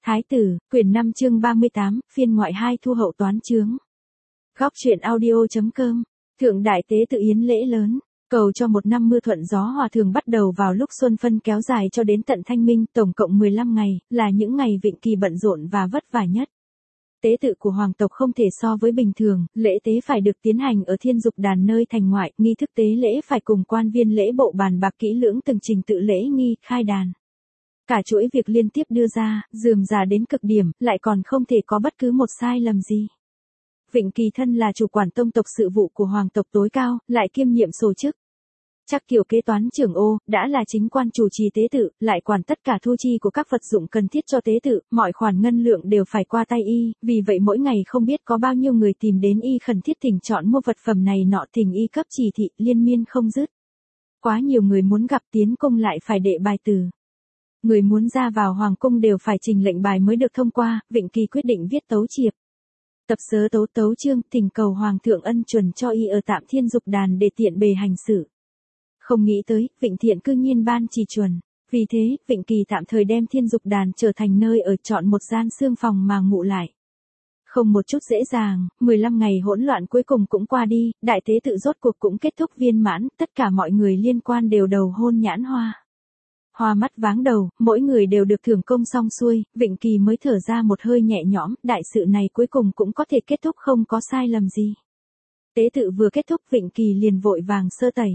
Thái tử, quyển 5 chương 38, phiên ngoại 2 thu hậu toán chướng. Góc truyện audio.com. Thượng đại tế tự yến lễ lớn, cầu cho một năm mưa thuận gió hòa thường bắt đầu vào lúc xuân phân kéo dài cho đến tận thanh minh, tổng cộng 15 ngày, là những ngày Vịnh Kỳ bận rộn và vất vả nhất. Tế tự của hoàng tộc không thể so với bình thường, lễ tế phải được tiến hành ở Thiên Dục Đàn nơi thành ngoại, nghi thức tế lễ phải cùng quan viên lễ bộ bàn bạc kỹ lưỡng từng trình tự lễ nghi, khai đàn. Cả chuỗi việc liên tiếp đưa ra, rườm rà đến cực điểm, lại còn không thể có bất cứ một sai lầm gì. Vịnh Kỳ thân là chủ quản tông tộc sự vụ của hoàng tộc tối cao, lại kiêm nhiệm sổ chức. Chắc Kiều kế toán trưởng ô, đã là chính quan chủ trì tế tự, lại quản tất cả thu chi của các vật dụng cần thiết cho tế tự, mọi khoản ngân lượng đều phải qua tay y, vì vậy mỗi ngày không biết có bao nhiêu người tìm đến y khẩn thiết thỉnh chọn mua vật phẩm này nọ, thỉnh y cấp chỉ thị, liên miên không dứt. Quá nhiều người muốn gặp tiến cung lại phải đệ bài từ. Người muốn ra vào hoàng cung đều phải trình lệnh bài mới được thông qua, Vịnh Kỳ quyết định viết tấu chiệp. Tập sớ tấu chương, thỉnh cầu hoàng thượng ân chuẩn cho y ở tạm Thiên Dục Đàn để tiện bề hành xử. Không nghĩ tới, Vịnh Thiện cư nhiên ban chỉ chuẩn. Vì thế, Vịnh Kỳ tạm thời đem Thiên Dục Đàn trở thành nơi ở, chọn một gian xương phòng mà ngụ lại. Không một chút dễ dàng, 15 ngày hỗn loạn cuối cùng cũng qua đi, đại tế tự rốt cuộc cũng kết thúc viên mãn, tất cả mọi người liên quan đều đầu hôn nhãn hoa. Hoa mắt váng đầu, mỗi người đều được thưởng công xong xuôi, Vịnh Kỳ mới thở ra một hơi nhẹ nhõm, đại sự này cuối cùng cũng có thể kết thúc không có sai lầm gì. Tế tự vừa kết thúc, Vịnh Kỳ liền vội vàng sơ tẩy.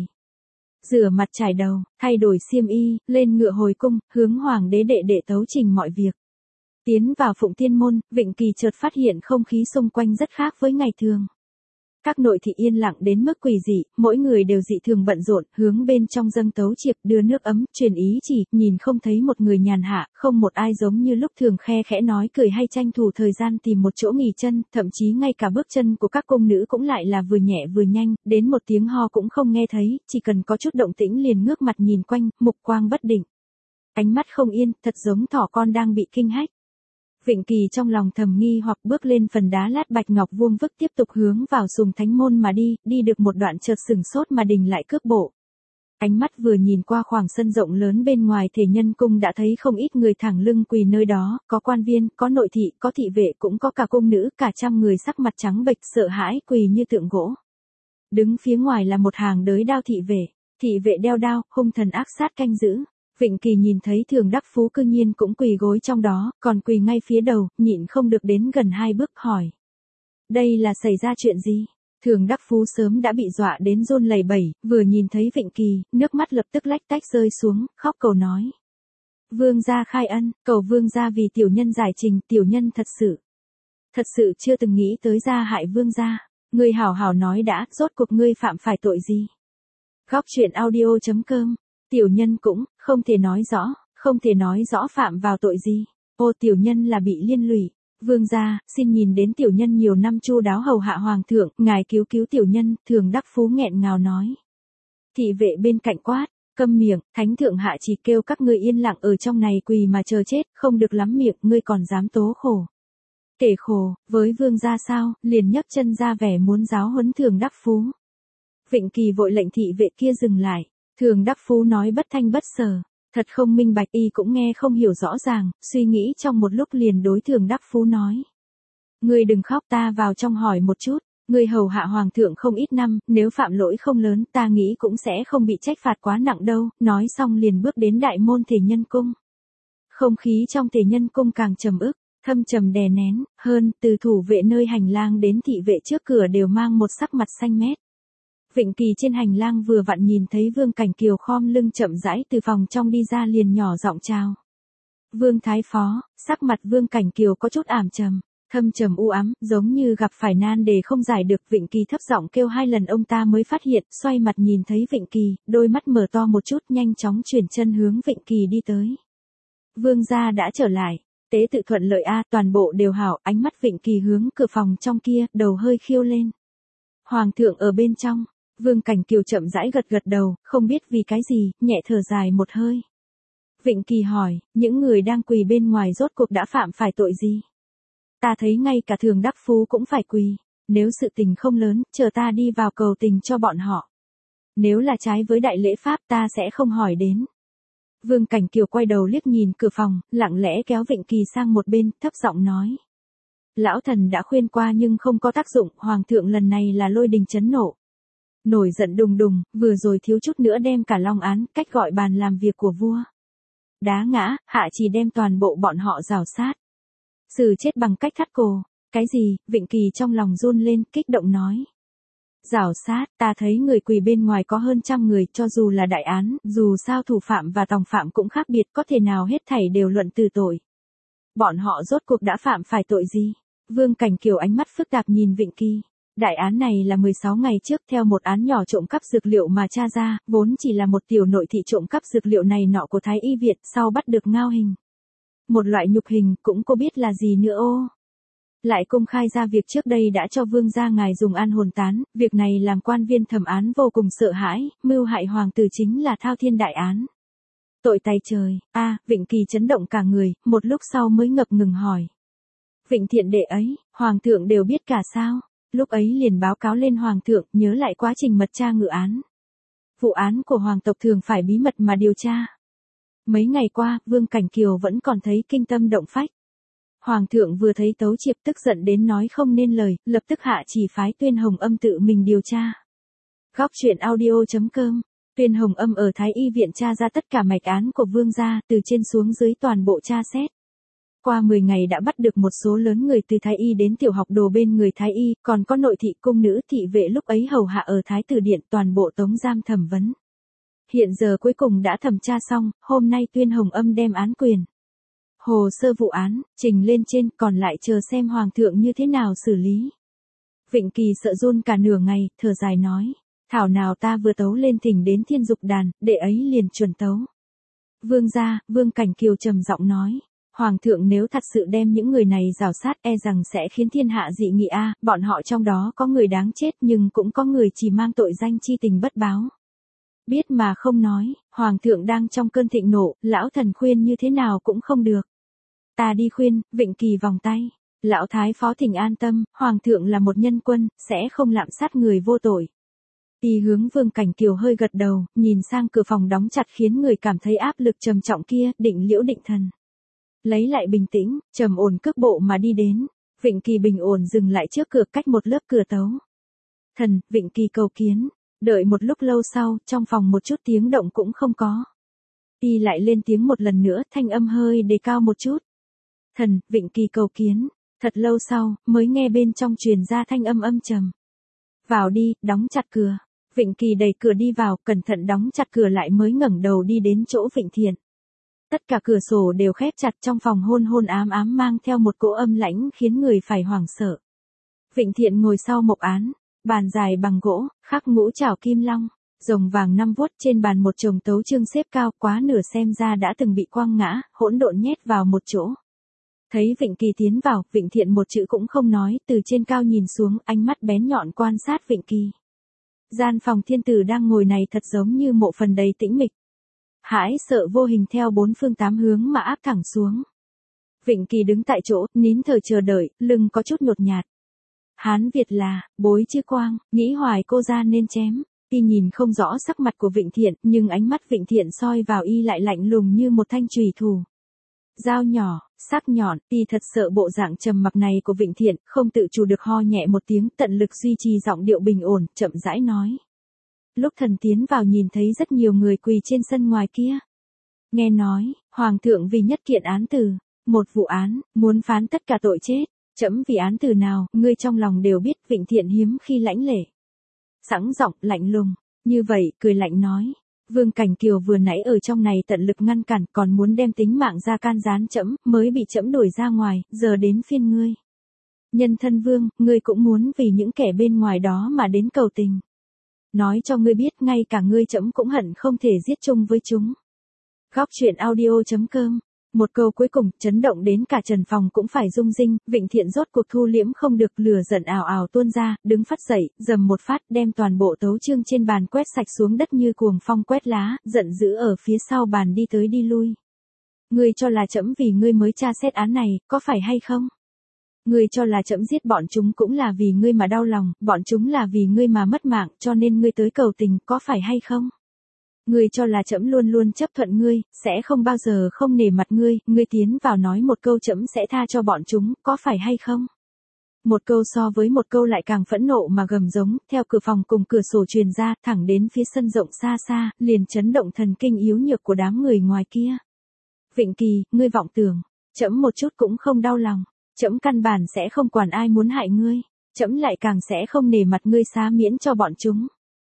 Rửa mặt trải đầu, thay đổi xiêm y, lên ngựa hồi cung, hướng hoàng đế đệ tấu trình mọi việc. Tiến vào Phụng Thiên môn, Vịnh Kỳ chợt phát hiện không khí xung quanh rất khác với ngày thường. Các nội thị yên lặng đến mức quỷ dị, mỗi người đều dị thường bận rộn, hướng bên trong dâng tấu chiệp, đưa nước ấm, truyền ý chỉ, nhìn không thấy một người nhàn hạ, không một ai giống như lúc thường khe khẽ nói cười hay tranh thủ thời gian tìm một chỗ nghỉ chân, thậm chí ngay cả bước chân của các cung nữ cũng lại là vừa nhẹ vừa nhanh, đến một tiếng ho cũng không nghe thấy, chỉ cần có chút động tĩnh liền ngước mặt nhìn quanh, mục quang bất định. Ánh mắt không yên, thật giống thỏ con đang bị kinh hách. Vịnh Kỳ trong lòng thầm nghi hoặc bước lên phần đá lát bạch ngọc vuông vức tiếp tục hướng vào Sùng Thánh môn mà đi được một đoạn chợt sừng sốt mà đình lại cước bộ. Ánh mắt vừa nhìn qua khoảng sân rộng lớn bên ngoài Thể Nhân cung đã thấy không ít người thẳng lưng quỳ nơi đó, có quan viên, có nội thị, có thị vệ, cũng có cả cung nữ, cả trăm người sắc mặt trắng bệch sợ hãi quỳ như tượng gỗ. Đứng phía ngoài là một hàng đới đao thị vệ đeo đao, hung thần ác sát canh giữ. Vịnh Kỳ nhìn thấy Thường Đắc Phú cư nhiên cũng quỳ gối trong đó, còn quỳ ngay phía đầu, nhịn không được đến gần 2 bước hỏi. Đây là xảy ra chuyện gì? Thường Đắc Phú sớm đã bị dọa đến run lẩy bẩy, vừa nhìn thấy Vịnh Kỳ, nước mắt lập tức lách tách rơi xuống, khóc cầu nói. Vương gia khai ân, cầu vương gia vì tiểu nhân giải trình, tiểu nhân thật sự chưa từng nghĩ tới gia hại vương gia. Ngươi hảo hảo nói đã, rốt cuộc ngươi phạm phải tội gì? Góc truyện audio.com. Tiểu nhân cũng, không thể nói rõ phạm vào tội gì. Ô, tiểu nhân là bị liên lụy. Vương gia, xin nhìn đến tiểu nhân nhiều năm chu đáo hầu hạ hoàng thượng, ngài cứu tiểu nhân, Thường Đắc Phú nghẹn ngào nói. Thị vệ bên cạnh quát, câm miệng, thánh thượng hạ chỉ kêu các ngươi yên lặng ở trong này quỳ mà chờ chết, không được lắm miệng, ngươi còn dám tố khổ. Kể khổ, với vương gia sao, liền nhấc chân ra vẻ muốn giáo huấn Thường Đắc Phú. Vịnh Kỳ vội lệnh thị vệ kia dừng lại. Thường Đắc Phú nói bất thanh bất sở, thật không minh bạch, y cũng nghe không hiểu rõ ràng, suy nghĩ trong một lúc liền đối Thường Đắc Phú nói. Ngươi đừng khóc, ta vào trong hỏi một chút, ngươi hầu hạ hoàng thượng không ít năm, nếu phạm lỗi không lớn ta nghĩ cũng sẽ không bị trách phạt quá nặng đâu, nói xong liền bước đến đại môn Thể Nhân cung. Không khí trong Thể Nhân cung càng trầm ức, thâm trầm đè nén, hơn, từ thủ vệ nơi hành lang đến thị vệ trước cửa đều mang một sắc mặt xanh mét. Vịnh Kỳ trên hành lang vừa vặn nhìn thấy Vương Cảnh Kiều khom lưng chậm rãi từ phòng trong đi ra liền nhỏ giọng chào. Vương Thái Phó, sắc mặt Vương Cảnh Kiều có chút ảm trầm, thâm trầm u ám, giống như gặp phải nan đề không giải được. Vịnh Kỳ thấp giọng kêu 2 lần ông ta mới phát hiện, xoay mặt nhìn thấy Vịnh Kỳ, đôi mắt mở to một chút nhanh chóng chuyển chân hướng Vịnh Kỳ đi tới. Vương gia đã trở lại, tế tự thuận lợi a, toàn bộ đều hảo, ánh mắt Vịnh Kỳ hướng cửa phòng trong kia, đầu hơi khiêu lên. Hoàng thượng ở bên trong. Vương Cảnh Kiều chậm rãi gật đầu, không biết vì cái gì, nhẹ thở dài một hơi. Vịnh Kỳ hỏi, những người đang quỳ bên ngoài rốt cuộc đã phạm phải tội gì? Ta thấy ngay cả Thường Đắc Phú cũng phải quỳ, nếu sự tình không lớn, chờ ta đi vào cầu tình cho bọn họ. Nếu là trái với đại lễ pháp ta sẽ không hỏi đến. Vương Cảnh Kiều quay đầu liếc nhìn cửa phòng, lặng lẽ kéo Vịnh Kỳ sang một bên, thấp giọng nói. Lão thần đã khuyên qua nhưng không có tác dụng, hoàng thượng lần này là lôi đình chấn nộ. Nổi giận đùng đùng, vừa rồi thiếu chút nữa đem cả long án, cách gọi bàn làm việc của vua. Đá ngã, hạ chỉ đem toàn bộ bọn họ rào sát. Xử chết bằng cách thắt cổ. Cái gì? Vịnh Kỳ trong lòng run lên, kích động nói. Rào sát, ta thấy người quỳ bên ngoài có hơn 100 người, cho dù là đại án, dù sao thủ phạm và tòng phạm cũng khác biệt, có thể nào hết thảy đều luận từ tội. Bọn họ rốt cuộc đã phạm phải tội gì? Vương Cảnh Kiều ánh mắt phức tạp nhìn Vịnh Kỳ. Đại án này là 16 ngày trước theo một án nhỏ trộm cắp dược liệu mà tra ra, vốn chỉ là một tiểu nội thị trộm cắp dược liệu này nọ của Thái Y Việt, sau bắt được ngao hình. Một loại nhục hình, cũng cô biết là gì nữa ô. Lại công khai ra việc trước đây đã cho vương gia ngài dùng an hồn tán, việc này làm quan viên thẩm án vô cùng sợ hãi, mưu hại hoàng tử chính là thao thiên đại án. Tội tày trời, Vịnh Kỳ chấn động cả người, một lúc sau mới ngập ngừng hỏi. Vịnh Thiện đệ ấy, hoàng thượng đều biết cả sao? Lúc ấy liền báo cáo lên hoàng thượng, nhớ lại quá trình mật tra ngự án. Vụ án của hoàng tộc thường phải bí mật mà điều tra. Mấy ngày qua, Vương Cảnh Kiều vẫn còn thấy kinh tâm động phách. Hoàng thượng vừa thấy Tấu Triệp tức giận đến nói không nên lời, lập tức hạ chỉ phái Tuyên Hồng Âm tự mình điều tra. Góc truyện audio.com. Tuyên Hồng Âm ở Thái Y viện tra ra tất cả mạch án của vương gia, từ trên xuống dưới toàn bộ tra xét. Qua 10 ngày đã bắt được một số lớn người từ Thái Y đến tiểu học đồ bên người Thái Y, còn có nội thị cung nữ thị vệ lúc ấy hầu hạ ở Thái Tử Điện toàn bộ tống giam thẩm vấn. Hiện giờ cuối cùng đã thẩm tra xong, hôm nay Tuyên Hồng Âm đem án quyền. Hồ sơ vụ án, trình lên trên, còn lại chờ xem hoàng thượng như thế nào xử lý. Vịnh Kỳ sợ run cả nửa ngày, thở dài nói. Thảo nào ta vừa tấu lên thỉnh đến Thiên Dục Đàn, đệ ấy liền chuẩn tấu. Vương gia, Vương Cảnh Kiều trầm giọng nói. Hoàng thượng nếu thật sự đem những người này rào sát e rằng sẽ khiến thiên hạ dị nghị bọn họ trong đó có người đáng chết nhưng cũng có người chỉ mang tội danh chi tình bất báo. Biết mà không nói, hoàng thượng đang trong cơn thịnh nộ, lão thần khuyên như thế nào cũng không được. Ta đi khuyên, Vịnh Kỳ vòng tay. Lão thái phó thỉnh an tâm, hoàng thượng là một nhân quân, sẽ không lạm sát người vô tội. Y hướng Vương Cảnh Kiều hơi gật đầu, nhìn sang cửa phòng đóng chặt khiến người cảm thấy áp lực trầm trọng kia, định liễu định thần. Lấy lại bình tĩnh, trầm ổn cước bộ mà đi đến. Vịnh Kỳ bình ổn dừng lại trước cửa cách một lớp cửa tấu. Thần, Vịnh Kỳ cầu kiến. Đợi một lúc lâu sau, trong phòng một chút tiếng động cũng không có. Y lại lên tiếng một lần nữa, thanh âm hơi đề cao một chút. Thần, Vịnh Kỳ cầu kiến. Thật lâu sau, mới nghe bên trong truyền ra thanh âm âm trầm. Vào đi, đóng chặt cửa. Vịnh Kỳ đẩy cửa đi vào, cẩn thận đóng chặt cửa lại mới ngẩng đầu đi đến chỗ Vịnh Thiện. Tất cả cửa sổ đều khép chặt, trong phòng hôn hôn ám ám mang theo một cỗ âm lãnh khiến người phải hoảng sợ. Vịnh Thiện ngồi sau mộc án, bàn dài bằng gỗ, khắc ngũ trảo kim long, rồng vàng 5 vuốt, trên bàn một chồng tấu chương xếp cao, quá nửa xem ra đã từng bị quăng ngã, hỗn độn nhét vào một chỗ. Thấy Vịnh Kỳ tiến vào, Vịnh Thiện một chữ cũng không nói, từ trên cao nhìn xuống, ánh mắt bén nhọn quan sát Vịnh Kỳ. Gian phòng thiên tử đang ngồi này thật giống như mộ phần đầy tĩnh mịch. Hãi sợ vô hình theo bốn phương tám hướng mà áp thẳng xuống. Vịnh Kỳ đứng tại chỗ, nín thở chờ đợi, lưng có chút nhột nhạt. Hán Việt là, bối chư quang, nghĩ hoài cô ra nên chém. Y nhìn không rõ sắc mặt của Vịnh Thiện, nhưng ánh mắt Vịnh Thiện soi vào y lại lạnh lùng như một thanh chùy thủ. Dao nhỏ, sắc nhọn, y thật sợ bộ dạng trầm mặc này của Vịnh Thiện, không tự chủ được ho nhẹ một tiếng, tận lực duy trì giọng điệu bình ổn, chậm rãi nói. Lúc thần tiến vào nhìn thấy rất nhiều người quỳ trên sân ngoài kia. Nghe nói, hoàng thượng vì nhất kiện án tử, một vụ án, muốn phán tất cả tội chết, trẫm vì án tử nào, ngươi trong lòng đều biết. Vịnh Thiện hiếm khi lãnh lệ. Sẵn giọng, lạnh lùng, như vậy, cười lạnh nói. Vương Cảnh Kiều vừa nãy ở trong này tận lực ngăn cản, còn muốn đem tính mạng ra can gián trẫm, mới bị trẫm đuổi ra ngoài, giờ đến phiên ngươi. Nhân thân vương, ngươi cũng muốn vì những kẻ bên ngoài đó mà đến cầu tình. Nói cho ngươi biết, ngay cả ngươi trẫm cũng hận không thể giết chung với chúng. Góc truyện audio.com. Một câu cuối cùng, chấn động đến cả trần phòng cũng phải rung rinh. Vịnh Thiện rốt cuộc thu liễm không được, lửa giận ào ào tuôn ra, đứng phát dậy, dầm một phát, đem toàn bộ tấu chương trên bàn quét sạch xuống đất như cuồng phong quét lá, giận dữ ở phía sau bàn đi tới đi lui. Ngươi cho là trẫm vì ngươi mới tra xét án này, có phải hay không? Ngươi cho là trẫm giết bọn chúng cũng là vì ngươi mà đau lòng, bọn chúng là vì ngươi mà mất mạng, cho nên ngươi tới cầu tình, có phải hay không? Ngươi cho là trẫm luôn luôn chấp thuận ngươi, sẽ không bao giờ không nể mặt ngươi tiến vào nói một câu trẫm sẽ tha cho bọn chúng, có phải hay không? Một câu so với một câu lại càng phẫn nộ mà gầm giống, theo cửa phòng cùng cửa sổ truyền ra, thẳng đến phía sân rộng xa xa, liền chấn động thần kinh yếu nhược của đám người ngoài kia. Vịnh Kỳ, ngươi vọng tưởng, trẫm một chút cũng không đau lòng, trẫm căn bản sẽ không quản ai muốn hại ngươi, trẫm lại càng sẽ không nể mặt ngươi xá miễn cho bọn chúng.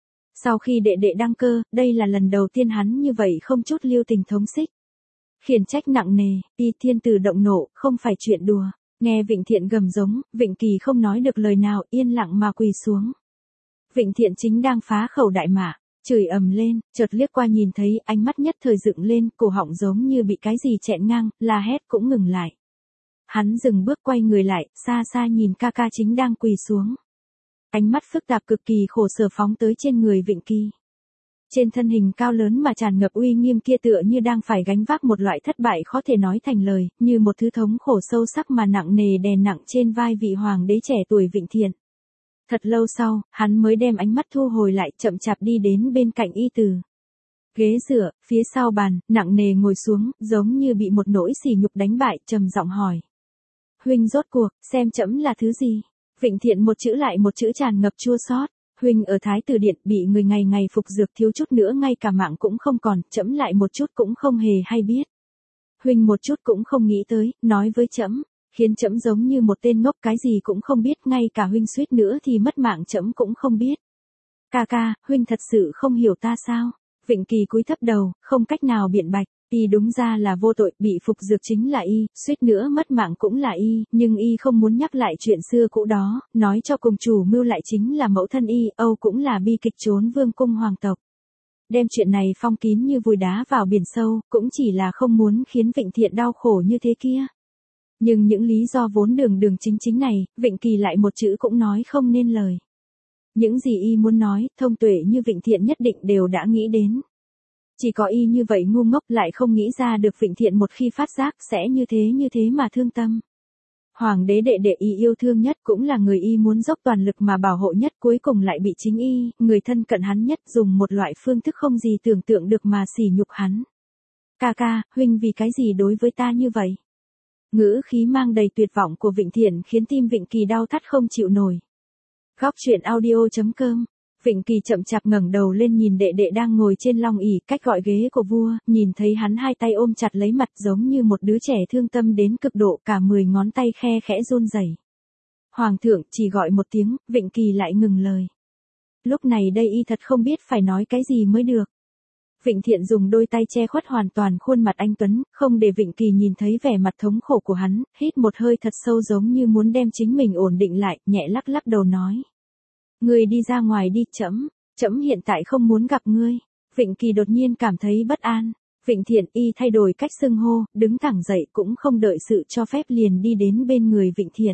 Sau khi đệ đệ đăng cơ, đây là lần đầu tiên hắn như vậy không chút lưu tình thống xích. Khiển trách nặng nề, Y Thiên Tử động nộ, không phải chuyện đùa. Nghe Vịnh Thiện gầm giống, Vịnh Kỳ không nói được lời nào, yên lặng mà quỳ xuống. Vịnh Thiện chính đang phá khẩu đại mạ, chửi ầm lên, chợt liếc qua nhìn thấy ánh mắt nhất thời dựng lên, cổ họng giống như bị cái gì chẹn ngang, la hét cũng ngừng lại. Hắn dừng bước quay người lại, xa xa nhìn ca ca chính đang quỳ xuống. Ánh mắt phức tạp cực kỳ khổ sở phóng tới trên người Vịnh Kỳ. Trên thân hình cao lớn mà tràn ngập uy nghiêm kia tựa như đang phải gánh vác một loại thất bại khó thể nói thành lời, như một thứ thống khổ sâu sắc mà nặng nề đè nặng trên vai vị hoàng đế trẻ tuổi Vịnh Thiện. Thật lâu sau, hắn mới đem ánh mắt thu hồi lại, chậm chạp đi đến bên cạnh Y Từ. Ghế dựa, phía sau bàn, nặng nề ngồi xuống, giống như bị một nỗi sỉ nhục đánh bại, trầm giọng hỏi. Huynh rốt cuộc, xem trẫm là thứ gì? Vịnh Thiện một chữ lại một chữ tràn ngập chua xót. Huynh ở Thái Tử Điện bị người ngày ngày phục dược thiếu chút nữa ngay cả mạng cũng không còn, trẫm lại một chút cũng không hề hay biết. Huynh một chút cũng không nghĩ tới, nói với trẫm, khiến trẫm giống như một tên ngốc cái gì cũng không biết, ngay cả huynh suýt nữa thì mất mạng trẫm cũng không biết. Ca ca, huynh thật sự không hiểu ta sao? Vịnh Kỳ cúi thấp đầu, không cách nào biện bạch. Y đúng ra là vô tội, bị phục dược chính là Y, suýt nữa mất mạng cũng là Y, nhưng Y không muốn nhắc lại chuyện xưa cũ đó, nói cho cùng chủ mưu lại chính là mẫu thân Y, Âu cũng là bi kịch trốn vương cung hoàng tộc. Đem chuyện này phong kín như vùi đá vào biển sâu, cũng chỉ là không muốn khiến Vịnh Thiện đau khổ như thế kia. Nhưng những lý do vốn đường đường chính chính này, Vịnh Kỳ lại một chữ cũng nói không nên lời. Những gì Y muốn nói, thông tuệ như Vịnh Thiện nhất định đều đã nghĩ đến. Chỉ có Y như vậy ngu ngốc lại không nghĩ ra được Vịnh Thiện một khi phát giác sẽ như thế mà thương tâm. Hoàng đế đệ đệ Y yêu thương nhất cũng là người Y muốn dốc toàn lực mà bảo hộ nhất, cuối cùng lại bị chính Y, người thân cận hắn nhất dùng một loại phương thức không gì tưởng tượng được mà sỉ nhục hắn. Ca ca, huynh vì cái gì đối với ta như vậy? Ngữ khí mang đầy tuyệt vọng của Vịnh Thiện khiến tim Vịnh Kỳ đau thắt không chịu nổi. Góc truyện audio.com. Vịnh Kỳ chậm chạp ngẩng đầu lên nhìn đệ đệ đang ngồi trên long ỷ cách gọi ghế của vua, nhìn thấy hắn hai tay ôm chặt lấy mặt giống như một đứa trẻ thương tâm đến cực độ, cả 10 ngón tay khe khẽ run rẩy. Hoàng thượng chỉ gọi một tiếng, Vịnh Kỳ lại ngừng lời. Lúc này đây Y thật không biết phải nói cái gì mới được. Vịnh Thiện dùng đôi tay che khuất hoàn toàn khuôn mặt anh tuấn, không để Vịnh Kỳ nhìn thấy vẻ mặt thống khổ của hắn, hít một hơi thật sâu giống như muốn đem chính mình ổn định lại, nhẹ lắc lắc đầu nói. Ngươi đi ra ngoài đi, trẫm hiện tại không muốn gặp ngươi. Vịnh Kỳ đột nhiên cảm thấy bất an. Vịnh Thiện, Y thay đổi cách xưng hô, đứng thẳng dậy cũng không đợi sự cho phép liền đi đến bên người Vịnh Thiện.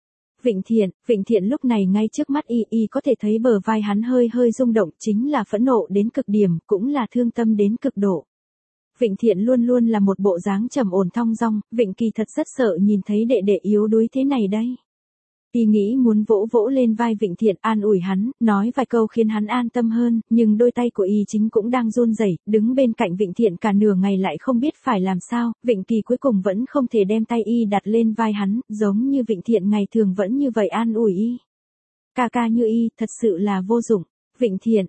Vịnh Thiện lúc này ngay trước mắt Y có thể thấy bờ vai hắn hơi hơi rung động, chính là phẫn nộ đến cực điểm, cũng là thương tâm đến cực độ. Vịnh Thiện luôn luôn là một bộ dáng trầm ổn thong dong, Vịnh Kỳ thật rất sợ nhìn thấy đệ đệ yếu đuối thế này đây. Y nghĩ muốn vỗ vỗ lên vai Vịnh Thiện an ủi hắn, nói vài câu khiến hắn an tâm hơn, nhưng đôi tay của Y chính cũng đang run rẩy, đứng bên cạnh Vịnh Thiện cả nửa ngày lại không biết phải làm sao, Vịnh Kỳ cuối cùng vẫn không thể đem tay Y đặt lên vai hắn, giống như Vịnh Thiện ngày thường vẫn như vậy an ủi Y. Ca ca như Y, thật sự là vô dụng. Vịnh Thiện,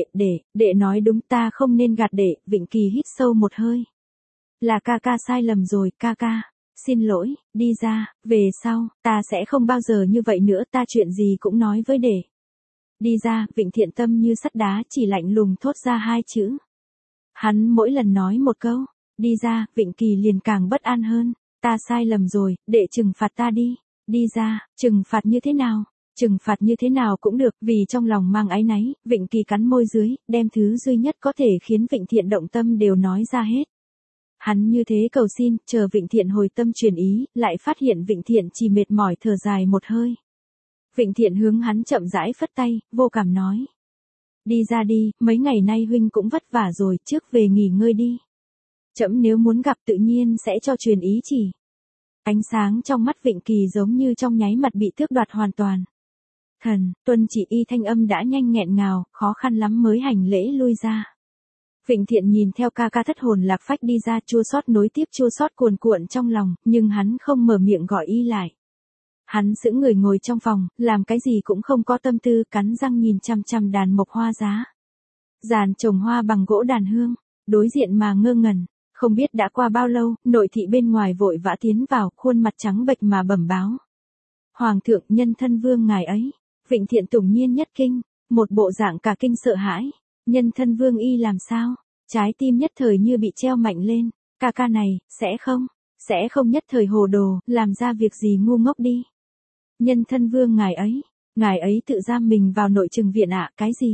đệ nói đúng, ta không nên gạt đệ. Vịnh Kỳ hít sâu một hơi. Là ca ca sai lầm rồi, ca ca. Xin lỗi, đi ra, về sau, ta sẽ không bao giờ như vậy nữa, ta chuyện gì cũng nói với đệ. Đi ra, Vịnh Thiện tâm như sắt đá chỉ lạnh lùng thốt ra hai chữ. Hắn mỗi lần nói một câu, đi ra, Vịnh Kỳ liền càng bất an hơn. Ta sai lầm rồi, đệ trừng phạt ta đi. Đi ra, trừng phạt như thế nào? Trừng phạt như thế nào cũng được, vì trong lòng mang áy náy, Vịnh Kỳ cắn môi dưới, đem thứ duy nhất có thể khiến Vịnh Thiện động tâm đều nói ra hết. Hắn như thế cầu xin, chờ Vịnh Thiện hồi tâm truyền ý, lại phát hiện Vịnh Thiện chỉ mệt mỏi thở dài một hơi. Vịnh Thiện hướng hắn chậm rãi phất tay, vô cảm nói. Đi ra đi, mấy ngày nay huynh cũng vất vả rồi, trước về nghỉ ngơi đi. Trẫm nếu muốn gặp tự nhiên sẽ cho truyền ý chỉ. Ánh sáng trong mắt Vịnh Kỳ giống như trong nháy mặt bị tước đoạt hoàn toàn. Thần, tuân chỉ, Y thanh âm đã nhanh nghẹn ngào, khó khăn lắm mới hành lễ lui ra. Vịnh Thiện nhìn theo ca ca thất hồn lạc phách đi ra, chua xót nối tiếp chua xót cuồn cuộn trong lòng, nhưng hắn không mở miệng gọi y lại. Hắn sững người ngồi trong phòng, làm cái gì cũng không có tâm tư, cắn răng nhìn chằm chằm đàn mộc hoa giá. Giàn trồng hoa bằng gỗ đàn hương, đối diện mà ngơ ngẩn, không biết đã qua bao lâu, nội thị bên ngoài vội vã tiến vào, khuôn mặt trắng bệch mà bẩm báo. Hoàng thượng, nhân thân vương ngài ấy. Vịnh Thiện tủng nhiên nhất kinh, một bộ dạng cả kinh sợ hãi. Nhân thân vương y làm sao? Trái tim nhất thời như bị treo mạnh lên, ca ca này, sẽ không nhất thời hồ đồ, làm ra việc gì ngu ngốc đi. Nhân thân vương ngài ấy tự giam mình vào nội trừng viện ạ, cái gì?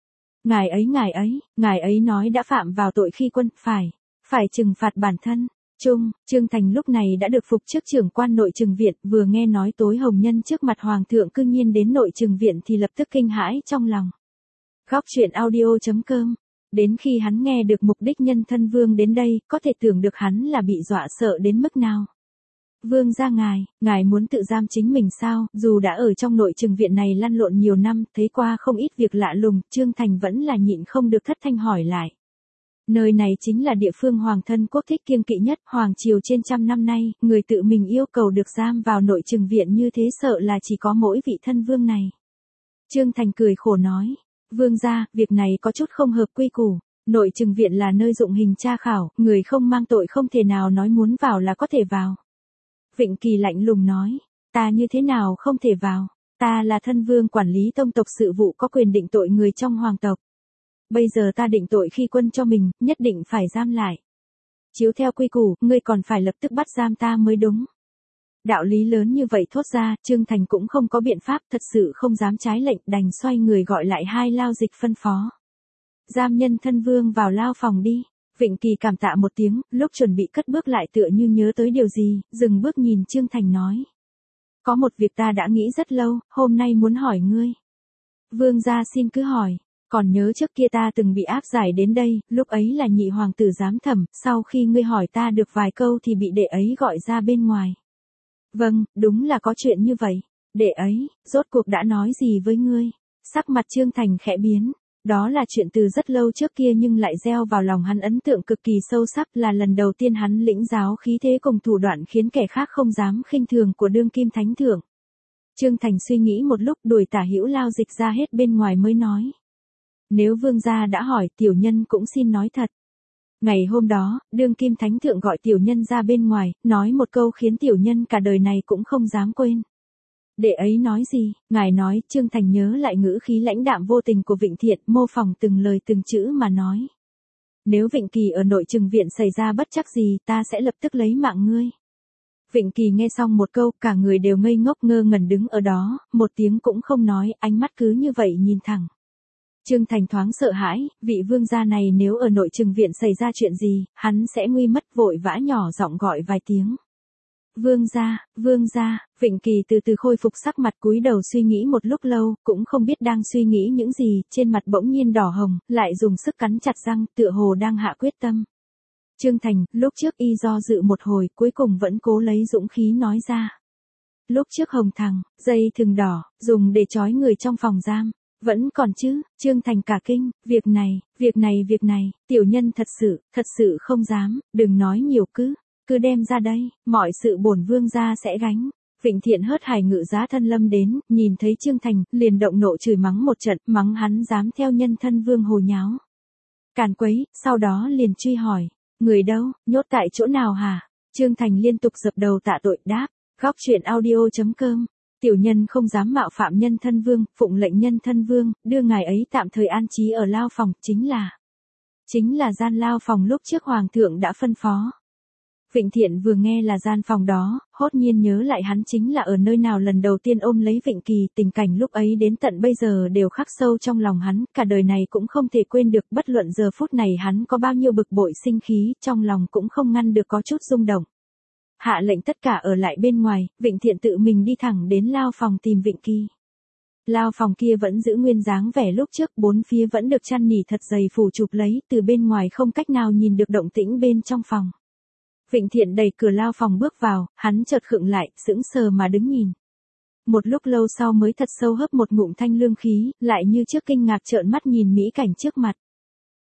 Ngài ấy nói đã phạm vào tội khi quân, phải trừng phạt bản thân. Trương Thành lúc này đã được phục chức trưởng quan nội trừng viện, vừa nghe nói tối hồng nhân trước mặt hoàng thượng cư nhiên đến nội trừng viện thì lập tức kinh hãi trong lòng. Góc truyện audio.com. Đến khi hắn nghe được mục đích nhân thân vương đến đây, có thể tưởng được hắn là bị dọa sợ đến mức nào. Vương gia ngài muốn tự giam chính mình sao? Dù đã ở trong nội trừng viện này lăn lộn nhiều năm, thấy qua không ít việc lạ lùng, Trương Thành vẫn là nhịn không được thất thanh hỏi lại. Nơi này chính là địa phương hoàng thân quốc thích kiêng kỵ nhất, hoàng triều trên trăm năm nay, người tự mình yêu cầu được giam vào nội trừng viện như thế sợ là chỉ có mỗi vị thân vương này. Trương Thành cười khổ nói, vương gia, việc này có chút không hợp quy củ, nội trừng viện là nơi dụng hình tra khảo, người không mang tội không thể nào nói muốn vào là có thể vào. Vịnh Kỳ lạnh lùng nói, ta như thế nào không thể vào, ta là thân vương quản lý tông tộc sự vụ có quyền định tội người trong hoàng tộc. Bây giờ ta định tội khi quân cho mình, nhất định phải giam lại. Chiếu theo quy củ, ngươi còn phải lập tức bắt giam ta mới đúng. Đạo lý lớn như vậy thốt ra, Trương Thành cũng không có biện pháp, thật sự không dám trái lệnh, đành xoay người gọi lại hai lao dịch phân phó. Giam nhân thân vương vào lao phòng đi. Vịnh Kỳ cảm tạ một tiếng, lúc chuẩn bị cất bước lại tựa như nhớ tới điều gì, dừng bước nhìn Trương Thành nói. Có một việc ta đã nghĩ rất lâu, hôm nay muốn hỏi ngươi. Vương gia xin cứ hỏi. Còn nhớ trước kia ta từng bị áp giải đến đây, lúc ấy là nhị hoàng tử giám thẩm, sau khi ngươi hỏi ta được vài câu thì bị đệ ấy gọi ra bên ngoài. Vâng, đúng là có chuyện như vậy. Đệ ấy, rốt cuộc đã nói gì với ngươi? Sắc mặt Trương Thành khẽ biến. Đó là chuyện từ rất lâu trước kia nhưng lại gieo vào lòng hắn ấn tượng cực kỳ sâu sắc, là lần đầu tiên hắn lĩnh giáo khí thế cùng thủ đoạn khiến kẻ khác không dám khinh thường của đương kim thánh thượng. Trương Thành suy nghĩ một lúc, đuổi Tả Hữu lao dịch ra hết bên ngoài mới nói. Nếu vương gia đã hỏi, tiểu nhân cũng xin nói thật. Ngày hôm đó, đương kim thánh thượng gọi tiểu nhân ra bên ngoài, nói một câu khiến tiểu nhân cả đời này cũng không dám quên. Đệ ấy nói gì? Ngài nói. Trương Thành nhớ lại ngữ khí lãnh đạm vô tình của Vịnh Thiện, mô phỏng từng lời từng chữ mà nói. Nếu Vịnh Kỳ ở nội trừng viện xảy ra bất trắc gì, ta sẽ lập tức lấy mạng ngươi. Vịnh Kỳ nghe xong một câu, cả người đều ngây ngốc ngơ ngẩn đứng ở đó, một tiếng cũng không nói, ánh mắt cứ như vậy nhìn thẳng. Trương Thành thoáng sợ hãi, vị vương gia này nếu ở nội trừng viện xảy ra chuyện gì, hắn sẽ nguy mất, vội vã nhỏ giọng gọi vài tiếng. Vương gia, Vịnh Kỳ từ từ khôi phục sắc mặt, cúi đầu suy nghĩ một lúc lâu, cũng không biết đang suy nghĩ những gì, trên mặt bỗng nhiên đỏ hồng, lại dùng sức cắn chặt răng, tựa hồ đang hạ quyết tâm. Trương Thành, lúc trước y do dự một hồi, cuối cùng vẫn cố lấy dũng khí nói ra. Lúc trước hồng thằng, dây thừng đỏ, dùng để trói người trong phòng giam. Vẫn còn chứ? Trương Thành cả kinh, việc này, tiểu nhân thật sự không dám, đừng nói nhiều, cứ đem ra đây, mọi sự bổn vương gia sẽ gánh. Vịnh Thiện hớt hải ngự giá thân lâm đến, nhìn thấy Trương Thành, liền động nộ chửi mắng một trận, mắng hắn dám theo nhân thân vương hồ nháo. Càn quấy, sau đó liền truy hỏi, người đâu, nhốt tại chỗ nào hả? Trương Thành liên tục dập đầu tạ tội, đáp, góc truyện audio.com. Tiểu nhân không dám mạo phạm nhân thân vương, phụng lệnh nhân thân vương, đưa ngài ấy tạm thời an trí ở lao phòng, chính là gian lao phòng lúc trước hoàng thượng đã phân phó. Vịnh Thiện vừa nghe là gian phòng đó, hốt nhiên nhớ lại hắn chính là ở nơi nào lần đầu tiên ôm lấy Vịnh Kỳ, tình cảnh lúc ấy đến tận bây giờ đều khắc sâu trong lòng hắn, cả đời này cũng không thể quên được, bất luận giờ phút này hắn có bao nhiêu bực bội sinh khí, trong lòng cũng không ngăn được có chút rung động. Hạ lệnh tất cả ở lại bên ngoài, Vịnh Thiện tự mình đi thẳng đến lao phòng tìm Vịnh Kỳ. Lao phòng kia vẫn giữ nguyên dáng vẻ lúc trước, bốn phía vẫn được chăn nỉ thật dày phủ chụp lấy, từ bên ngoài không cách nào nhìn được động tĩnh bên trong phòng. Vịnh Thiện đẩy cửa lao phòng bước vào, hắn chợt khựng lại, sững sờ mà đứng nhìn. Một lúc lâu sau mới thật sâu hấp một ngụm thanh lương khí, lại như trước kinh ngạc trợn mắt nhìn mỹ cảnh trước mặt.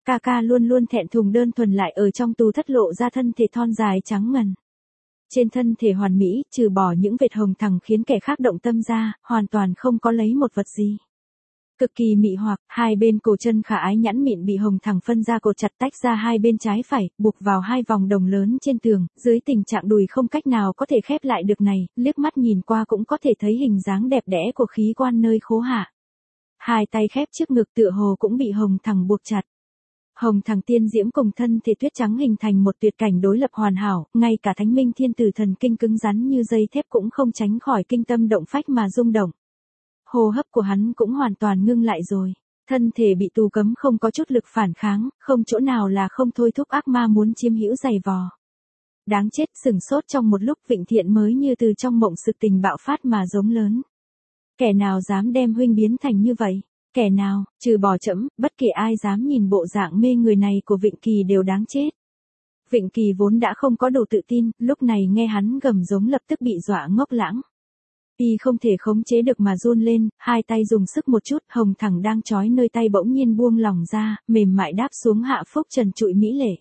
Ca ca luôn luôn thẹn thùng đơn thuần lại ở trong tù thất lộ ra thân thể thon dài trắng ngần. Trên thân thể hoàn mỹ, trừ bỏ những vệt hồng thẳng khiến kẻ khác động tâm ra, hoàn toàn không có lấy một vật gì. Cực kỳ mị hoặc, hai bên cổ chân khả ái nhẵn mịn bị hồng thẳng phân ra cột chặt tách ra hai bên trái phải, buộc vào hai vòng đồng lớn trên tường, dưới tình trạng đùi không cách nào có thể khép lại được này, liếc mắt nhìn qua cũng có thể thấy hình dáng đẹp đẽ của khí quan nơi khố hạ. Hai tay khép trước ngực tựa hồ cũng bị hồng thẳng buộc chặt. Hồng thẳng tiên diễm cùng thân thể tuyết trắng hình thành một tuyệt cảnh đối lập hoàn hảo, ngay cả thánh minh thiên tử thần kinh cứng rắn như dây thép cũng không tránh khỏi kinh tâm động phách mà rung động. Hô hấp của hắn cũng hoàn toàn ngưng lại rồi. Thân thể bị tù cấm không có chút lực phản kháng, không chỗ nào là không thôi thúc ác ma muốn chiếm hữu giày vò. Đáng chết, sửng sốt trong một lúc Vịnh Thiện mới như từ trong mộng sự tình bạo phát mà giống lớn. Kẻ nào dám đem huynh biến thành như vậy? Kẻ nào, trừ bỏ trẫm, bất kể ai dám nhìn bộ dạng mê người này của Vịnh Kỳ đều đáng chết. Vịnh Kỳ vốn đã không có đủ tự tin, lúc này nghe hắn gầm giống lập tức bị dọa ngốc lãng. Y không thể khống chế được mà run lên, hai tay dùng sức một chút, hồng thẳng đang trói nơi tay bỗng nhiên buông lỏng ra, mềm mại đáp xuống hạ phúc trần trụi mỹ lệ.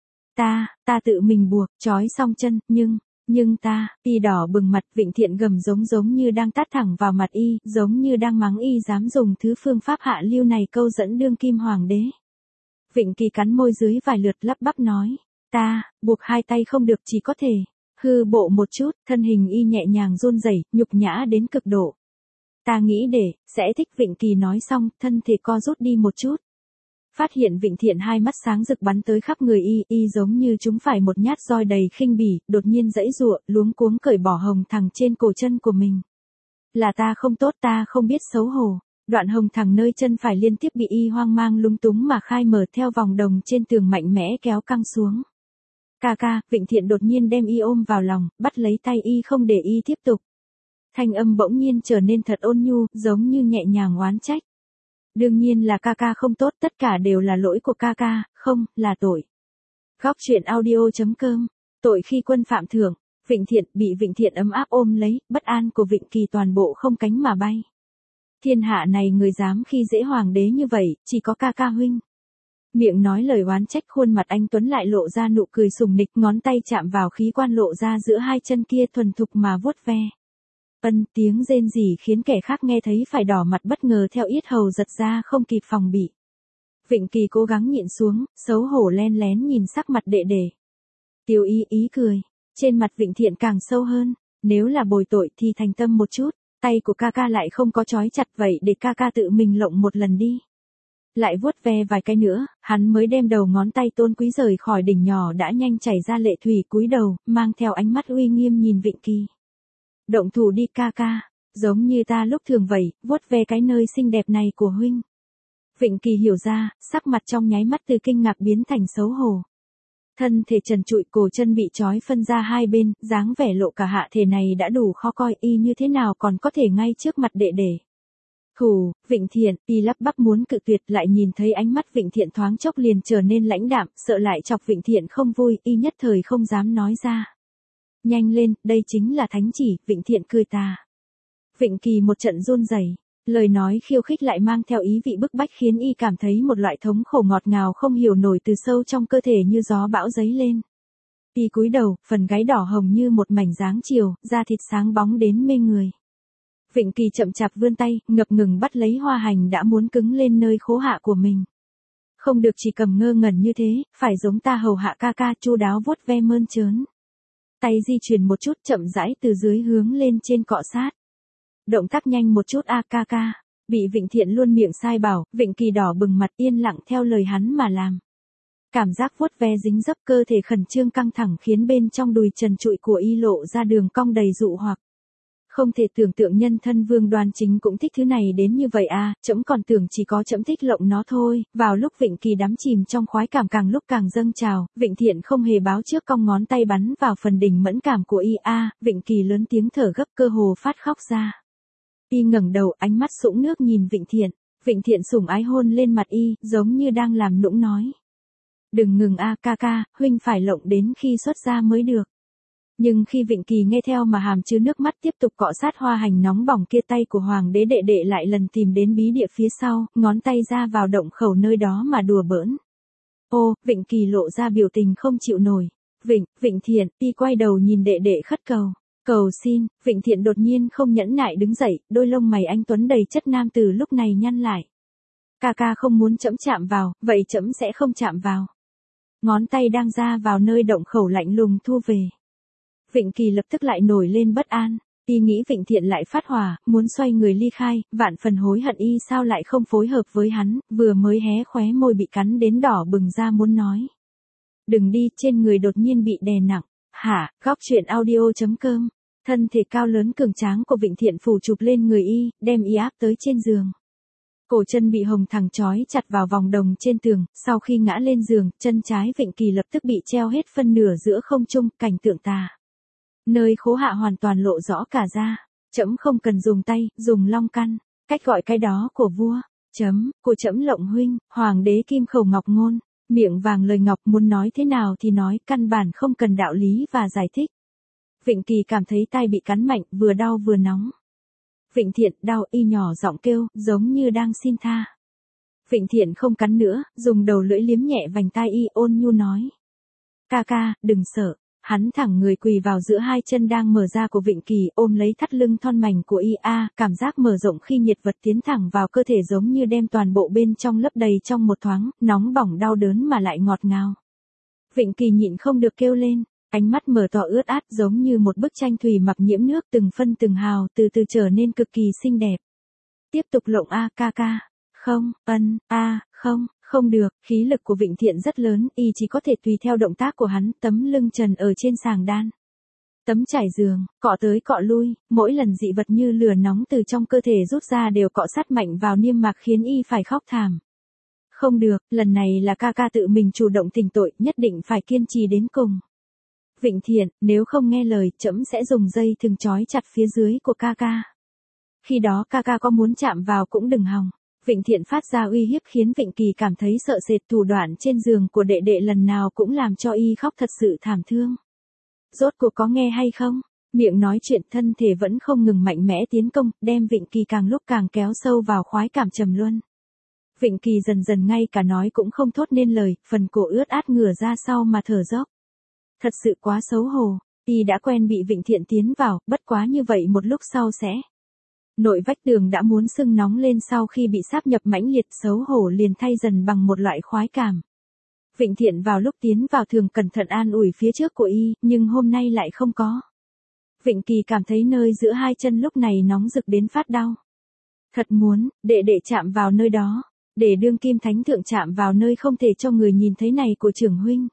Ta tự mình buộc, trói xong chân, nhưng ta, Y đỏ bừng mặt, Vịnh Thiện gầm giống như đang tát thẳng vào mặt Y, giống như đang mắng Y dám dùng thứ phương pháp hạ lưu này câu dẫn đương kim hoàng đế. Vịnh Kỳ cắn môi dưới vài lượt lắp bắp nói, buộc hai tay không được chỉ có thể. Hư bộ một chút, thân hình Y nhẹ nhàng run rẩy, nhục nhã đến cực độ. Ta nghĩ sẽ thích. Vịnh Kỳ nói xong, thân thể co rút đi một chút. Phát hiện Vịnh Thiện hai mắt sáng rực bắn tới khắp người Y giống như chúng phải một nhát roi đầy khinh bỉ, đột nhiên giãy giụa, luống cuống cởi bỏ hồng thẳng trên cổ chân của mình. Là ta không tốt, ta không biết xấu hổ. Đoạn hồng thẳng nơi chân phải liên tiếp bị Y hoang mang lúng túng mà khai mở theo vòng đồng trên tường mạnh mẽ kéo căng xuống. Ca, Vịnh Thiện đột nhiên đem Y ôm vào lòng, bắt lấy tay Y không để Y tiếp tục. Thanh âm bỗng nhiên trở nên thật ôn nhu, giống như nhẹ nhàng oán trách. Đương nhiên là ca không tốt, tất cả đều là lỗi của ca, không, là tội. Góc truyện audio.com, tội khi quân phạm thưởng, Vịnh Thiện bị Vịnh Thiện ấm áp ôm lấy, bất an của Vịnh Kỳ toàn bộ không cánh mà bay. Thiên hạ này người dám khi dễ hoàng đế như vậy, chỉ có ca huynh. Miệng nói lời oán trách, khuôn mặt anh Tuấn lại lộ ra nụ cười sùng nịch, ngón tay chạm vào khí quan lộ ra giữa hai chân kia thuần thục mà vuốt ve. Tiếng rên rỉ khiến kẻ khác nghe thấy phải đỏ mặt bất ngờ theo yết hầu giật ra không kịp phòng bị. Vịnh Kỳ cố gắng nhịn xuống, xấu hổ len lén nhìn sắc mặt đệ đệ. Tiêu ý cười, trên mặt Vịnh Thiện càng sâu hơn, nếu là bồi tội thì thành tâm một chút, tay của ca lại không có trói chặt vậy để ca tự mình lộng một lần đi. Lại vuốt ve vài cái nữa, hắn mới đem đầu ngón tay tôn quý rời khỏi đỉnh nhỏ đã nhanh chảy ra lệ thủy, cúi đầu, mang theo ánh mắt uy nghiêm nhìn Vịnh Kỳ. Động thủ đi ca, giống như ta lúc thường vậy, vuốt ve cái nơi xinh đẹp này của huynh. Vịnh Kỳ hiểu ra, sắc mặt trong nháy mắt từ kinh ngạc biến thành xấu hổ. Thân thể trần trụi, cổ chân bị trói phân ra hai bên, dáng vẻ lộ cả hạ thể này đã đủ khó coi, Y như thế nào còn có thể ngay trước mặt đệ đệ. Vịnh Thiện, Y lắp bắp muốn cự tuyệt, lại nhìn thấy ánh mắt Vịnh Thiện thoáng chốc liền trở nên lãnh đạm, sợ lại chọc Vịnh Thiện không vui, Y nhất thời không dám nói ra. Nhanh lên, đây chính là thánh chỉ, Vịnh Thiện cười tà. Vịnh Kỳ một trận run rẩy, lời nói khiêu khích lại mang theo ý vị bức bách khiến Y cảm thấy một loại thống khổ ngọt ngào không hiểu nổi từ sâu trong cơ thể như gió bão dấy lên. Y cúi đầu, phần gáy đỏ hồng như một mảnh dáng chiều, da thịt sáng bóng đến mê người. Vịnh Kỳ chậm chạp vươn tay, ngập ngừng bắt lấy hoa hành đã muốn cứng lên nơi khố hạ của mình. Không được chỉ cầm ngơ ngẩn như thế, phải giống ta hầu hạ ca chu đáo vuốt ve mơn trớn. Tay di chuyển một chút, chậm rãi từ dưới hướng lên trên cọ sát. Động tác nhanh một chút ca. Bị Vịnh Thiện luôn miệng sai bảo, Vịnh Kỳ đỏ bừng mặt yên lặng theo lời hắn mà làm. Cảm giác vuốt ve dính dấp, cơ thể khẩn trương căng thẳng khiến bên trong đùi trần trụi của Y lộ ra đường cong đầy dụ hoặc. Không thể tưởng tượng nhân thân Vương Đoan Chính cũng thích thứ này đến như vậy trẫm còn tưởng chỉ có trẫm thích lộng nó thôi. Vào lúc Vịnh Kỳ đắm chìm trong khoái cảm càng lúc càng dâng trào, Vịnh Thiện không hề báo trước cong ngón tay bắn vào phần đỉnh mẫn cảm của Y Vịnh Kỳ lớn tiếng thở gấp cơ hồ phát khóc ra. Y ngẩng đầu, ánh mắt sũng nước nhìn Vịnh Thiện sủng ái hôn lên mặt Y, giống như đang làm nũng nói. Đừng ngừng ca, huynh phải lộng đến khi xuất ra mới được. Nhưng khi Vịnh Kỳ nghe theo mà hàm chứa nước mắt tiếp tục cọ sát hoa hành nóng bỏng kia, tay của hoàng đế đệ lại lần tìm đến bí địa phía sau, ngón tay ra vào động khẩu nơi đó mà đùa bỡn. Ô, Vịnh Kỳ lộ ra biểu tình không chịu nổi. Vịnh Thiện, y quay đầu nhìn đệ đệ khất cầu. Cầu xin, Vịnh Thiện đột nhiên không nhẫn nại đứng dậy, đôi lông mày anh tuấn đầy chất nam từ lúc này nhăn lại. Ca ca không muốn trẫm chạm vào, vậy trẫm sẽ không chạm vào. Ngón tay đang ra vào nơi động khẩu lạnh lùng thu về. Vịnh Kỳ lập tức lại nổi lên bất an. Y nghĩ Vịnh Thiện lại phát hỏa, muốn xoay người ly khai, vạn phần hối hận y sao lại không phối hợp với hắn, vừa mới hé khóe môi bị cắn đến đỏ bừng ra muốn nói. Đừng đi, trên người đột nhiên bị đè nặng. Hả, góc chuyện audio.com. Thân thể cao lớn cường tráng của Vịnh Thiện phủ chụp lên người y, đem y áp tới trên giường. Cổ chân bị hồng thẳng trói chặt vào vòng đồng trên tường, sau khi ngã lên giường, chân trái Vịnh Kỳ lập tức bị treo hết phân nửa giữa không trung, cảnh tượng tà. Nơi khố hạ hoàn toàn lộ rõ cả ra. Trẫm không cần dùng tay, dùng long căn. Cách gọi cái đó của vua. Của trẫm Lộng huynh, hoàng đế kim khẩu ngọc ngôn. Miệng vàng lời ngọc, muốn nói thế nào thì nói, căn bản không cần đạo lý và giải thích. Vịnh Kỳ cảm thấy tai bị cắn mạnh, vừa đau vừa nóng. Vịnh Thiện, đau, y nhỏ giọng kêu, giống như đang xin tha. Vịnh Thiện không cắn nữa, dùng đầu lưỡi liếm nhẹ vành tai y, ôn nhu nói. Ca ca, đừng sợ. Hắn thẳng người quỳ vào giữa hai chân đang mở ra của Vịnh Kỳ, ôm lấy thắt lưng thon mảnh của y. Cảm giác mở rộng khi nhiệt vật tiến thẳng vào cơ thể giống như đem toàn bộ bên trong lấp đầy trong một thoáng, nóng bỏng đau đớn mà lại ngọt ngào. Vịnh Kỳ nhịn không được kêu lên, ánh mắt mở to ướt át giống như một bức tranh thủy mặc nhiễm nước, từng phân từng hào từ từ trở nên cực kỳ xinh đẹp. Tiếp tục lộng ca ca. Không, không được, khí lực của Vịnh Thiện rất lớn, y chỉ có thể tùy theo động tác của hắn, tấm lưng trần ở trên sàng đan. Tấm trải giường, cọ tới cọ lui, mỗi lần dị vật như lửa nóng từ trong cơ thể rút ra đều cọ sát mạnh vào niêm mạc khiến y phải khóc thảm. Không được, lần này là ca ca tự mình chủ động tỉnh tội, nhất định phải kiên trì đến cùng. Vịnh Thiện, nếu không nghe lời, trẫm sẽ dùng dây thừng trói chặt phía dưới của ca ca. Khi đó ca ca có muốn chạm vào cũng đừng hòng. Vịnh Thiện phát ra uy hiếp khiến Vịnh Kỳ cảm thấy sợ sệt, thủ đoạn trên giường của đệ đệ lần nào cũng làm cho y khóc thật sự thảm thương. Rốt cuộc có nghe hay không? Miệng nói chuyện, thân thể vẫn không ngừng mạnh mẽ tiến công, đem Vịnh Kỳ càng lúc càng kéo sâu vào khoái cảm trầm luân. Vịnh Kỳ dần dần ngay cả nói cũng không thốt nên lời, phần cổ ướt át ngửa ra sau mà thở dốc. Thật sự quá xấu hổ, y đã quen bị Vịnh Thiện tiến vào, bất quá như vậy một lúc sau sẽ. Nội vách tường đã muốn sưng nóng lên sau khi bị sáp nhập mãnh liệt, xấu hổ liền thay dần bằng một loại khoái cảm. Vịnh Thiện vào lúc tiến vào thường cẩn thận an ủi phía trước của y, nhưng hôm nay lại không có. Vịnh Kỳ cảm thấy nơi giữa hai chân lúc này nóng rực đến phát đau. Thật muốn, đệ chạm vào nơi đó, để đương kim thánh thượng chạm vào nơi không thể cho người nhìn thấy này của trưởng huynh.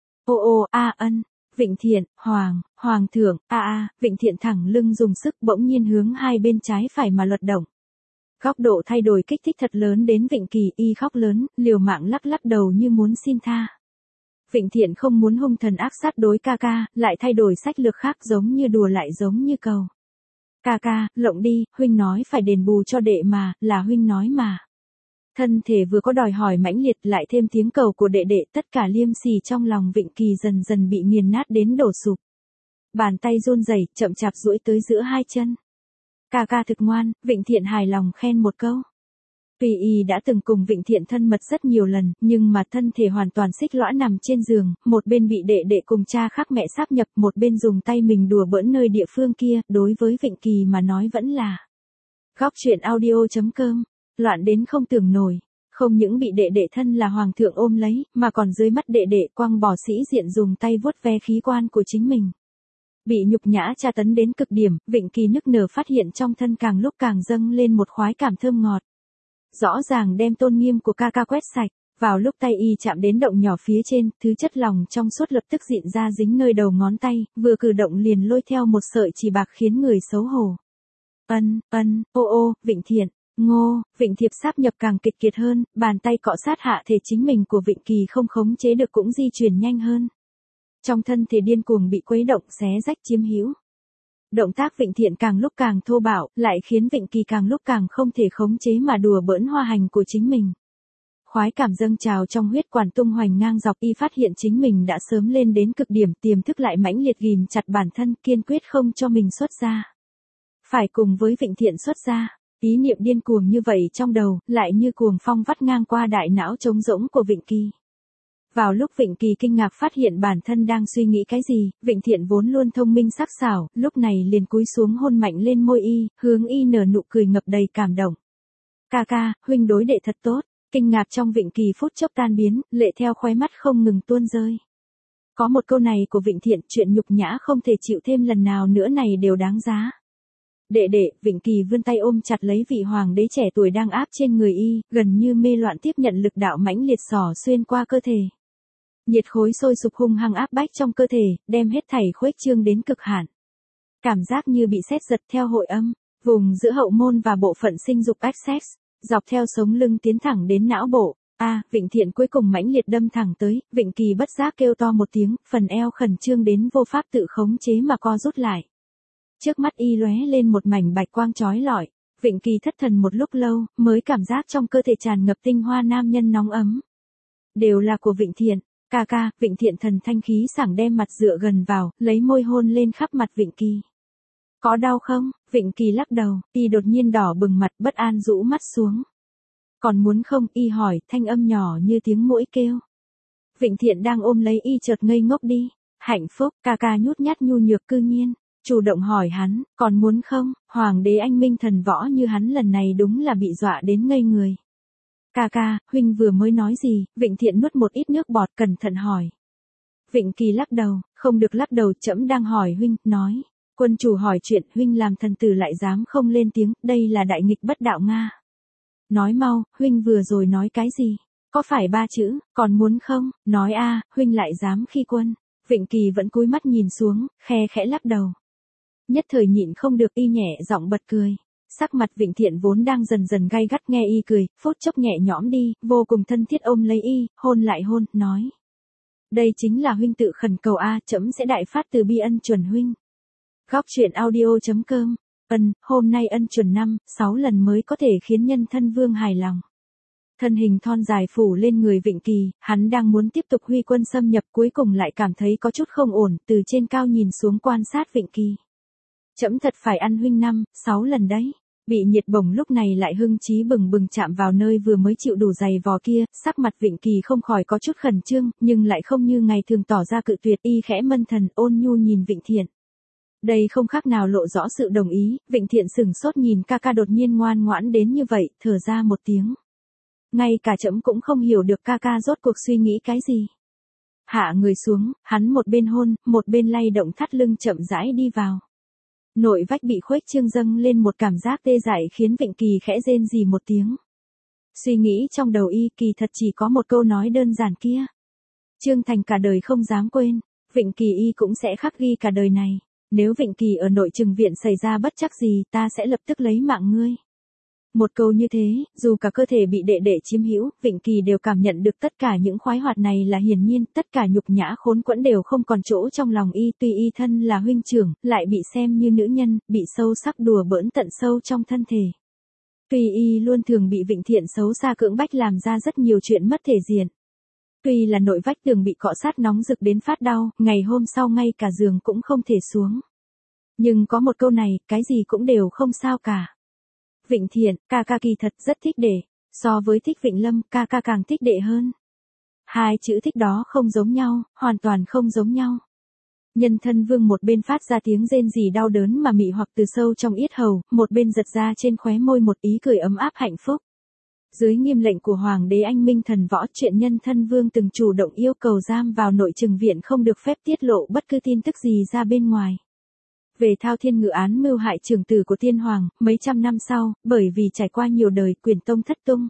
Vịnh Thiện, hoàng thượng, Vịnh Thiện thẳng lưng dùng sức bỗng nhiên hướng hai bên trái phải mà luật động. Góc độ thay đổi kích thích thật lớn đến Vịnh Kỳ, y khóc lớn, liều mạng lắc lắc đầu như muốn xin tha. Vịnh Thiện không muốn hung thần ác sát đối ca ca, lại thay đổi sách lược khác giống như đùa lại giống như cầu. Ca ca, lộng đi, huynh nói phải đền bù cho đệ mà, là huynh nói mà. Thân thể vừa có đòi hỏi mãnh liệt lại thêm tiếng cầu của đệ, tất cả liêm sỉ trong lòng Vịnh Kỳ dần dần bị nghiền nát đến đổ sụp. Bàn tay run rẩy, chậm chạp duỗi tới giữa hai chân. Ca ca thực ngoan, Vịnh Thiện hài lòng khen một câu. Tuy y đã từng cùng Vịnh Thiện thân mật rất nhiều lần, nhưng mà thân thể hoàn toàn xích lõa nằm trên giường, một bên bị đệ cùng cha khác mẹ sáp nhập, một bên dùng tay mình đùa bỡn nơi địa phương kia, đối với Vịnh Kỳ mà nói vẫn là. Góc chuyện audio.com. Loạn đến không tưởng nổi, không những bị đệ thân là hoàng thượng ôm lấy, mà còn dưới mắt đệ quăng bỏ sĩ diện dùng tay vuốt ve khí quan của chính mình. Bị nhục nhã tra tấn đến cực điểm, Vịnh Kỳ nức nở phát hiện trong thân càng lúc càng dâng lên một khoái cảm thơm ngọt. Rõ ràng đem tôn nghiêm của ca ca quét sạch, vào lúc tay y chạm đến động nhỏ phía trên, thứ chất lỏng trong suốt lập tức diện ra dính nơi đầu ngón tay, vừa cử động liền lôi theo một sợi chỉ bạc khiến người xấu hổ. Vịnh Thiện. Vịnh Thiệp sáp nhập càng kịch kiệt hơn, bàn tay cọ sát hạ thể chính mình của Vịnh Kỳ không khống chế được cũng di chuyển nhanh hơn. Trong thân thể điên cuồng bị quấy động xé rách chiếm hữu. Động tác Vịnh Thiện càng lúc càng thô bạo, lại khiến Vịnh Kỳ càng lúc càng không thể khống chế mà đùa bỡn hoa hành của chính mình. Khoái cảm dâng trào trong huyết quản tung hoành ngang dọc, y phát hiện chính mình đã sớm lên đến cực điểm, tiềm thức lại mãnh liệt ghìm chặt bản thân, kiên quyết không cho mình xuất ra. Phải cùng với Vịnh Thiện xuất ra. Ý niệm điên cuồng như vậy trong đầu, lại như cuồng phong vắt ngang qua đại não trống rỗng của Vịnh Kỳ. Vào lúc Vịnh Kỳ kinh ngạc phát hiện bản thân đang suy nghĩ cái gì, Vịnh Thiện vốn luôn thông minh sắc sảo, lúc này liền cúi xuống hôn mạnh lên môi y, hướng y nở nụ cười ngập đầy cảm động. Ca ca, huynh đối đệ thật tốt. Kinh ngạc trong Vịnh Kỳ phút chốc tan biến, lệ theo khóe mắt không ngừng tuôn rơi. Có một câu này của Vịnh Thiện, chuyện nhục nhã không thể chịu thêm lần nào nữa này đều đáng giá. Đệ đệ, Vịnh Kỳ vươn tay ôm chặt lấy vị hoàng đế trẻ tuổi đang áp trên người y, gần như mê loạn tiếp nhận lực đạo mãnh liệt xỏ xuyên qua cơ thể. Nhiệt khối sôi sục hung hăng áp bách trong cơ thể, đem hết thảy khuếch trương đến cực hạn. Cảm giác như bị sét giật theo hội âm, vùng giữa hậu môn và bộ phận sinh dục access, dọc theo sống lưng tiến thẳng đến não bộ. Vịnh Thiện cuối cùng mãnh liệt đâm thẳng tới, Vịnh Kỳ bất giác kêu to một tiếng, phần eo khẩn trương đến vô pháp tự khống chế mà co rút lại. Trước mắt y lóe lên một mảnh bạch quang chói lọi, Vịnh Kỳ thất thần một lúc lâu, mới cảm giác trong cơ thể tràn ngập tinh hoa nam nhân nóng ấm. Đều là của Vịnh Thiện, ca ca, Vịnh Thiện thần thanh khí sảng đem mặt dựa gần vào, lấy môi hôn lên khắp mặt Vịnh Kỳ. Có đau không? Vịnh Kỳ lắc đầu, y đột nhiên đỏ bừng mặt bất an rũ mắt xuống. Còn muốn không? Y hỏi, thanh âm nhỏ như tiếng muỗi kêu. Vịnh Thiện đang ôm lấy y chợt ngây ngốc đi. Hạnh phúc, ca ca nhút nhát nhu nhược cư nhiên. Chủ động hỏi hắn, còn muốn không? Hoàng đế anh minh thần võ như hắn lần này đúng là bị dọa đến ngây người. Ca ca, huynh vừa mới nói gì? Vịnh Thiện nuốt một ít nước bọt cẩn thận hỏi. Vịnh Kỳ lắc đầu, không được lắc đầu, trẫm đang hỏi huynh, nói. Quân chủ hỏi chuyện, huynh làm thần tử lại dám không lên tiếng, đây là đại nghịch bất đạo Nga. Nói mau, huynh vừa rồi nói cái gì? Có phải 3 chữ, còn muốn không? Nói huynh lại dám khi quân. Vịnh Kỳ vẫn cúi mắt nhìn xuống, khe khẽ lắc đầu. Nhất thời nhịn không được y nhẹ giọng bật cười. Sắc mặt Vịnh Thiện vốn đang dần dần gay gắt nghe y cười, phút chốc nhẹ nhõm đi, vô cùng thân thiết ôm lấy y, hôn lại hôn, nói. Đây chính là huynh tự khẩn cầu trẫm sẽ đại phát từ bi ân chuẩn huynh. Góc truyện audio.com. Hôm nay ân chuẩn 5-6 lần mới có thể khiến nhân thân vương hài lòng. Thân hình thon dài phủ lên người Vịnh Kỳ, hắn đang muốn tiếp tục huy quân xâm nhập cuối cùng lại cảm thấy có chút không ổn, từ trên cao nhìn xuống quan sát Vịnh Kỳ. Trẫm thật phải ăn huynh 5-6 lần đấy. Bị nhiệt bổng lúc này lại hưng chí bừng bừng chạm vào nơi vừa mới chịu đủ dày vò kia, sắc mặt Vịnh Kỳ không khỏi có chút khẩn trương, nhưng lại không như ngày thường tỏ ra cự tuyệt, y khẽ mân thần ôn nhu nhìn Vịnh Thiện. Đây không khác nào lộ rõ sự đồng ý, Vịnh Thiện sửng sốt nhìn ca ca đột nhiên ngoan ngoãn đến như vậy, thở ra một tiếng. Ngay cả trẫm cũng không hiểu được ca ca rốt cuộc suy nghĩ cái gì. Hạ người xuống, hắn một bên hôn, một bên lay động thắt lưng chậm rãi đi vào. Nội vách bị khuếch trương dâng lên một cảm giác tê dại khiến Vịnh Kỳ khẽ rên rỉ một tiếng. Suy nghĩ trong đầu y kỳ thật chỉ có một câu nói đơn giản kia. Trương Thành cả đời không dám quên, Vịnh Kỳ y cũng sẽ khắc ghi cả đời này. Nếu Vịnh Kỳ ở nội trừng viện xảy ra bất trắc gì, ta sẽ lập tức lấy mạng ngươi. Một câu như thế, dù cả cơ thể bị đệ đệ chiếm hữu, Vịnh Kỳ đều cảm nhận được tất cả những khoái hoạt này là hiển nhiên, tất cả nhục nhã khốn quẫn đều không còn chỗ trong lòng y, tuy y thân là huynh trưởng, lại bị xem như nữ nhân, bị sâu sắc đùa bỡn tận sâu trong thân thể. Tuy y luôn thường bị Vịnh Thiện xấu xa cưỡng bách làm ra rất nhiều chuyện mất thể diện. Tuy là nội vách tường bị cọ sát nóng rực đến phát đau, ngày hôm sau ngay cả giường cũng không thể xuống. Nhưng có một câu này, cái gì cũng đều không sao cả. Vịnh Thiện, ca ca kỳ thật rất thích đệ, so với thích Vịnh Lâm, ca ca càng thích đệ hơn. Hai chữ thích đó không giống nhau, hoàn toàn không giống nhau. Nhân thân vương một bên phát ra tiếng rên rỉ đau đớn mà mị hoặc từ sâu trong yết hầu, một bên giật ra trên khóe môi một ý cười ấm áp hạnh phúc. Dưới nghiêm lệnh của Hoàng đế anh minh thần võ, chuyện nhân thân vương từng chủ động yêu cầu giam vào nội trừng viện không được phép tiết lộ bất cứ tin tức gì ra bên ngoài. Về Thao Thiên Ngự án mưu hại trưởng tử của Tiên Hoàng, mấy trăm năm sau, bởi vì trải qua nhiều đời quyền tông thất tung.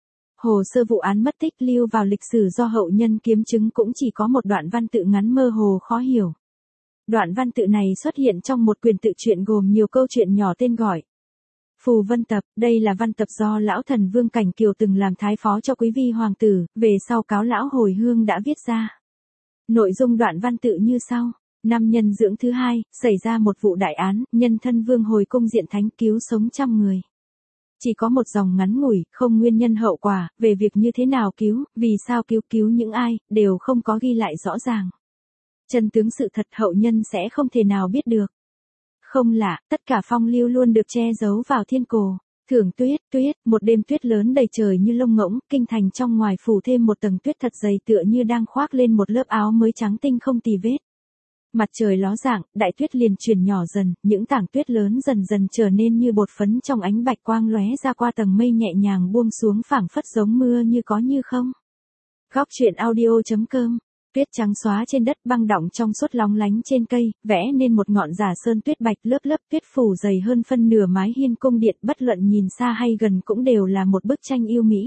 Hồ sơ vụ án mất tích lưu vào lịch sử do hậu nhân kiếm chứng cũng chỉ có một đoạn văn tự ngắn mơ hồ khó hiểu. Đoạn văn tự này xuất hiện trong một quyển tự truyện gồm nhiều câu chuyện nhỏ tên gọi Phù Vân Tập. Đây là văn tập do lão thần Vương Cảnh Kiều từng làm thái phó cho quý vi hoàng tử, về sau cáo lão hồi hương đã viết ra. Nội dung đoạn văn tự như sau. Năm nhân dưỡng thứ hai, xảy ra một vụ đại án, nhân thân vương hồi cung diện thánh cứu sống trăm người. Chỉ có một dòng ngắn ngủi, không nguyên nhân hậu quả, về việc như thế nào cứu, vì sao cứu những ai, đều không có ghi lại rõ ràng. Chân tướng sự thật hậu nhân sẽ không thể nào biết được. Không lạ, tất cả phong lưu luôn được che giấu vào thiên cổ. Thưởng tuyết, tuyết, một đêm tuyết lớn đầy trời như lông ngỗng, kinh thành trong ngoài phủ thêm một tầng tuyết thật dày tựa như đang khoác lên một lớp áo mới trắng tinh không tì vết. Mặt trời ló dạng, đại tuyết liền chuyển nhỏ dần, những tảng tuyết lớn dần dần trở nên như bột phấn trong ánh bạch quang lóe ra qua tầng mây nhẹ nhàng buông xuống phảng phất giống mưa như có như không. Góc truyện audio.com. Tuyết trắng xóa trên đất băng đọng trong suốt lóng lánh trên cây, vẽ nên một ngọn giả sơn tuyết bạch lớp lớp tuyết phủ dày hơn phân nửa mái hiên cung điện, bất luận nhìn xa hay gần cũng đều là một bức tranh yêu mỹ.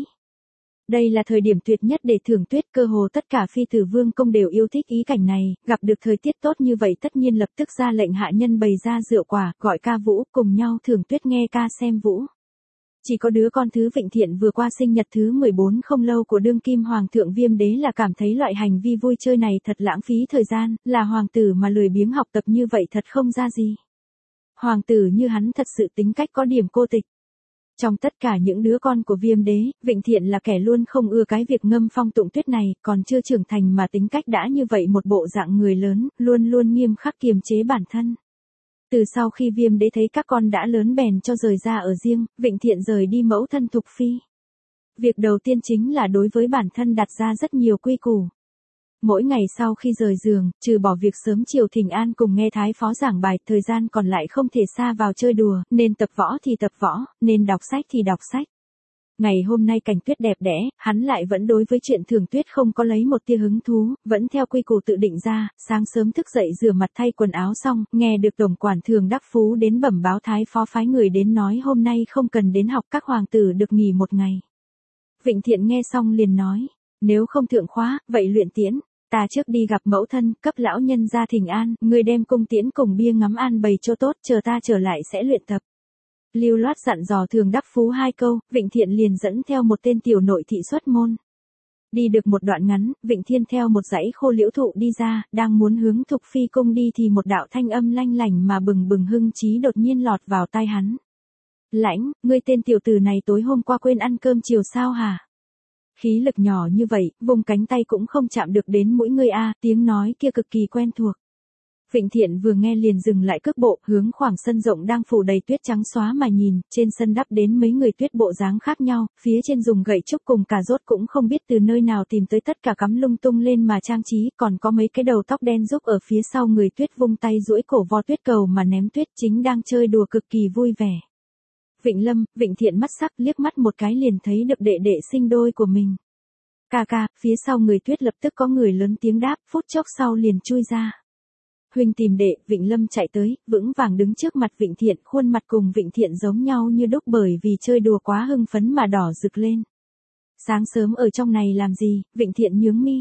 Đây là thời điểm tuyệt nhất để thưởng tuyết, cơ hồ tất cả phi tử vương công đều yêu thích ý cảnh này, gặp được thời tiết tốt như vậy tất nhiên lập tức ra lệnh hạ nhân bày ra rượu quả, gọi ca vũ, cùng nhau thưởng tuyết nghe ca xem vũ. Chỉ có đứa con thứ Vịnh Thiện vừa qua sinh nhật thứ 14 không lâu của đương kim hoàng thượng Viêm Đế là cảm thấy loại hành vi vui chơi này thật lãng phí thời gian, là hoàng tử mà lười biếng học tập như vậy thật không ra gì. Hoàng tử như hắn thật sự tính cách có điểm cô tịch. Trong tất cả những đứa con của Viêm Đế, Vịnh Thiện là kẻ luôn không ưa cái việc ngâm phong tụng tuyết này, còn chưa trưởng thành mà tính cách đã như vậy, một bộ dạng người lớn, luôn luôn nghiêm khắc kiềm chế bản thân. Từ sau khi Viêm Đế thấy các con đã lớn bèn cho rời ra ở riêng, Vịnh Thiện rời đi mẫu thân Thục Phi. Việc đầu tiên chính là đối với bản thân đặt ra rất nhiều quy củ. Mỗi ngày sau khi rời giường, trừ bỏ việc sớm chiều thỉnh an cùng nghe thái phó giảng bài, thời gian còn lại không thể xa vào chơi đùa, nên tập võ thì tập võ, nên đọc sách thì đọc sách. Ngày hôm nay cảnh tuyết đẹp đẽ, hắn lại vẫn đối với chuyện thưởng tuyết không có lấy một tia hứng thú, vẫn theo quy củ tự định ra, sáng sớm thức dậy rửa mặt thay quần áo xong, nghe được tổng quản Thường Đắc Phú đến bẩm báo thái phó phái người đến nói hôm nay không cần đến học, các hoàng tử được nghỉ một ngày. Vịnh Thiện nghe xong liền nói, nếu không thượng khóa, vậy luyện tiễn. Ta trước đi gặp mẫu thân, cấp lão nhân ra thỉnh an, người đem cung tiễn cùng bia ngắm an bày cho tốt, chờ ta trở lại sẽ luyện tập. Lưu loát dặn dò Thường Đắc Phú 2 câu, Vịnh Thiện liền dẫn theo một tên tiểu nội thị xuất môn. Đi được một đoạn ngắn, Vịnh Thiên theo một dãy khô liễu thụ đi ra, đang muốn hướng Thục Phi cung đi thì một đạo thanh âm lanh lảnh mà bừng bừng hưng trí đột nhiên lọt vào tai hắn. Lãnh, ngươi tên tiểu tử này tối hôm qua quên ăn cơm chiều sao hả? Khí lực nhỏ như vậy, vùng cánh tay cũng không chạm được đến mũi ngươi a, tiếng nói kia cực kỳ quen thuộc. Vịnh Thiện vừa nghe liền dừng lại cước bộ, hướng khoảng sân rộng đang phủ đầy tuyết trắng xóa mà nhìn, trên sân đắp đến mấy người tuyết bộ dáng khác nhau, phía trên dùng gậy trúc cùng cà rốt cũng không biết từ nơi nào tìm tới tất cả cắm lung tung lên mà trang trí, còn có mấy cái đầu tóc đen rúc ở phía sau người tuyết vung tay duỗi cổ vo tuyết cầu mà ném tuyết, chính đang chơi đùa cực kỳ vui vẻ. Vịnh Lâm, Vịnh Thiện mắt sắc liếc mắt một cái liền thấy được đệ đệ sinh đôi của mình. Ca ca, phía sau người tuyết lập tức có người lớn tiếng đáp, phút chốc sau liền chui ra. Huynh tìm đệ, Vịnh Lâm chạy tới, vững vàng đứng trước mặt Vịnh Thiện, khuôn mặt cùng Vịnh Thiện giống nhau như đúc bởi vì chơi đùa quá hưng phấn mà đỏ rực lên. Sáng sớm ở trong này làm gì? Vịnh Thiện nhướng mi.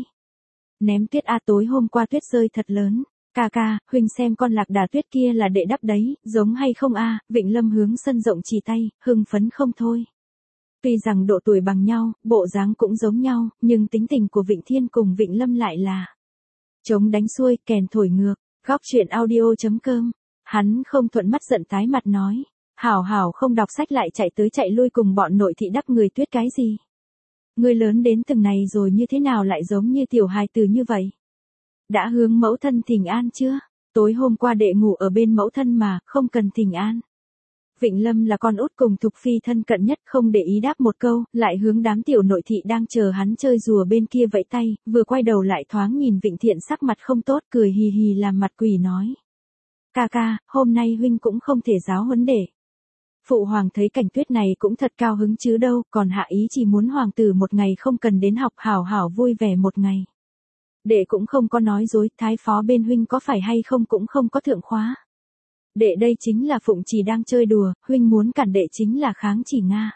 Ném tuyết a, tối hôm qua tuyết rơi thật lớn. Ca ca, huynh xem con lạc đà tuyết kia là đệ đắp đấy, giống hay không a? Vịnh Lâm hướng sân rộng chỉ tay, hưng phấn không thôi. Tuy rằng độ tuổi bằng nhau, bộ dáng cũng giống nhau, nhưng tính tình của Vịnh Thiên cùng Vịnh Lâm lại là trống đánh xuôi, kèn thổi ngược. Góc truyện audio.com. Hắn không thuận mắt giận tái mặt nói, hảo hảo không đọc sách lại chạy tới chạy lui cùng bọn nội thị đắp người tuyết cái gì. Người lớn đến từng này rồi như thế nào lại giống như tiểu hài tử như vậy? Đã hướng mẫu thân thỉnh an chưa? Tối hôm qua đệ ngủ ở bên mẫu thân mà, không cần thỉnh an. Vịnh Lâm là con út cùng Thục Phi thân cận nhất, không để ý đáp một câu, lại hướng đám tiểu nội thị đang chờ hắn chơi rùa bên kia vẫy tay, vừa quay đầu lại thoáng nhìn Vịnh Thiện sắc mặt không tốt, cười hì hì làm mặt quỷ nói. Ca ca, hôm nay huynh cũng không thể giáo huấn đệ. Phụ hoàng thấy cảnh tuyết này cũng thật cao hứng chứ đâu, còn hạ ý chỉ muốn hoàng tử một ngày không cần đến học, hảo hảo vui vẻ một ngày. Đệ cũng không có nói dối, thái phó bên huynh có phải hay không cũng không có thượng khóa. Đệ đây chính là Phụng Chỉ đang chơi đùa, huynh muốn cản đệ chính là kháng chỉ Nga.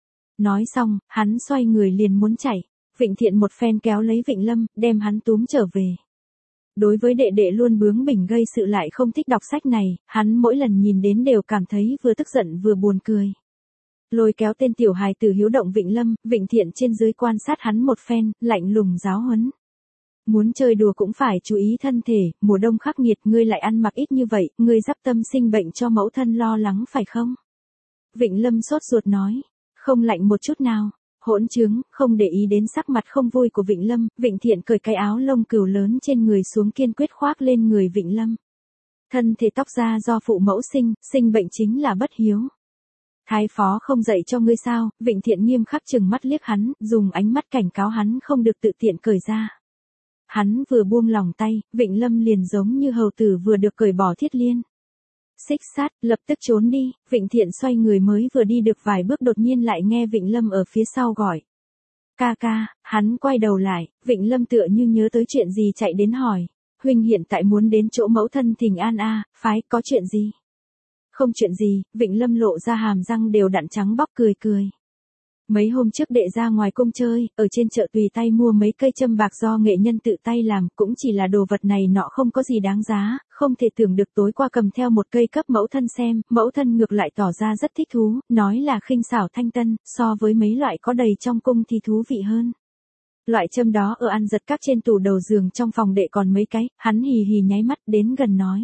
Nói xong, hắn xoay người liền muốn chạy. Vịnh Thiện một phen kéo lấy Vịnh Lâm, đem hắn túm trở về. Đối với đệ đệ luôn bướng bỉnh gây sự lại không thích đọc sách này, hắn mỗi lần nhìn đến đều cảm thấy vừa tức giận vừa buồn cười. Lôi kéo tên tiểu hài tử hiếu động Vịnh Lâm, Vịnh Thiện trên dưới quan sát hắn một phen, lạnh lùng giáo huấn. Muốn chơi đùa cũng phải chú ý thân thể, mùa đông khắc nghiệt ngươi lại ăn mặc ít như vậy, ngươi dắp tâm sinh bệnh cho mẫu thân lo lắng phải không? Vịnh Lâm sốt ruột nói, không lạnh một chút nào. Hỗn trướng, không để ý đến sắc mặt không vui của Vịnh Lâm, Vịnh Thiện cởi cái áo lông cừu lớn trên người xuống kiên quyết khoác lên người Vịnh Lâm. Thân thể tóc da do phụ mẫu sinh bệnh chính là bất hiếu. Thái phó không dạy cho ngươi sao? Vịnh Thiện nghiêm khắc trừng mắt liếc hắn, dùng ánh mắt cảnh cáo hắn không được tự tiện cởi ra. Hắn vừa buông lòng tay, Vịnh Lâm liền giống như hầu tử vừa được cởi bỏ thiết liên. Xích sát, lập tức trốn đi. Vịnh Thiện xoay người mới vừa đi được vài bước đột nhiên lại nghe Vịnh Lâm ở phía sau gọi. Ca ca, hắn quay đầu lại, Vịnh Lâm tựa như nhớ tới chuyện gì chạy đến hỏi. Huynh hiện tại muốn đến chỗ mẫu thân Thình An a, phái, có chuyện gì? Không chuyện gì, Vịnh Lâm lộ ra hàm răng đều đặn trắng bóc cười cười. Mấy hôm trước đệ ra ngoài cung chơi, ở trên chợ tùy tay mua mấy cây châm bạc do nghệ nhân tự tay làm, cũng chỉ là đồ vật này nọ không có gì đáng giá, không thể tưởng được tối qua cầm theo một cây cấp mẫu thân xem, mẫu thân ngược lại tỏ ra rất thích thú, nói là khinh xảo thanh tân, so với mấy loại có đầy trong cung thì thú vị hơn. Loại châm đó ở An Giật Các trên tủ đầu giường trong phòng đệ còn mấy cái, hắn hì hì nháy mắt đến gần nói.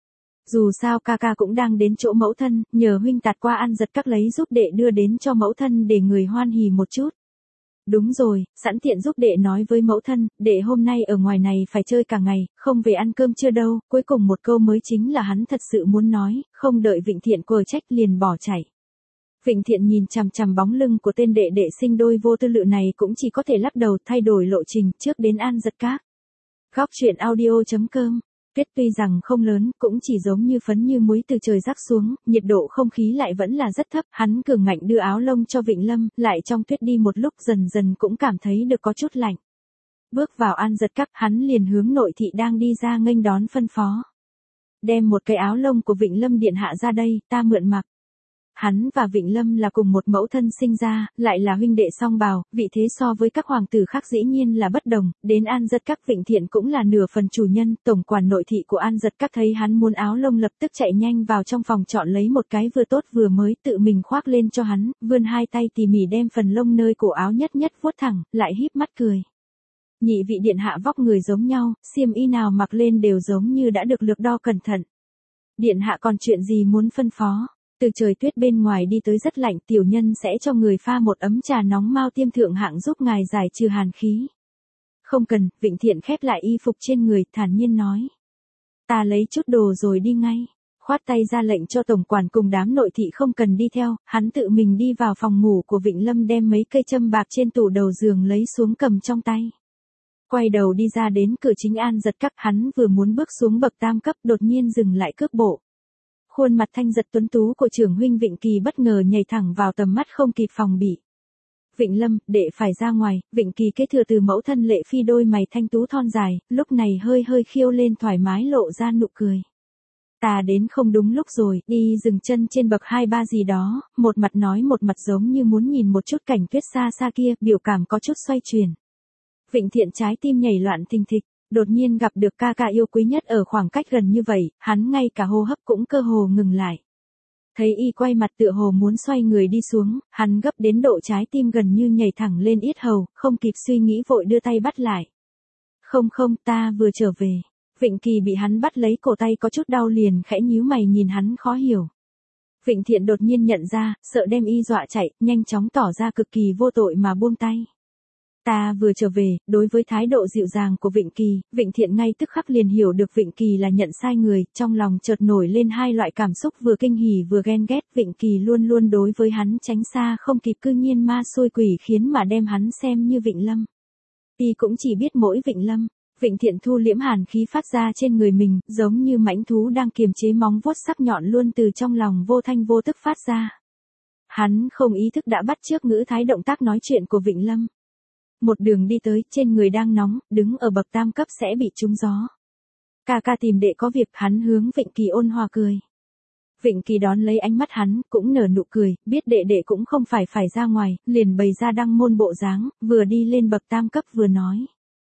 Dù sao ca ca cũng đang đến chỗ mẫu thân, nhờ huynh tạt qua An Giật Các lấy giúp đệ đưa đến cho mẫu thân để người hoan hỉ một chút. Đúng rồi, sẵn tiện giúp đệ nói với mẫu thân, đệ hôm nay ở ngoài này phải chơi cả ngày, không về ăn cơm chưa đâu, cuối cùng một câu mới chính là hắn thật sự muốn nói, không đợi Vịnh Thiện quở trách liền bỏ chạy. Vịnh Thiện nhìn chằm chằm bóng lưng của tên đệ đệ sinh đôi vô tư lự này cũng chỉ có thể lắc đầu thay đổi lộ trình trước đến An Giật Các. Góc truyện audio.com. Tuyết tuy rằng không lớn, cũng chỉ giống như phấn như muối từ trời rắc xuống, nhiệt độ không khí lại vẫn là rất thấp, hắn cường ngạnh đưa áo lông cho Vịnh Lâm, lại trong tuyết đi một lúc dần dần cũng cảm thấy được có chút lạnh. Bước vào An Giật Các, hắn liền hướng nội thị đang đi ra nghênh đón phân phó. Đem một cái áo lông của Vịnh Lâm điện hạ ra đây, ta mượn mặc. Hắn và Vịnh Lâm là cùng một mẫu thân sinh ra, lại là huynh đệ song bào, vị thế so với các hoàng tử khác dĩ nhiên là bất đồng, đến An Giật Các Vịnh Thiện cũng là nửa phần chủ nhân, tổng quản nội thị của An Giật Các thấy hắn muốn áo lông lập tức chạy nhanh vào trong phòng chọn lấy một cái vừa tốt vừa mới tự mình khoác lên cho hắn, vươn hai tay tỉ mỉ đem phần lông nơi cổ áo nhất nhất vuốt thẳng, lại híp mắt cười. Nhị vị điện hạ vóc người giống nhau, xiêm y nào mặc lên đều giống như đã được lược đo cẩn thận. Điện hạ còn chuyện gì muốn phân phó? Từ trời tuyết bên ngoài đi tới rất lạnh, tiểu nhân sẽ cho người pha một ấm trà nóng mao tiêm thượng hạng giúp ngài giải trừ hàn khí. Không cần, Vịnh Thiện khép lại y phục trên người, thản nhiên nói. Ta lấy chút đồ rồi đi ngay. Khoát tay ra lệnh cho tổng quản cùng đám nội thị không cần đi theo, hắn tự mình đi vào phòng ngủ của Vịnh Lâm đem mấy cây châm bạc trên tủ đầu giường lấy xuống cầm trong tay. Quay đầu đi ra đến cửa chính An Giật Các, hắn vừa muốn bước xuống bậc tam cấp đột nhiên dừng lại cước bộ. Khuôn mặt thanh giật tuấn tú của trưởng huynh Vịnh Kỳ bất ngờ nhảy thẳng vào tầm mắt không kịp phòng bị. Vịnh Lâm, đệ phải ra ngoài, Vịnh Kỳ kế thừa từ mẫu thân Lệ Phi đôi mày thanh tú thon dài, lúc này hơi hơi khiêu lên thoải mái lộ ra nụ cười. Ta đến không đúng lúc rồi, đi dừng chân trên bậc 2-3 gì đó, một mặt nói một mặt giống như muốn nhìn một chút cảnh tuyết xa xa kia, biểu cảm có chút xoay chuyển. Vịnh Thiện trái tim nhảy loạn thình thịch. Đột nhiên gặp được ca ca yêu quý nhất ở khoảng cách gần như vậy, hắn ngay cả hô hấp cũng cơ hồ ngừng lại. Thấy y quay mặt tựa hồ muốn xoay người đi xuống, hắn gấp đến độ trái tim gần như nhảy thẳng lên yết hầu, không kịp suy nghĩ vội đưa tay bắt lại. Không không, ta vừa trở về. Vịnh Kỳ bị hắn bắt lấy cổ tay có chút đau liền khẽ nhíu mày nhìn hắn khó hiểu. Vịnh Thiện đột nhiên nhận ra, sợ đem y dọa chạy, nhanh chóng tỏ ra cực kỳ vô tội mà buông tay. Ta vừa trở về, đối với thái độ dịu dàng của Vịnh Kỳ, Vịnh Thiện ngay tức khắc liền hiểu được Vịnh Kỳ là nhận sai người, trong lòng chợt nổi lên hai loại cảm xúc vừa kinh hỉ vừa ghen ghét, Vịnh Kỳ luôn luôn đối với hắn tránh xa không kịp cư nhiên ma xui quỷ khiến mà đem hắn xem như Vịnh Lâm. Y cũng chỉ biết mỗi Vịnh Lâm, Vịnh Thiện thu liễm hàn khí phát ra trên người mình, giống như mãnh thú đang kiềm chế móng vuốt sắc nhọn luôn từ trong lòng vô thanh vô tức phát ra. Hắn không ý thức đã bắt chước ngữ thái động tác nói chuyện của Vịnh Lâm. Một đường đi tới, trên người đang nóng, đứng ở bậc tam cấp sẽ bị trúng gió. Ca ca tìm đệ có việc, hắn hướng Vịnh Kỳ ôn hòa cười. Vịnh Kỳ đón lấy ánh mắt hắn, cũng nở nụ cười, biết đệ đệ cũng không phải ra ngoài, liền bày ra đăng môn bộ dáng, vừa đi lên bậc tam cấp vừa nói.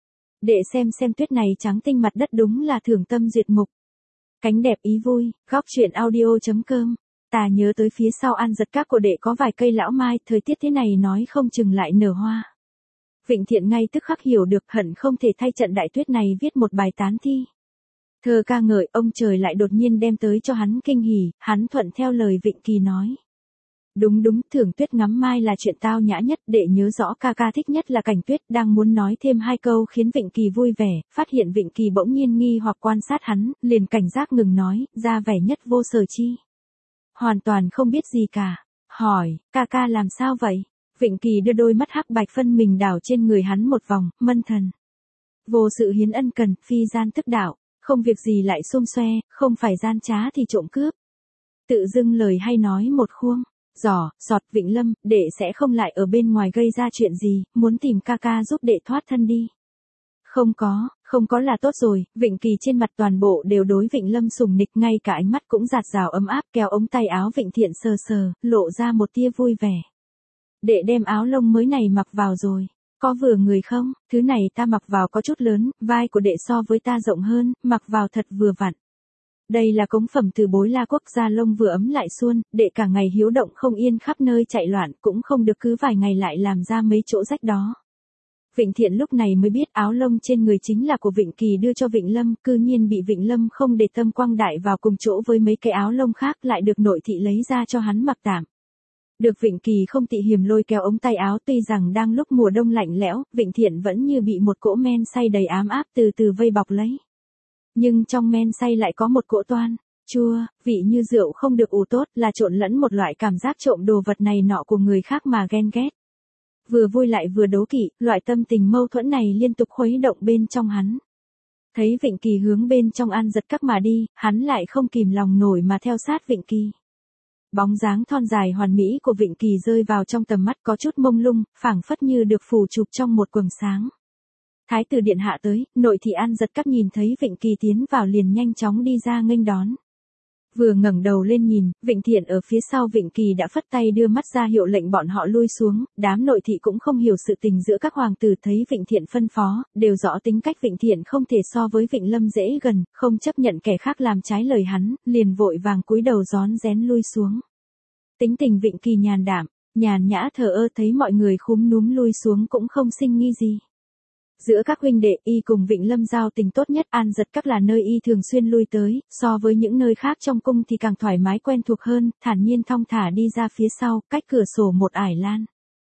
Đệ xem tuyết này trắng tinh mặt đất đúng là thưởng tâm duyệt mục. Cánh đẹp ý vui, góc truyện audio.com. Ta nhớ tới phía sau An Giật Các của đệ có vài cây lão mai, thời tiết thế này nói không chừng lại nở hoa. Vịnh Thiện ngay tức khắc hiểu được hận không thể thay trận đại tuyết này viết một bài tán thi. Thơ ca ngợi ông trời lại đột nhiên đem tới cho hắn kinh hỉ, hắn thuận theo lời Vịnh Kỳ nói. Đúng, thưởng tuyết ngắm mai là chuyện tao nhã nhất, đệ nhớ rõ ca ca thích nhất là cảnh tuyết, đang muốn nói thêm hai câu khiến Vịnh Kỳ vui vẻ, phát hiện Vịnh Kỳ bỗng nhiên nghi hoặc quan sát hắn, liền cảnh giác ngừng nói, ra vẻ nhất vô sở chi. Hoàn toàn không biết gì cả. hỏi, ca làm sao vậy? Vịnh Kỳ đưa đôi mắt hắc bạch phân mình đảo trên người hắn một vòng, mân thần. Vô sự hiến ân cần, phi gian tức đạo, không việc gì lại xôm xoe, không phải gian trá thì trộm cướp. Tự dưng lời hay nói một khuôn, giỏ, sọt Vịnh Lâm, đệ sẽ không lại ở bên ngoài gây ra chuyện gì, muốn tìm ca giúp đệ thoát thân đi. Không có là tốt rồi, Vịnh Kỳ trên mặt toàn bộ đều đối Vịnh Lâm sùng nịch, ngay cả ánh mắt cũng giạt rào ấm áp, kéo ống tay áo Vịnh Thiện sờ, lộ ra một tia vui vẻ. Đệ đem áo lông mới này mặc vào rồi, có vừa người không? Thứ này ta mặc vào có chút lớn, vai của đệ so với ta rộng hơn, mặc vào thật vừa vặn. Đây là cống phẩm từ Bối La quốc, da lông vừa ấm lại suôn, đệ cả ngày hiếu động không yên khắp nơi chạy loạn, cũng không được cứ vài ngày lại làm ra mấy chỗ rách đó. Vịnh Thiện lúc này mới biết áo lông trên người chính là của Vịnh Kỳ đưa cho Vịnh Lâm, cư nhiên bị Vịnh Lâm không để tâm quăng đại vào cùng chỗ với mấy cái áo lông khác, lại được nội thị lấy ra cho hắn mặc tạm. Được Vịnh Kỳ không tị hiềm lôi kéo ống tay áo, tuy rằng đang lúc mùa đông lạnh lẽo, Vịnh Thiện vẫn như bị một cỗ men say đầy ám áp từ từ vây bọc lấy. Nhưng trong men say lại có một cỗ toan, chua, vị như rượu không được ủ tốt, là trộn lẫn một loại cảm giác trộm đồ vật này nọ của người khác mà ghen ghét. Vừa vui lại vừa đố kỵ, loại tâm tình mâu thuẫn này liên tục khuấy động bên trong hắn. Thấy Vịnh Kỳ hướng bên trong An Giật Các mà đi, hắn lại không kìm lòng nổi mà theo sát Vịnh Kỳ. Bóng dáng thon dài hoàn mỹ của Vịnh Kỳ rơi vào trong tầm mắt có chút mông lung, phảng phất như được phủ chụp trong một quầng sáng. Thái tử điện hạ tới, nội thị An Giật Các nhìn thấy Vịnh Kỳ tiến vào liền nhanh chóng đi ra nghênh đón. Vừa ngẩng đầu lên nhìn, Vịnh Thiện ở phía sau Vịnh Kỳ đã phất tay đưa mắt ra hiệu lệnh bọn họ lui xuống, đám nội thị cũng không hiểu sự tình giữa các hoàng tử, thấy Vịnh Thiện phân phó, đều rõ tính cách Vịnh Thiện không thể so với Vịnh Lâm dễ gần, không chấp nhận kẻ khác làm trái lời hắn, liền vội vàng cúi đầu rón rén lui xuống. Tính tình Vịnh Kỳ nhàn đạm, nhàn nhã thờ ơ, thấy mọi người khúm núm lui xuống cũng không sinh nghi gì. Giữa các huynh đệ, y cùng Vịnh Lâm giao tình tốt nhất, An Giật Các là nơi y thường xuyên lui tới, so với những nơi khác trong cung thì càng thoải mái quen thuộc hơn, thản nhiên thong thả đi ra phía sau, cách cửa sổ một ải lan.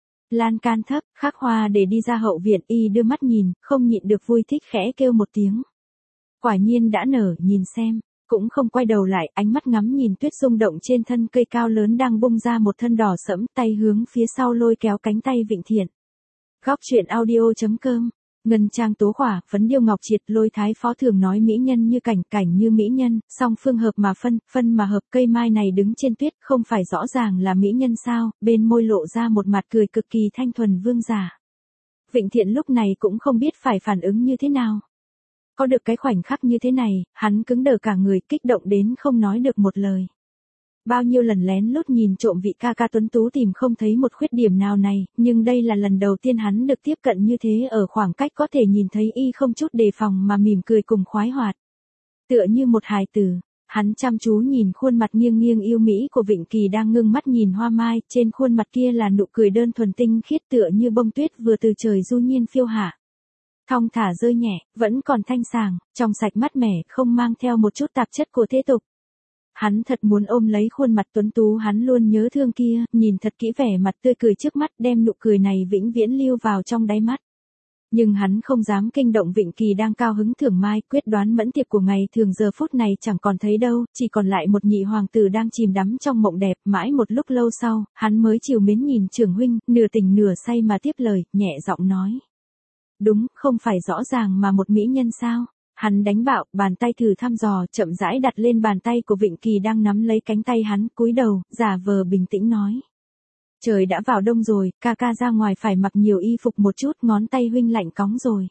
Lan can thấp, khắc hoa để đi ra hậu viện, y đưa mắt nhìn, không nhịn được vui thích khẽ kêu một tiếng. Quả nhiên đã nở, nhìn xem, cũng không quay đầu lại, ánh mắt ngắm nhìn tuyết rung động trên thân cây cao lớn đang bung ra một thân đỏ sẫm, tay hướng phía sau lôi kéo cánh tay Vịnh Thiện. Góc truyện audio.com. Ngân trang tố khỏa, phấn điêu ngọc triệt, Lôi Thái Phó thường nói mỹ nhân như cảnh, cảnh như mỹ nhân, song phương hợp mà phân, phân mà hợp, cây mai này đứng trên tuyết, không phải rõ ràng là mỹ nhân sao, bên môi lộ ra một mặt cười cực kỳ thanh thuần vương giả. Vịnh Thiện lúc này cũng không biết phải phản ứng như thế nào. Có được cái khoảnh khắc như thế này, hắn cứng đờ cả người, kích động đến không nói được một lời. Bao nhiêu lần lén lút nhìn trộm vị ca tuấn tú tìm không thấy một khuyết điểm nào này, nhưng đây là lần đầu tiên hắn được tiếp cận như thế, ở khoảng cách có thể nhìn thấy y không chút đề phòng mà mỉm cười cùng khoái hoạt. Tựa như một hài tử, hắn chăm chú nhìn khuôn mặt nghiêng nghiêng yêu mỹ của Vịnh Kỳ đang ngưng mắt nhìn hoa mai, trên khuôn mặt kia là nụ cười đơn thuần tinh khiết tựa như bông tuyết vừa từ trời du nhiên phiêu hạ. Thong thả rơi nhẹ, vẫn còn thanh sàng, trong sạch mát mẻ, không mang theo một chút tạp chất của thế tục. Hắn thật muốn ôm lấy khuôn mặt tuấn tú hắn luôn nhớ thương kia, nhìn thật kỹ vẻ mặt tươi cười trước mắt, đem nụ cười này vĩnh viễn lưu vào trong đáy mắt. Nhưng hắn không dám kinh động Vịnh Kỳ đang cao hứng thưởng mai, quyết đoán mẫn tiệp của ngày thường giờ phút này chẳng còn thấy đâu, chỉ còn lại một nhị hoàng tử đang chìm đắm trong mộng đẹp, mãi một lúc lâu sau, hắn mới trìu mến nhìn trưởng huynh, nửa tỉnh nửa say mà tiếp lời, nhẹ giọng nói. Đúng, không phải rõ ràng mà một mỹ nhân sao? Hắn đánh bạo, bàn tay thử thăm dò, chậm rãi đặt lên bàn tay của Vịnh Kỳ đang nắm lấy cánh tay hắn, cúi đầu, giả vờ bình tĩnh nói. Trời đã vào đông rồi, ca ra ngoài phải mặc nhiều y phục một chút, ngón tay huynh lạnh cóng rồi.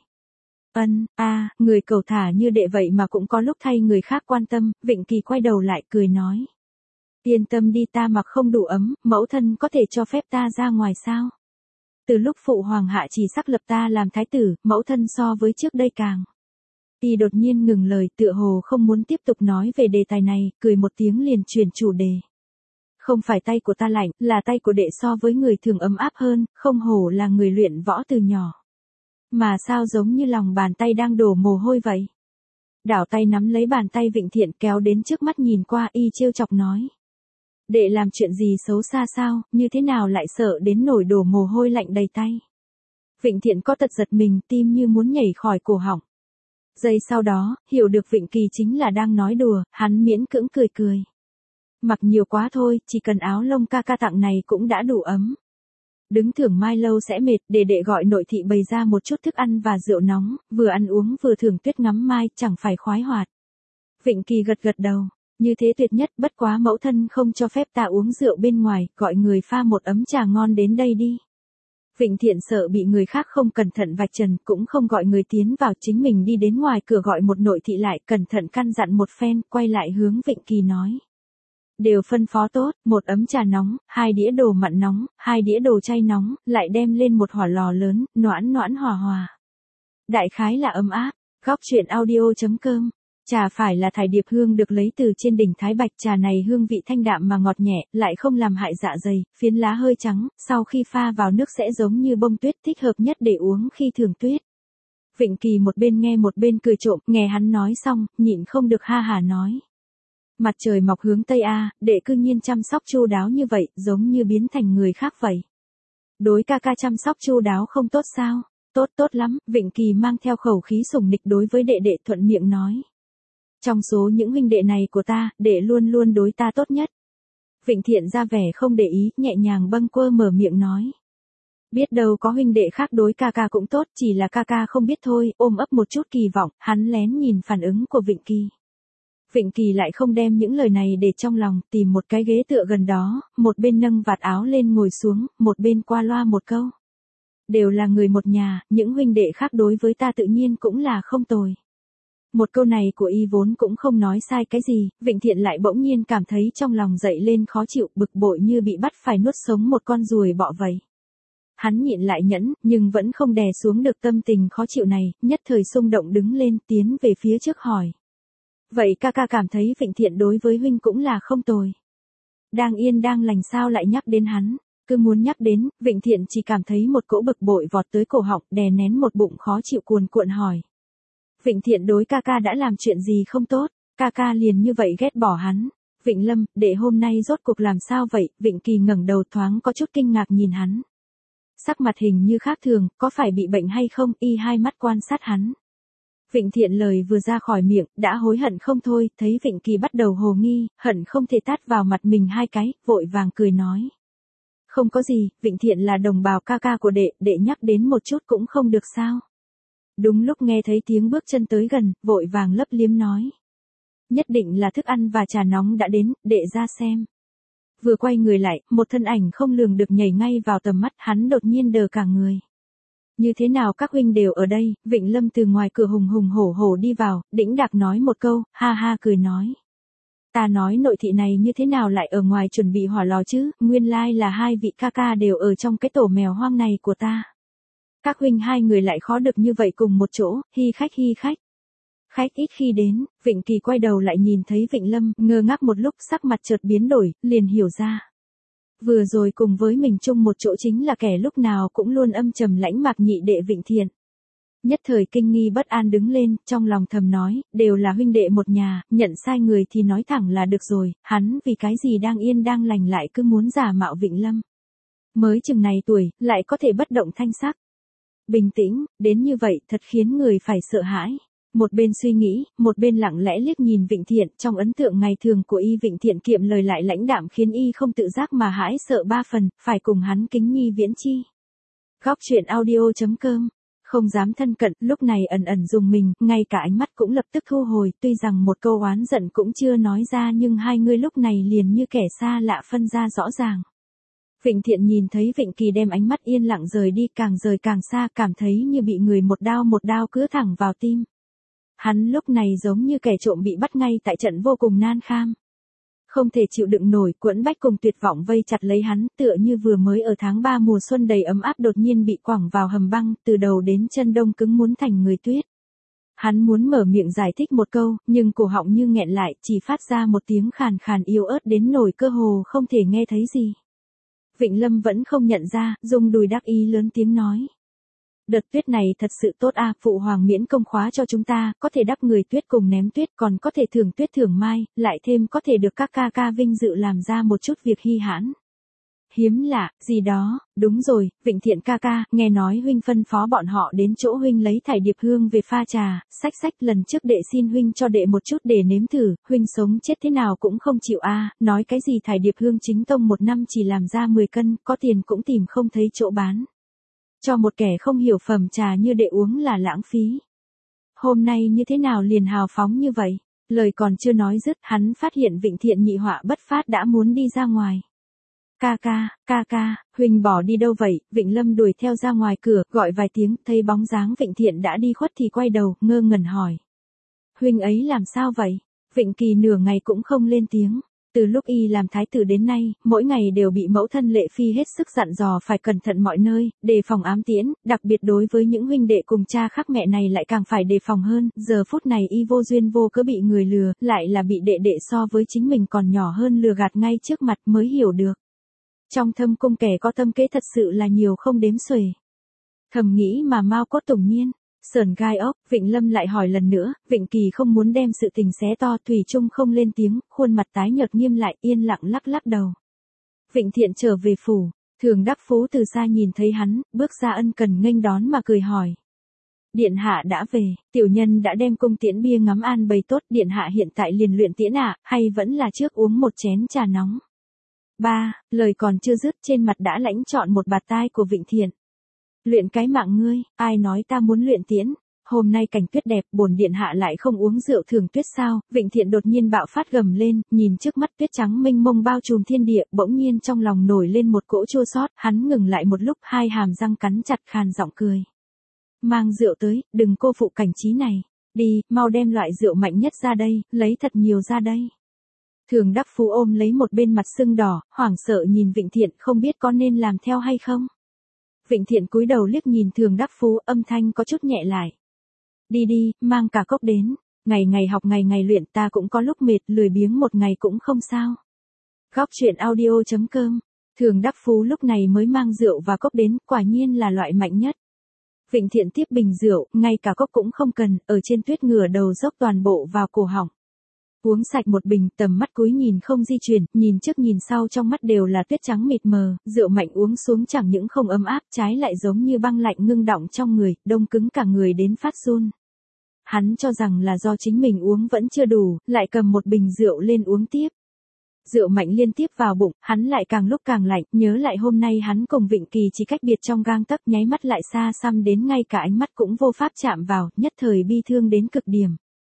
Người cầu thả như đệ vậy mà cũng có lúc thay người khác quan tâm, Vịnh Kỳ quay đầu lại cười nói. Yên tâm đi, ta mặc không đủ ấm, mẫu thân có thể cho phép ta ra ngoài sao? Từ lúc phụ hoàng hạ chỉ sắc lập ta làm thái tử, mẫu thân so với trước đây càng. Y đột nhiên ngừng lời, tựa hồ không muốn tiếp tục nói về đề tài này, cười một tiếng liền chuyển chủ đề. Không phải tay của ta lạnh, là tay của đệ so với người thường ấm áp hơn, không hổ là người luyện võ từ nhỏ. Mà sao giống như lòng bàn tay đang đổ mồ hôi vậy? Đảo tay nắm lấy bàn tay Vịnh Thiện kéo đến trước mắt nhìn qua, y trêu chọc nói. Đệ làm chuyện gì xấu xa sao, như thế nào lại sợ đến nổi đổ mồ hôi lạnh đầy tay? Vịnh Thiện có tật giật mình, tim như muốn nhảy khỏi cổ họng. Giây sau đó, hiểu được Vịnh Kỳ chính là đang nói đùa, hắn miễn cưỡng cười. mặc nhiều quá thôi, chỉ cần áo lông ca ca tặng này cũng đã đủ ấm. Đứng thưởng mai lâu sẽ mệt, đệ gọi nội thị bày ra một chút thức ăn và rượu nóng, vừa ăn uống vừa thưởng tuyết ngắm mai, chẳng phải khoái hoạt. Vịnh Kỳ gật gật đầu, như thế tuyệt nhất, bất quá mẫu thân không cho phép ta uống rượu bên ngoài, gọi người pha một ấm trà ngon đến đây đi. Vịnh Thiện sợ bị người khác không cẩn thận vạch trần, cũng không gọi người tiến vào, chính mình đi đến ngoài cửa gọi một nội thị lại, cẩn thận căn dặn một phen, quay lại hướng Vịnh Kỳ nói. Đều phân phó tốt, một ấm trà nóng, 2 đĩa đồ mặn nóng, 2 đĩa đồ chay nóng, lại đem lên một hỏa lò lớn, noãn noãn hòa hòa. Đại khái là ấm áp. Góc truyện audio.com. Trà phải là thải điệp hương được lấy từ trên đỉnh Thái Bạch, trà này hương vị thanh đạm mà ngọt nhẹ, lại không làm hại dạ dày, phiến lá hơi trắng, sau khi pha vào nước sẽ giống như bông tuyết, thích hợp nhất để uống khi thưởng tuyết. Vịnh Kỳ một bên nghe một bên cười trộm, nghe hắn nói xong, nhịn không được ha hả nói. Mặt trời mọc hướng Tây a, đệ cư nhiên chăm sóc chu đáo như vậy, giống như biến thành người khác vậy. Đối ca ca chăm sóc chu đáo không tốt sao? Tốt tốt lắm, Vịnh Kỳ mang theo khẩu khí sủng nịch đối với đệ thuận miệng nói. Trong số những huynh đệ này của ta, đệ luôn luôn đối ta tốt nhất. Vịnh Thiện ra vẻ không để ý, nhẹ nhàng bâng quơ mở miệng nói. Biết đâu có huynh đệ khác đối ca ca cũng tốt, chỉ là ca ca không biết thôi, ôm ấp một chút kỳ vọng, hắn lén nhìn phản ứng của Vịnh Kỳ. Vịnh Kỳ lại không đem những lời này để trong lòng, tìm một cái ghế tựa gần đó, một bên nâng vạt áo lên ngồi xuống, một bên qua loa một câu. Đều là người một nhà, những huynh đệ khác đối với ta tự nhiên cũng là không tồi. Một câu này của y vốn cũng không nói sai cái gì, Vịnh Thiện lại bỗng nhiên cảm thấy trong lòng dậy lên khó chịu, bực bội như bị bắt phải nuốt sống một con ruồi bọ vậy. Hắn nhịn lại nhẫn, nhưng vẫn không đè xuống được tâm tình khó chịu này, nhất thời xung động đứng lên tiến về phía trước hỏi. Vậy ca ca cảm thấy Vịnh Thiện đối với huynh cũng là không tồi. Đang yên đang lành sao lại nhắc đến hắn, cứ muốn nhắc đến, Vịnh Thiện chỉ cảm thấy một cỗ bực bội vọt tới cổ họng, đè nén một bụng khó chịu cuồn cuộn hỏi. Vịnh Thiện đối ca ca đã làm chuyện gì không tốt, ca ca liền như vậy ghét bỏ hắn. Vịnh Lâm, đệ hôm nay rốt cuộc làm sao vậy? Vịnh Kỳ ngẩng đầu thoáng có chút kinh ngạc nhìn hắn. Sắc mặt hình như khác thường, có phải bị bệnh hay không? Y hai mắt quan sát hắn. Vịnh Thiện lời vừa ra khỏi miệng, đã hối hận không thôi, thấy Vịnh Kỳ bắt đầu hồ nghi, hận không thể tát vào mặt mình 2 cái, vội vàng cười nói. Không có gì, Vịnh Thiện là đồng bào ca ca của đệ nhắc đến một chút cũng không được sao. Đúng lúc nghe thấy tiếng bước chân tới gần, vội vàng lấp liếm nói. Nhất định là thức ăn và trà nóng đã đến, đệ ra xem. Vừa quay người lại, một thân ảnh không lường được nhảy ngay vào tầm mắt, hắn đột nhiên đờ cả người. Như thế nào các huynh đều ở đây? Vịnh Lâm từ ngoài cửa hùng hùng hổ hổ đi vào, đĩnh đạc nói một câu, ha ha cười nói. Ta nói nội thị này như thế nào lại ở ngoài chuẩn bị hỏa lò chứ, nguyên lai là 2 vị ca ca đều ở trong cái tổ mèo hoang này của ta. Các huynh 2 người lại khó được như vậy cùng một chỗ, hi khách hi khách. Khách ít khi đến, Vịnh Kỳ quay đầu lại nhìn thấy Vịnh Lâm, ngơ ngác một lúc sắc mặt chợt biến đổi, liền hiểu ra. Vừa rồi cùng với mình chung một chỗ chính là kẻ lúc nào cũng luôn âm trầm lãnh mạc nhị đệ Vịnh Thiện. Nhất thời kinh nghi bất an đứng lên, trong lòng thầm nói, đều là huynh đệ một nhà, nhận sai người thì nói thẳng là được rồi, hắn vì cái gì đang yên đang lành lại cứ muốn giả mạo Vịnh Lâm. Mới chừng này tuổi, lại có thể bất động thanh sắc. Bình tĩnh, đến như vậy thật khiến người phải sợ hãi. Một bên suy nghĩ, một bên lặng lẽ liếc nhìn Vịnh Thiện, trong ấn tượng ngày thường của y Vịnh Thiện kiệm lời lại lãnh đạm khiến y không tự giác mà hãi sợ 3 phần, phải cùng hắn kính nhi viễn chi. Góc truyện audio.com. Không dám thân cận, lúc này ẩn ẩn dùng mình, ngay cả ánh mắt cũng lập tức thu hồi, tuy rằng một câu oán giận cũng chưa nói ra nhưng 2 người lúc này liền như kẻ xa lạ phân ra rõ ràng. Vịnh Thiện nhìn thấy Vịnh Kỳ đem ánh mắt yên lặng rời đi, càng rời càng xa, cảm thấy như bị người một đao cứa thẳng vào tim. Hắn lúc này giống như kẻ trộm bị bắt ngay tại trận vô cùng nan kham. Không thể chịu đựng nổi, quẫn bách cùng tuyệt vọng vây chặt lấy hắn, tựa như vừa mới ở tháng 3 mùa xuân đầy ấm áp đột nhiên bị quẳng vào hầm băng, từ đầu đến chân đông cứng muốn thành người tuyết. Hắn muốn mở miệng giải thích một câu, nhưng cổ họng như nghẹn lại, chỉ phát ra một tiếng khàn khàn yếu ớt đến nổi cơ hồ không thể nghe thấy gì. Vịnh Lâm vẫn không nhận ra, dùng đùi đắc ý lớn tiếng nói. Đợt tuyết này thật sự tốt à, phụ hoàng miễn công khóa cho chúng ta, có thể đắp người tuyết cùng ném tuyết, còn có thể thưởng tuyết thưởng mai, lại thêm có thể được các ca ca vinh dự làm ra một chút việc hy hãn. hiếm lạ, gì đó, đúng rồi, Vịnh Thiện ca ca, nghe nói huynh phân phó bọn họ đến chỗ huynh lấy thải điệp hương về pha trà, sách lần trước đệ xin huynh cho đệ một chút để nếm thử, huynh sống chết thế nào cũng không chịu nói cái gì thải điệp hương chính tông một năm chỉ làm ra 10 cân, có tiền cũng tìm không thấy chỗ bán. Cho một kẻ không hiểu phẩm trà như đệ uống là lãng phí. Hôm nay như thế nào liền hào phóng như vậy? Lời còn chưa nói dứt, hắn phát hiện Vịnh Thiện nhị họa bất phát đã muốn đi ra ngoài. Ca ca, huynh bỏ đi đâu vậy? Vịnh Lâm đuổi theo ra ngoài cửa, gọi vài tiếng, thấy bóng dáng Vịnh Thiện đã đi khuất thì quay đầu, ngơ ngẩn hỏi. Huynh ấy làm sao vậy? Vịnh Kỳ nửa ngày cũng không lên tiếng. Từ lúc y làm thái tử đến nay, mỗi ngày đều bị mẫu thân Lệ Phi hết sức dặn dò phải cẩn thận mọi nơi, đề phòng ám tiễn, đặc biệt đối với những huynh đệ cùng cha khác mẹ này lại càng phải đề phòng hơn, giờ phút này y vô duyên vô cớ bị người lừa, lại là bị đệ đệ so với chính mình còn nhỏ hơn lừa gạt ngay trước mặt mới hiểu được. Trong thâm cung kẻ có tâm kế thật sự là nhiều không đếm xuể. Thầm nghĩ mà mau cốt tủng nhiên. Sởn gai ốc, Vịnh Lâm lại hỏi lần nữa, Vịnh Kỳ không muốn đem sự tình xé to, thủy chung không lên tiếng, khuôn mặt tái nhợt nghiêm lại, yên lặng lắc đầu. Vịnh Thiện trở về phủ, Thường Đắc Phú từ xa nhìn thấy hắn, bước ra ân cần nghênh đón mà cười hỏi. Điện hạ đã về, tiểu nhân đã đem cung tiễn bia ngắm an bày tốt, điện hạ hiện tại liền luyện tiễn hay vẫn là trước uống một chén trà nóng. Lời còn chưa dứt trên mặt đã lãnh trọn một bạt tai của Vịnh Thiện. Luyện cái mạng ngươi, ai nói ta muốn luyện tiễn, hôm nay cảnh tuyết đẹp, bổn điện hạ lại không uống rượu thường tuyết sao? Vịnh Thiện đột nhiên bạo phát gầm lên, nhìn trước mắt tuyết trắng mênh mông bao trùm thiên địa, bỗng nhiên trong lòng nổi lên một cỗ chua xót, hắn ngừng lại một lúc, hai hàm răng cắn chặt, khàn giọng cười. Mang rượu tới, đừng cô phụ cảnh trí này, đi, mau đem loại rượu mạnh nhất ra đây, lấy thật nhiều ra đây. Thường Đắc Phú ôm lấy một bên mặt sưng đỏ, hoảng sợ nhìn Vịnh Thiện, không biết có nên làm theo hay không. Vịnh Thiện cúi đầu liếc nhìn Thường Đắc Phú, âm thanh có chút nhẹ lại. Đi, mang cả cốc đến, ngày học ngày luyện, ta cũng có lúc mệt, lười biếng một ngày cũng không sao. Góc truyện audio.com. Thường Đắc Phú lúc này mới mang rượu và cốc đến, quả nhiên là loại mạnh nhất. Vịnh Thiện tiếp bình rượu, ngay cả cốc cũng không cần, ở trên tuyết ngửa đầu dốc toàn bộ vào cổ họng. Uống sạch một bình, tầm mắt cúi nhìn không di chuyển, nhìn trước nhìn sau trong mắt đều là tuyết trắng mịt mờ, rượu mạnh uống xuống chẳng những không ấm áp, trái lại giống như băng lạnh ngưng đọng trong người, đông cứng cả người đến phát run. Hắn cho rằng là do chính mình uống vẫn chưa đủ, lại cầm một bình rượu lên uống tiếp. Rượu mạnh liên tiếp vào bụng, hắn lại càng lúc càng lạnh, nhớ lại hôm nay hắn cùng Vịnh Kỳ chỉ cách biệt trong gang tấc, nháy mắt lại xa xăm đến ngay cả ánh mắt cũng vô pháp chạm vào, nhất thời bi thương đến cực điểm.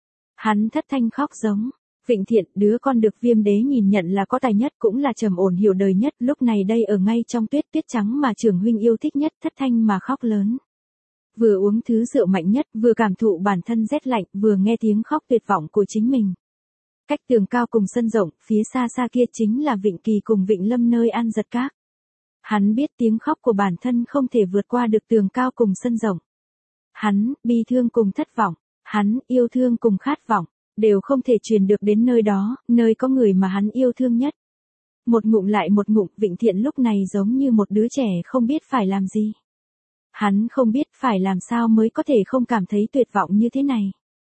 Hắn thất thanh khóc giống. Vịnh Thiện, đứa con được Viêm Đế nhìn nhận là có tài nhất, cũng là trầm ổn hiểu đời nhất, lúc này đây ở ngay trong tuyết trắng mà trưởng huynh yêu thích nhất, thất thanh mà khóc lớn. Vừa uống thứ rượu mạnh nhất, vừa cảm thụ bản thân rét lạnh, vừa nghe tiếng khóc tuyệt vọng của chính mình. Cách tường cao cùng sân rộng, phía xa kia chính là Vịnh Kỳ cùng Vịnh Lâm nơi ăn giật các. Hắn biết tiếng khóc của bản thân không thể vượt qua được tường cao cùng sân rộng. Hắn, bi thương cùng thất vọng, hắn, yêu thương cùng khát vọng, đều không thể truyền được đến nơi đó, nơi có người mà hắn yêu thương nhất. Một ngụm lại một ngụm, Vịnh Thiện lúc này giống như một đứa trẻ không biết phải làm gì. Hắn không biết phải làm sao mới có thể không cảm thấy tuyệt vọng như thế này.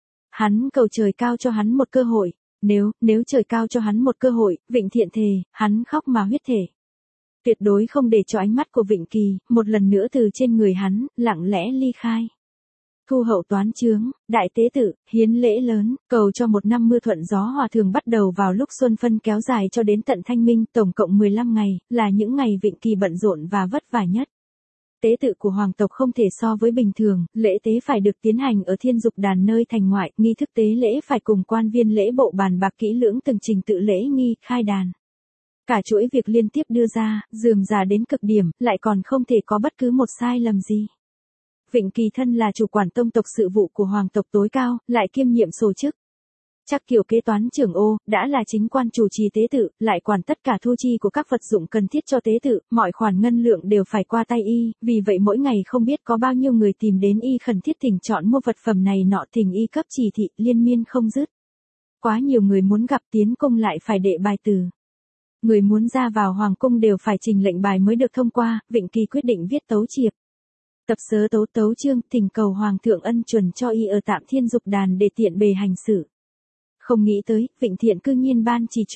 Hắn cầu trời cao cho hắn một cơ hội, nếu trời cao cho hắn một cơ hội, Vịnh Thiện thề, hắn khóc mà huyết thể. Tuyệt đối không để cho ánh mắt của Vịnh Kỳ, một lần nữa từ trên người hắn, lặng lẽ ly khai. Thu hậu toán chướng, đại tế tự, hiến lễ lớn, cầu cho một năm mưa thuận gió hòa thường bắt đầu vào lúc xuân phân kéo dài cho đến tận thanh minh, tổng cộng 15 ngày, là những ngày Vịnh Kỳ bận rộn và vất vả nhất. Tế tự của hoàng tộc không thể so với bình thường, lễ tế phải được tiến hành ở thiên dục đàn nơi thành ngoại, nghi thức tế lễ phải cùng quan viên lễ bộ bàn bạc kỹ lưỡng từng trình tự lễ nghi, khai đàn. Cả chuỗi việc liên tiếp đưa ra, rườm rà đến cực điểm, lại còn không thể có bất cứ một sai lầm gì. Vịnh Kỳ thân là chủ quản tông tộc sự vụ của hoàng tộc tối cao, lại kiêm nhiệm sổ chức. Chắc kiểu kế toán trưởng ô, đã là chính quan chủ trì tế tự, lại quản tất cả thu chi của các vật dụng cần thiết cho tế tự, mọi khoản ngân lượng đều phải qua tay y, vì vậy mỗi ngày không biết có bao nhiêu người tìm đến y khẩn thiết thỉnh chọn mua vật phẩm này nọ, thỉnh y cấp chỉ thị, liên miên không dứt. Quá nhiều người muốn gặp tiến cung lại phải đệ bài từ. Người muốn ra vào hoàng cung đều phải trình lệnh bài mới được thông qua, Vịnh Kỳ quyết định viết tấu triệp. Tập sớ tấu chương, thỉnh cầu hoàng thượng ân chuẩn cho y ở tạm thiên dục đàn để tiện bề hành xử. Không nghĩ tới, Vịnh Thiện cư nhiên ban chỉ chuẩn.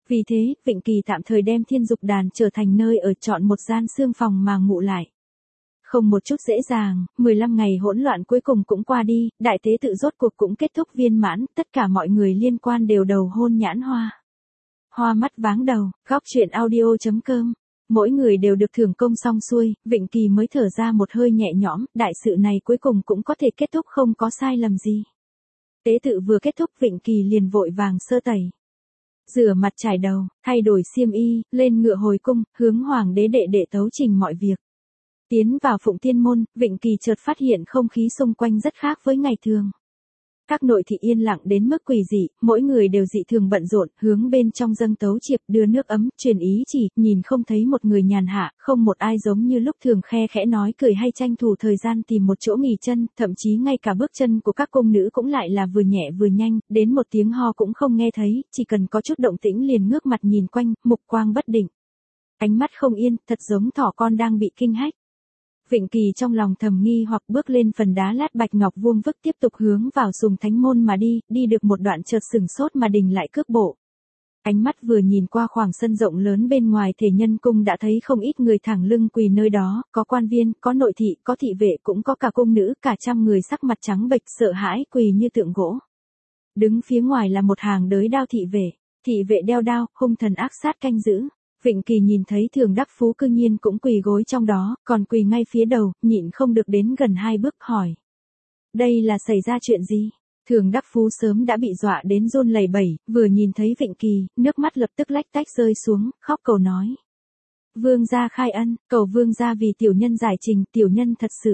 Vì thế, Vịnh Kỳ tạm thời đem Thiên Dục Đàn trở thành nơi ở, chọn một gian xương phòng mà ngụ lại. Không một chút dễ dàng, 15 ngày hỗn loạn cuối cùng cũng qua đi, đại tế tự rốt cuộc cũng kết thúc viên mãn, tất cả mọi người liên quan đều đầu hôn nhãn hoa. Hoa mắt váng đầu, góc chuyện audio.com. Mỗi người đều được thưởng công xong xuôi, Vịnh Kỳ mới thở ra một hơi nhẹ nhõm, đại sự này cuối cùng cũng có thể kết thúc không có sai lầm gì. Tế tự vừa kết thúc, Vịnh Kỳ liền vội vàng sơ tẩy. Rửa mặt trải đầu, thay đổi xiêm y, lên ngựa hồi cung, hướng hoàng đế đệ đệ tấu trình mọi việc. Tiến vào Phụng Thiên Môn, Vịnh Kỳ chợt phát hiện không khí xung quanh rất khác với ngày thường. Các nội thị yên lặng đến mức quỷ dị, mỗi người đều dị thường bận rộn, hướng bên trong dâng tấu chiệp, đưa nước ấm, truyền ý chỉ, nhìn không thấy một người nhàn hạ, không một ai giống như lúc thường khe khẽ nói cười hay tranh thủ thời gian tìm một chỗ nghỉ chân, thậm chí ngay cả bước chân của các cung nữ cũng lại là vừa nhẹ vừa nhanh, đến một tiếng ho cũng không nghe thấy, chỉ cần có chút động tĩnh liền ngước mặt nhìn quanh, mục quang bất định. Ánh mắt không yên, thật giống thỏ con đang bị kinh hách. Vịnh Kỳ trong lòng thầm nghi hoặc bước lên phần đá lát bạch ngọc vuông vức tiếp tục hướng vào Sùng Thánh Môn mà đi được một đoạn chợt sừng sốt mà đình lại cước bộ. Ánh mắt vừa nhìn qua khoảng sân rộng lớn bên ngoài Thể Nhân Cung đã thấy không ít người thẳng lưng quỳ nơi đó, có quan viên, có nội thị, có thị vệ cũng có cả cung nữ, cả trăm người sắc mặt trắng bệch sợ hãi quỳ như tượng gỗ. Đứng phía ngoài là một hàng đới đao thị vệ đeo đao, hung thần ác sát canh giữ. Vịnh Kỳ nhìn thấy Thường Đắc Phú cư nhiên cũng quỳ gối trong đó, còn quỳ ngay phía đầu, nhịn không được đến gần 2 bước hỏi. Đây là xảy ra chuyện gì? Thường Đắc Phú sớm đã bị dọa đến run lẩy bẩy, vừa nhìn thấy Vịnh Kỳ, nước mắt lập tức lách tách rơi xuống, khóc cầu nói. Vương gia khai ân, cầu vương gia vì tiểu nhân giải trình, tiểu nhân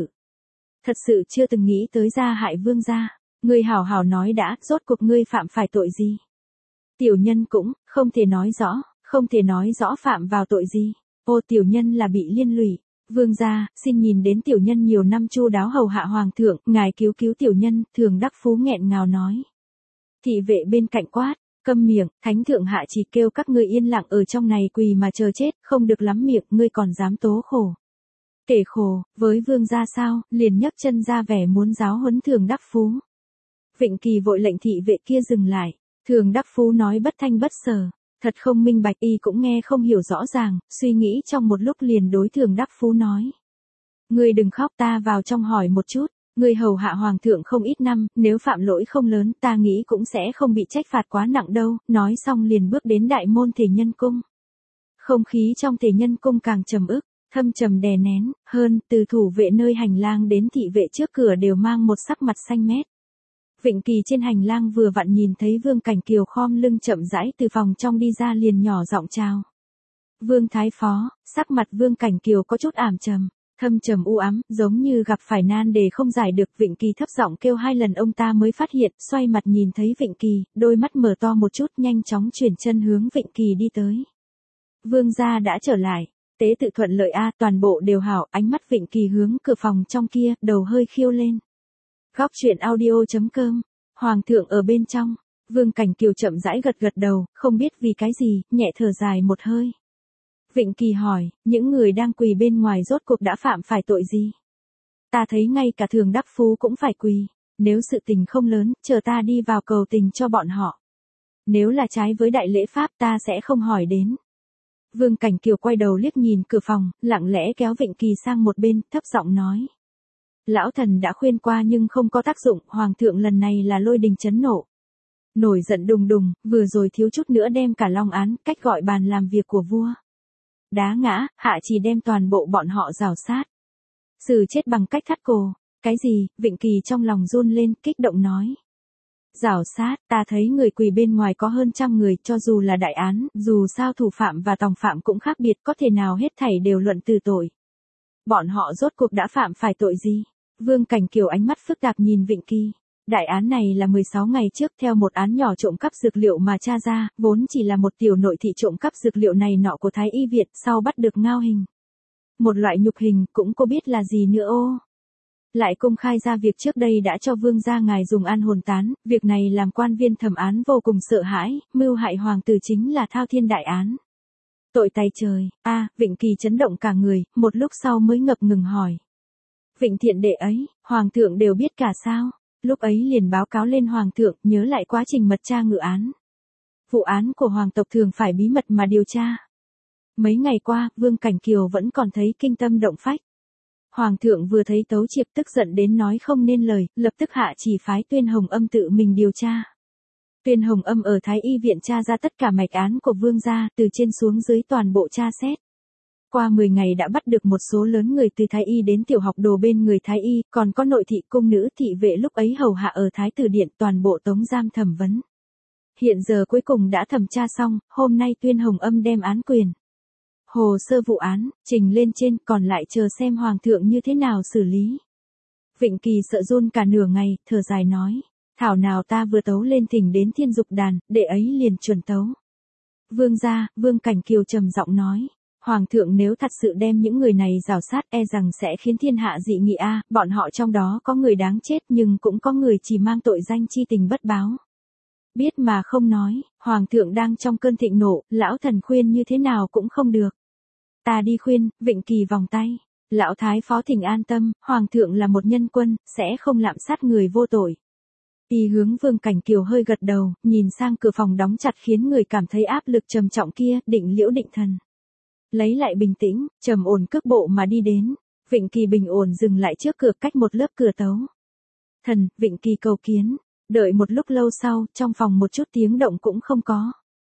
thật sự chưa từng nghĩ tới gia hại vương gia. Ngươi hảo hảo nói đã, rốt cuộc ngươi phạm phải tội gì? Tiểu nhân cũng không thể nói rõ phạm vào tội gì. Ô, tiểu nhân là bị liên lụy. Vương gia, xin nhìn đến tiểu nhân nhiều năm chu đáo hầu hạ hoàng thượng, ngài cứu cứu tiểu nhân. Thường Đắc Phú nghẹn ngào nói. Thị vệ bên cạnh quát, câm miệng, thánh thượng hạ chỉ kêu các ngươi yên lặng ở trong này quỳ mà chờ chết, không được lắm miệng, ngươi còn dám tố khổ. Kể khổ, với vương gia sao, liền nhấc chân ra vẻ muốn giáo huấn Thường Đắc Phú. Vịnh Kỳ vội lệnh thị vệ kia dừng lại. Thường Đắc Phú nói bất thanh bất sở. Thật không minh bạch, y cũng nghe không hiểu rõ ràng, suy nghĩ trong một lúc liền đối Thường Đắc Phú nói. Ngươi đừng khóc, ta vào trong hỏi một chút, ngươi hầu hạ hoàng thượng không ít năm, nếu phạm lỗi không lớn ta nghĩ cũng sẽ không bị trách phạt quá nặng đâu, nói xong liền bước đến đại môn Thể Nhân Cung. Không khí trong Thể Nhân Cung càng trầm ức, thâm trầm đè nén, hơn, từ thủ vệ nơi hành lang đến thị vệ trước cửa đều mang một sắc mặt xanh mét. Vịnh Kỳ trên hành lang vừa vặn nhìn thấy Vương Cảnh Kiều khom lưng chậm rãi từ phòng trong đi ra liền nhỏ giọng chào. Vương Thái Phó, sắc mặt Vương Cảnh Kiều có chút ảm trầm, thâm trầm u ám, giống như gặp phải nan đề không giải được. Vịnh Kỳ thấp giọng kêu 2 lần ông ta mới phát hiện, xoay mặt nhìn thấy Vịnh Kỳ, đôi mắt mở to một chút nhanh chóng chuyển chân hướng Vịnh Kỳ đi tới. Vương gia đã trở lại, tế tự thuận lợi a, toàn bộ đều hảo. Ánh mắt Vịnh Kỳ hướng cửa phòng trong kia, đầu hơi khiêu lên. Góc chuyện audio.com, hoàng thượng ở bên trong. Vương Cảnh Kiều chậm rãi gật đầu, không biết vì cái gì, nhẹ thở dài một hơi. Vịnh Kỳ hỏi, những người đang quỳ bên ngoài rốt cuộc đã phạm phải tội gì? Ta thấy ngay cả Thường Đắc Phú cũng phải quỳ, nếu sự tình không lớn, chờ ta đi vào cầu tình cho bọn họ. Nếu là trái với đại lễ pháp ta sẽ không hỏi đến. Vương Cảnh Kiều quay đầu liếc nhìn cửa phòng, lặng lẽ kéo Vịnh Kỳ sang một bên, thấp giọng nói. Lão thần đã khuyên qua nhưng không có tác dụng, hoàng thượng lần này là lôi đình chấn nộ. Nổi giận đùng đùng, vừa rồi thiếu chút nữa đem cả long án, cách gọi bàn làm việc của vua. Đá ngã, hạ chỉ đem toàn bộ bọn họ rào sát. Xử chết bằng cách thắt cổ. Cái gì? Vịnh Kỳ trong lòng run lên, kích động nói. Rào sát, ta thấy người quỳ bên ngoài có hơn 100 người, cho dù là đại án, dù sao thủ phạm và tòng phạm cũng khác biệt, có thể nào hết thảy đều luận từ tội. Bọn họ rốt cuộc đã phạm phải tội gì? Vương Cảnh Kiều ánh mắt phức tạp nhìn Vịnh Kỳ. Đại án này là 16 ngày trước theo một án nhỏ trộm cắp dược liệu mà tra ra, vốn chỉ là một tiểu nội thị trộm cắp dược liệu này nọ của Thái Y Việt, sau bắt được ngao hình. Một loại nhục hình, cũng có biết là gì nữa ô. Lại công khai ra việc trước đây đã cho vương gia ngài dùng an hồn tán, việc này làm quan viên thẩm án vô cùng sợ hãi, mưu hại hoàng tử chính là thao thiên đại án. Tội tay trời, Vịnh Kỳ chấn động cả người, một lúc sau mới ngập ngừng hỏi. Vịnh Thiện đệ ấy, hoàng thượng đều biết cả sao? Lúc ấy liền báo cáo lên hoàng thượng, nhớ lại quá trình mật tra ngự án. Vụ án của hoàng tộc thường phải bí mật mà điều tra. Mấy ngày qua, Vương Cảnh Kiều vẫn còn thấy kinh tâm động phách. Hoàng thượng vừa thấy Tấu Triệp tức giận đến nói không nên lời, lập tức hạ chỉ phái Tuyên Hồng Âm tự mình điều tra. Tuyên Hồng Âm ở Thái Y viện tra ra tất cả mạch án của Vương gia, từ trên xuống dưới toàn bộ tra xét. Qua 10 ngày đã bắt được một số lớn người từ Thái Y đến tiểu học đồ bên người Thái Y, còn có nội thị cung nữ thị vệ lúc ấy hầu hạ ở Thái Tử Điện toàn bộ tống giam thẩm vấn. Hiện giờ cuối cùng đã thẩm tra xong, hôm nay Tuyên Hồng Âm đem án quyền. Hồ sơ vụ án, trình lên trên, còn lại chờ xem Hoàng thượng như thế nào xử lý. Vịnh Kỳ sợ run cả nửa ngày, thở dài nói. Thảo nào ta vừa tấu lên thỉnh đến Thiên Dục Đàn, đệ ấy liền chuẩn tấu. Vương gia, Vương Cảnh Kiều trầm giọng nói. Hoàng thượng nếu thật sự đem những người này rào sát e rằng sẽ khiến thiên hạ dị nghị bọn họ trong đó có người đáng chết nhưng cũng có người chỉ mang tội danh chi tình bất báo. Biết mà không nói, Hoàng thượng đang trong cơn thịnh nộ, lão thần khuyên như thế nào cũng không được. Ta đi khuyên, Vịnh Kỳ vòng tay. Lão Thái Phó thỉnh an tâm, Hoàng thượng là một nhân quân, sẽ không lạm sát người vô tội. Y hướng Vương Cảnh Kiều hơi gật đầu, nhìn sang cửa phòng đóng chặt khiến người cảm thấy áp lực trầm trọng kia, định liễu định thần. Lấy lại bình tĩnh, trầm ổn cước bộ mà đi đến. Vịnh Kỳ bình ổn dừng lại trước cửa cách một lớp cửa tấu. Thần, Vịnh Kỳ cầu kiến. Đợi một lúc lâu sau, trong phòng một chút tiếng động cũng không có.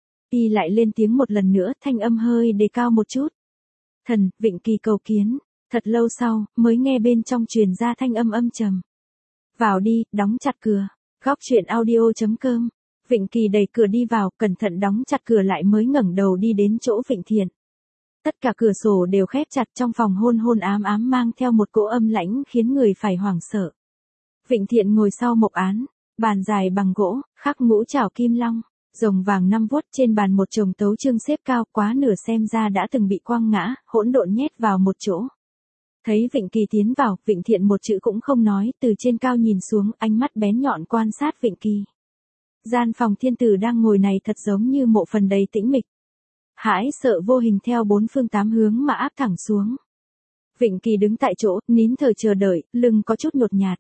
Y lại lên tiếng một lần nữa, thanh âm hơi đề cao một chút. Thần, Vịnh Kỳ cầu kiến. Thật lâu sau, mới nghe bên trong truyền ra thanh âm âm trầm. Vào đi, đóng chặt cửa. Góc truyện audio.com. Vịnh Kỳ đẩy cửa đi vào, cẩn thận đóng chặt cửa lại mới ngẩng đầu đi đến chỗ Vịnh Thiện. Tất cả cửa sổ đều khép chặt, trong phòng hôn hôn ám ám mang theo một cỗ âm lãnh khiến người phải hoảng sợ. Vịnh Thiện ngồi sau mộc án, bàn dài bằng gỗ, khắc ngũ trảo kim long, rồng vàng 5 vuốt, trên bàn một chồng tấu chương xếp cao, quá nửa xem ra đã từng bị quăng ngã, hỗn độn nhét vào một chỗ. Thấy Vịnh Kỳ tiến vào, Vịnh Thiện một chữ cũng không nói, từ trên cao nhìn xuống, ánh mắt bén nhọn quan sát Vịnh Kỳ. Gian phòng thiên tử đang ngồi này thật giống như mộ phần đầy tĩnh mịch. Hãi sợ vô hình theo bốn phương tám hướng mà áp thẳng xuống. Vịnh Kỳ đứng tại chỗ, nín thở chờ đợi, lưng có chút nhột nhạt.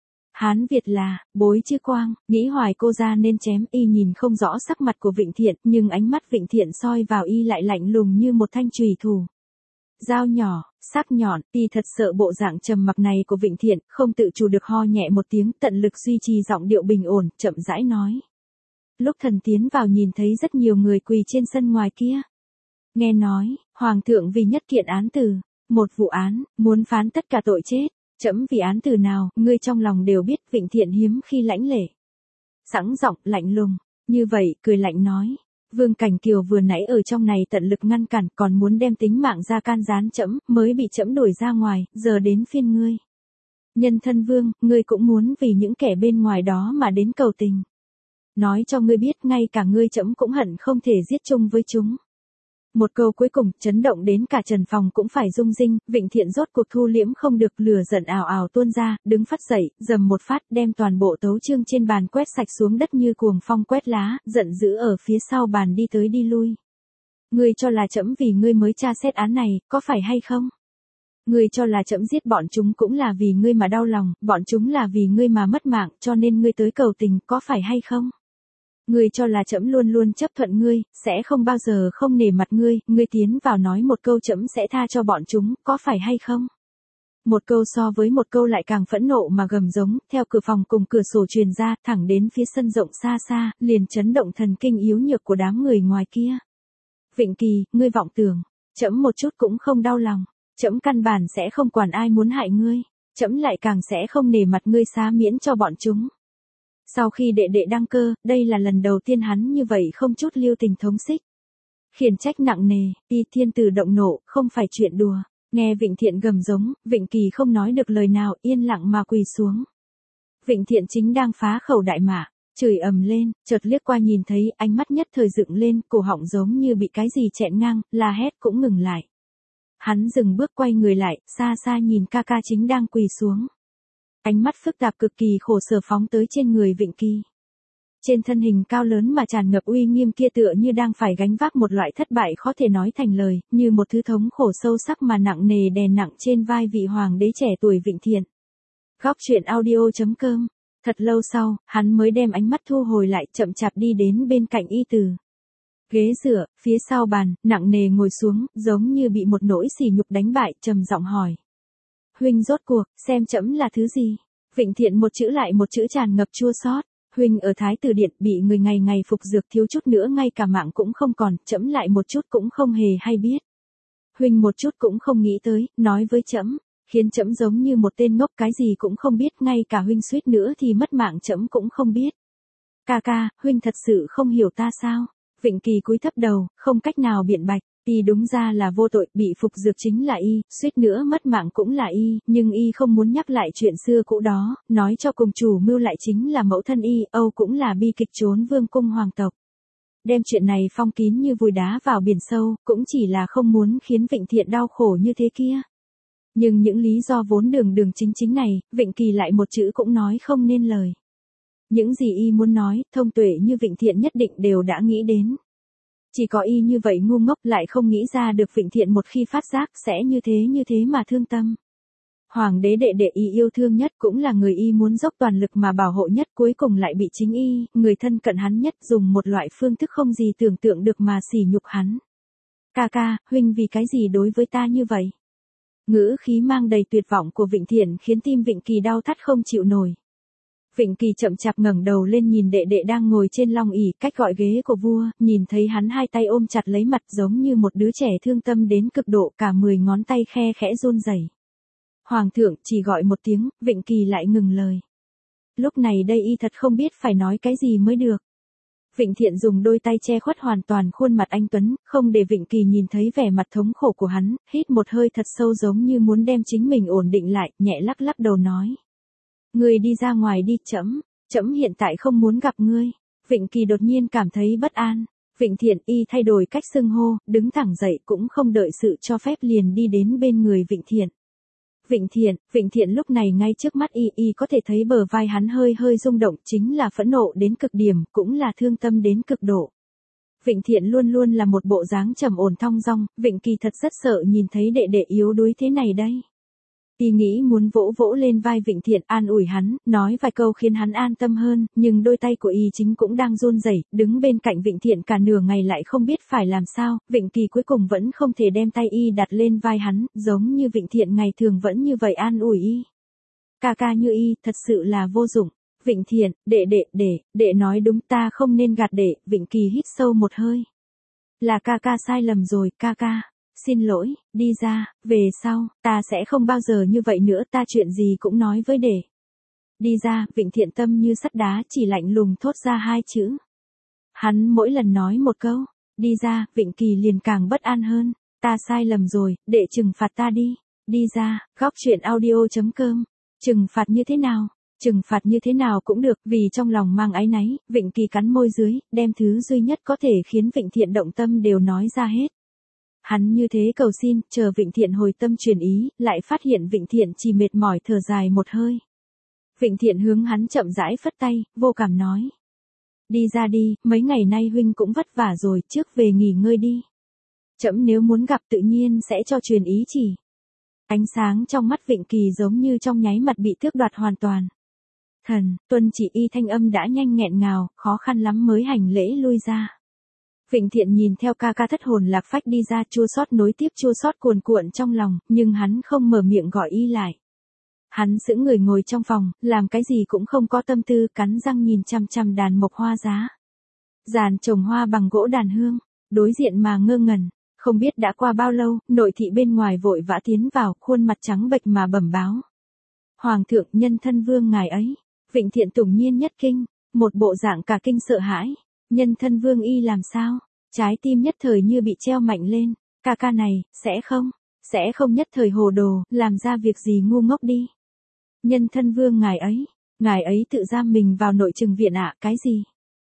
Hán Việt là, bối chư quang, nghĩ hoài cô ra nên chém. Y nhìn không rõ sắc mặt của Vịnh Thiện, nhưng ánh mắt Vịnh Thiện soi vào y lại lạnh lùng như một thanh chùy thủ. Dao nhỏ, sắc nhọn, y thật sợ bộ dạng trầm mặc này của Vịnh Thiện, không tự chủ được ho nhẹ một tiếng, tận lực duy trì giọng điệu bình ổn, chậm rãi nói. Lúc thần tiến vào nhìn thấy rất nhiều người quỳ trên sân ngoài kia. Nghe nói, Hoàng thượng vì nhất kiện án tử, một vụ án, muốn phán tất cả tội chết. Trẫm vì án tử nào, ngươi trong lòng đều biết. Vịnh Thiện hiếm khi lãnh lệ. Sẵn giọng, lạnh lùng, như vậy, cười lạnh nói. Vương Cảnh Kiều vừa nãy ở trong này tận lực ngăn cản, còn muốn đem tính mạng ra can gián trẫm, mới bị trẫm đuổi ra ngoài, giờ đến phiên ngươi. Nhân thân Vương, ngươi cũng muốn vì những kẻ bên ngoài đó mà đến cầu tình. Nói cho ngươi biết, ngay cả ngươi trẫm cũng hận không thể giết chung với chúng. Một câu cuối cùng, chấn động đến cả trần phòng cũng phải rung rinh. Vịnh Thiện rốt cuộc thu liễm không được, lửa giận ào ào tuôn ra, đứng phắt dậy, dầm một phát, đem toàn bộ tấu chương trên bàn quét sạch xuống đất như cuồng phong quét lá, giận dữ ở phía sau bàn đi tới đi lui. Ngươi cho là trẫm vì ngươi mới tra xét án này, có phải hay không? Ngươi cho là trẫm giết bọn chúng cũng là vì ngươi mà đau lòng, bọn chúng là vì ngươi mà mất mạng, cho nên ngươi tới cầu tình, có phải hay không? Ngươi cho là trẫm luôn luôn chấp thuận ngươi, sẽ không bao giờ không nể mặt ngươi, ngươi tiến vào nói một câu trẫm sẽ tha cho bọn chúng, có phải hay không? Một câu so với một câu lại càng phẫn nộ mà gầm giống, theo cửa phòng cùng cửa sổ truyền ra, thẳng đến phía sân rộng xa xa, liền chấn động thần kinh yếu nhược của đám người ngoài kia. Vịnh Kỳ, ngươi vọng tưởng, trẫm một chút cũng không đau lòng, trẫm căn bản sẽ không quản ai muốn hại ngươi, trẫm lại càng sẽ không nể mặt ngươi xá miễn cho bọn chúng. Sau khi đệ đệ đăng cơ, đây là lần đầu tiên hắn như vậy không chút lưu tình thống xích. Khiển trách nặng nề, Y thiên tử động nộ, không phải chuyện đùa. Nghe Vịnh Thiện gầm giống, Vịnh Kỳ không nói được lời nào, yên lặng mà quỳ xuống. Vịnh Thiện chính đang phá khẩu đại mã, chửi ầm lên, chợt liếc qua nhìn thấy, ánh mắt nhất thời dựng lên, cổ họng giống như bị cái gì chẹn ngang, la hét cũng ngừng lại. Hắn dừng bước quay người lại, xa xa nhìn ca ca chính đang quỳ xuống. Ánh mắt phức tạp cực kỳ khổ sở phóng tới trên người Vịnh Kỳ. Trên thân hình cao lớn mà tràn ngập uy nghiêm kia tựa như đang phải gánh vác một loại thất bại khó thể nói thành lời, như một thứ thống khổ sâu sắc mà nặng nề đè nặng trên vai vị hoàng đế trẻ tuổi Vịnh Thiện. Góc truyện audio.com. Thật lâu sau, hắn mới đem ánh mắt thu hồi lại, chậm chạp đi đến bên cạnh y tử. Ghế dựa, phía sau bàn, nặng nề ngồi xuống, giống như bị một nỗi sỉ nhục đánh bại, trầm giọng hỏi. Huynh rốt cuộc, xem trẫm là thứ gì? Vịnh Thiện một chữ lại một chữ tràn ngập chua xót. Huynh ở Thái Tử Điện bị người ngày ngày phục dược thiếu chút nữa ngay cả mạng cũng không còn, trẫm lại một chút cũng không hề hay biết. Huynh một chút cũng không nghĩ tới, nói với trẫm, khiến trẫm giống như một tên ngốc cái gì cũng không biết, ngay cả huynh suýt nữa thì mất mạng trẫm cũng không biết. Ca ca, huynh thật sự không hiểu ta sao? Vịnh Kỳ cúi thấp đầu, không cách nào biện bạch. Y đúng ra là vô tội, bị phục dược chính là y, suýt nữa mất mạng cũng là y, nhưng y không muốn nhắc lại chuyện xưa cũ đó, nói cho cùng chủ mưu lại chính là mẫu thân y, Âu cũng là bi kịch trốn vương cung hoàng tộc. Đem chuyện này phong kín như vùi đá vào biển sâu, cũng chỉ là không muốn khiến Vịnh Thiện đau khổ như thế kia. Nhưng những lý do vốn đường đường chính chính này, Vịnh Kỳ lại một chữ cũng nói không nên lời. Những gì y muốn nói, thông tuệ như Vịnh Thiện nhất định đều đã nghĩ đến. Chỉ có y như vậy ngu ngốc lại không nghĩ ra được Vịnh Thiện một khi phát giác sẽ như thế mà thương tâm. Hoàng đế đệ đệ y yêu thương nhất cũng là người y muốn dốc toàn lực mà bảo hộ nhất, cuối cùng lại bị chính y, người thân cận hắn nhất dùng một loại phương thức không gì tưởng tượng được mà sỉ nhục hắn. Ca ca, huynh vì cái gì đối với ta như vậy? Ngữ khí mang đầy tuyệt vọng của Vịnh Thiện khiến tim Vịnh Kỳ đau thắt không chịu nổi. Vịnh Kỳ chậm chạp ngẩng đầu lên nhìn đệ đệ đang ngồi trên long ỷ cách gọi ghế của vua, nhìn thấy hắn hai tay ôm chặt lấy mặt giống như một đứa trẻ thương tâm đến cực độ, cả 10 ngón tay khe khẽ run rẩy. Hoàng thượng chỉ gọi một tiếng, Vịnh Kỳ lại ngừng lời. Lúc này đây y thật không biết phải nói cái gì mới được. Vịnh Thiện dùng đôi tay che khuất hoàn toàn khuôn mặt anh Tuấn, không để Vịnh Kỳ nhìn thấy vẻ mặt thống khổ của hắn, hít một hơi thật sâu giống như muốn đem chính mình ổn định lại, nhẹ lắc lắc đầu nói. Ngươi đi ra ngoài đi trẫm hiện tại không muốn gặp ngươi. Vịnh Kỳ đột nhiên cảm thấy bất an. Vịnh Thiện y thay đổi cách xưng hô, đứng thẳng dậy cũng không đợi sự cho phép liền đi đến bên người Vịnh Thiện. Vịnh Thiện lúc này ngay trước mắt y có thể thấy bờ vai hắn hơi rung động, chính là phẫn nộ đến cực điểm, cũng là thương tâm đến cực độ. Vịnh Thiện luôn luôn là một bộ dáng trầm ổn thong dong, Vịnh Kỳ thật rất sợ nhìn thấy đệ đệ yếu đuối thế này đây. Y nghĩ muốn vỗ vỗ lên vai Vịnh Thiện an ủi hắn, nói vài câu khiến hắn an tâm hơn, nhưng đôi tay của y chính cũng đang run rẩy, đứng bên cạnh Vịnh Thiện cả nửa ngày lại không biết phải làm sao, Vịnh Kỳ cuối cùng vẫn không thể đem tay y đặt lên vai hắn, giống như Vịnh Thiện ngày thường vẫn như vậy an ủi y. Ca ca như y, thật sự là vô dụng. Vịnh Thiện, đệ nói đúng, ta không nên gạt đệ. Vịnh Kỳ hít sâu một hơi. Là ca ca sai lầm rồi, ca ca. Xin lỗi, đi ra, về sau, ta sẽ không bao giờ như vậy nữa, ta chuyện gì cũng nói với đệ. Đi ra, Vịnh Thiện tâm như sắt đá chỉ lạnh lùng thốt ra hai chữ. Hắn mỗi lần nói một câu, đi ra, Vịnh Kỳ liền càng bất an hơn. Ta sai lầm rồi, đệ trừng phạt ta đi. Đi ra, góc chuyện audio.com. Trừng phạt như thế nào? Trừng phạt như thế nào cũng được, vì trong lòng mang áy náy, Vịnh Kỳ cắn môi dưới, đem thứ duy nhất có thể khiến Vịnh Thiện động tâm đều nói ra hết. Hắn như thế cầu xin, chờ Vịnh Thiện hồi tâm chuyển ý, lại phát hiện Vịnh Thiện chỉ mệt mỏi thở dài một hơi. Vịnh Thiện hướng hắn chậm rãi phất tay, vô cảm nói. Đi ra đi, mấy ngày nay huynh cũng vất vả rồi, trước về nghỉ ngơi đi. Trẫm nếu muốn gặp tự nhiên sẽ cho truyền ý chỉ. Ánh sáng trong mắt Vịnh Kỳ giống như trong nháy mắt bị tước đoạt hoàn toàn. Thần, tuân chỉ y thanh âm đã nhanh nghẹn ngào, khó khăn lắm mới hành lễ lui ra. Vịnh Thiện nhìn theo ca ca thất hồn lạc phách đi ra, chua xót nối tiếp chua xót cuồn cuộn trong lòng, nhưng hắn không mở miệng gọi y lại. Hắn sững người ngồi trong phòng, làm cái gì cũng không có tâm tư, cắn răng nhìn chằm chằm đàn mộc hoa giá. Giàn trồng hoa bằng gỗ đàn hương, đối diện mà ngơ ngẩn, không biết đã qua bao lâu, nội thị bên ngoài vội vã tiến vào, khuôn mặt trắng bệch mà bẩm báo. Hoàng thượng, nhân thân vương ngài ấy. Vịnh Thiện tủng nhiên nhất kinh, một bộ dạng cả kinh sợ hãi. Nhân thân vương y làm sao? Trái tim nhất thời như bị treo mạnh lên. Ca ca này, sẽ không nhất thời hồ đồ, làm ra việc gì ngu ngốc đi. Nhân thân vương ngài ấy tự giam mình vào nội trừng viện ạ, cái gì?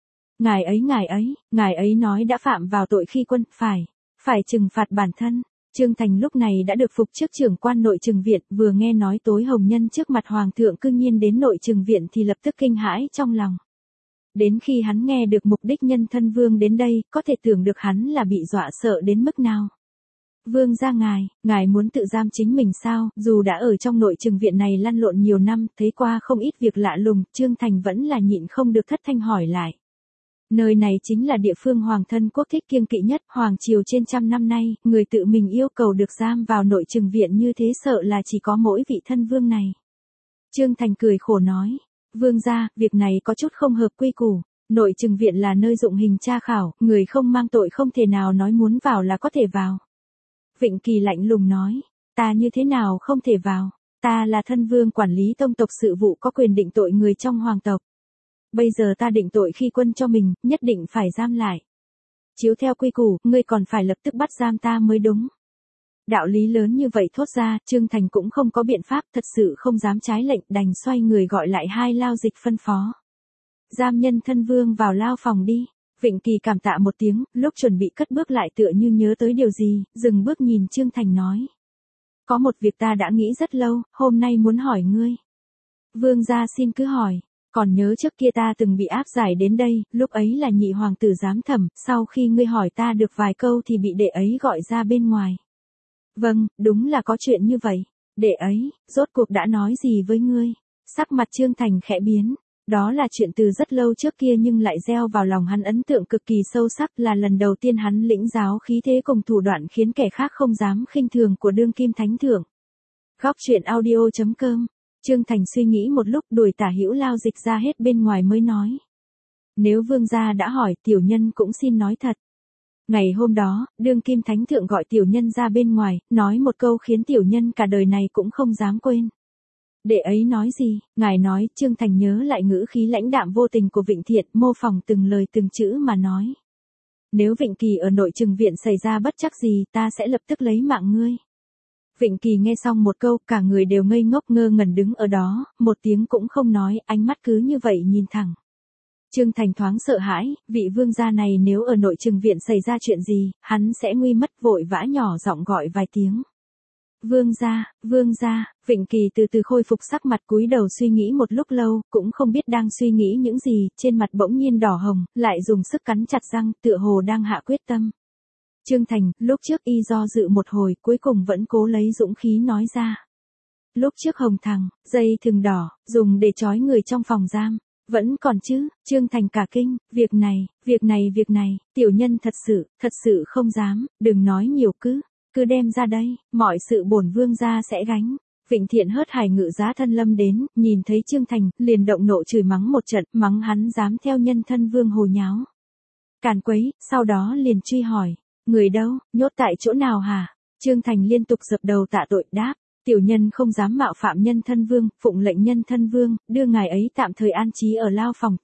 Ngài ấy nói đã phạm vào tội khi quân, phải trừng phạt bản thân. Trương Thành lúc này đã được phục chức trưởng quan nội trừng viện, vừa nghe nói tối hồng nhân trước mặt hoàng thượng cư nhiên đến nội trừng viện thì lập tức kinh hãi trong lòng. Đến khi hắn nghe được mục đích nhân thân vương đến đây, có thể tưởng được hắn là bị dọa sợ đến mức nào. Vương gia ngài muốn tự giam chính mình sao? Dù đã ở trong nội trừng viện này lăn lộn nhiều năm, thấy qua không ít việc lạ lùng, Trương Thành vẫn là nhịn không được thất thanh hỏi lại. Nơi này chính là địa phương hoàng thân quốc thích kiêng kỵ nhất, hoàng triều trên trăm năm nay, người tự mình yêu cầu được giam vào nội trừng viện như thế sợ là chỉ có mỗi vị thân vương này. Trương Thành cười khổ nói, vương gia, việc này có chút không hợp quy củ, nội trừng viện là nơi dụng hình tra khảo, người không mang tội không thể nào nói muốn vào là có thể vào. Vịnh Kỳ lạnh lùng nói, ta như thế nào không thể vào, ta là thân vương quản lý tông tộc sự vụ có quyền định tội người trong hoàng tộc. Bây giờ ta định tội khi quân cho mình, nhất định phải giam lại. Chiếu theo quy củ, ngươi còn phải lập tức bắt giam ta mới đúng. Đạo lý lớn như vậy thốt ra, Trương Thành cũng không có biện pháp, thật sự không dám trái lệnh, đành xoay người gọi lại hai lao dịch phân phó. Giam nhân thân vương vào lao phòng đi. Vịnh Kỳ cảm tạ một tiếng, lúc chuẩn bị cất bước lại tựa như nhớ tới điều gì, dừng bước nhìn Trương Thành nói. Có một việc ta đã nghĩ rất lâu, hôm nay muốn hỏi ngươi. Vương gia xin cứ hỏi. Còn nhớ trước kia ta từng bị áp giải đến đây, lúc ấy là nhị hoàng tử giám thẩm, sau khi ngươi hỏi ta được vài câu thì bị đệ ấy gọi ra bên ngoài. Vâng, đúng là có chuyện như vậy. Đệ ấy, rốt cuộc đã nói gì với ngươi? Sắc mặt Trương Thành khẽ biến. Đó là chuyện từ rất lâu trước kia nhưng lại gieo vào lòng hắn ấn tượng cực kỳ sâu sắc, là lần đầu tiên hắn lĩnh giáo khí thế cùng thủ đoạn khiến kẻ khác không dám khinh thường của đương kim thánh thượng. Góc truyện audio.com. Trương Thành suy nghĩ một lúc, đuổi Tả Hữu lao dịch ra hết bên ngoài mới nói. Nếu vương gia đã hỏi, tiểu nhân cũng xin nói thật. Ngày hôm đó, đương kim thánh thượng gọi tiểu nhân ra bên ngoài, nói một câu khiến tiểu nhân cả đời này cũng không dám quên. Đệ ấy nói gì? Ngài nói. Trương Thành nhớ lại ngữ khí lãnh đạm vô tình của Vịnh Thiện, mô phỏng từng lời từng chữ mà nói. Nếu Vịnh Kỳ ở nội trừng viện xảy ra bất trắc gì, ta sẽ lập tức lấy mạng ngươi. Vịnh Kỳ nghe xong một câu, cả người đều ngây ngốc ngơ ngẩn đứng ở đó, một tiếng cũng không nói, ánh mắt cứ như vậy nhìn thẳng. Trương Thành thoáng sợ hãi, vị vương gia này nếu ở nội trừng viện xảy ra chuyện gì, hắn sẽ nguy mất, vội vã nhỏ giọng gọi vài tiếng. Vương gia, Vịnh Kỳ từ từ khôi phục sắc mặt, cúi đầu suy nghĩ một lúc lâu, cũng không biết đang suy nghĩ những gì, trên mặt bỗng nhiên đỏ hồng, lại dùng sức cắn chặt răng, tựa hồ đang hạ quyết tâm. Trương Thành, lúc trước y do dự một hồi, cuối cùng vẫn cố lấy dũng khí nói ra. Lúc trước hồng thằng, dây thừng đỏ, dùng để trói người trong phòng giam, vẫn còn chứ. Trương Thành cả kinh, việc này, tiểu nhân thật sự không dám, đừng nói nhiều, cứ đem ra đây, mọi sự bổn vương gia sẽ gánh. Vịnh Thiện hớt hải ngự giá thân lâm đến, nhìn thấy Trương Thành, liền động nộ chửi mắng một trận, mắng hắn dám theo nhân thân vương hồ nháo. Càn quấy, sau đó liền truy hỏi. Người đâu, nhốt tại chỗ nào hả? Trương Thành liên tục dập đầu tạ tội, đáp. Tiểu nhân không dám mạo phạm nhân thân vương, phụng lệnh nhân thân vương, đưa ngài ấy tạm thời an trí ở lao phòng,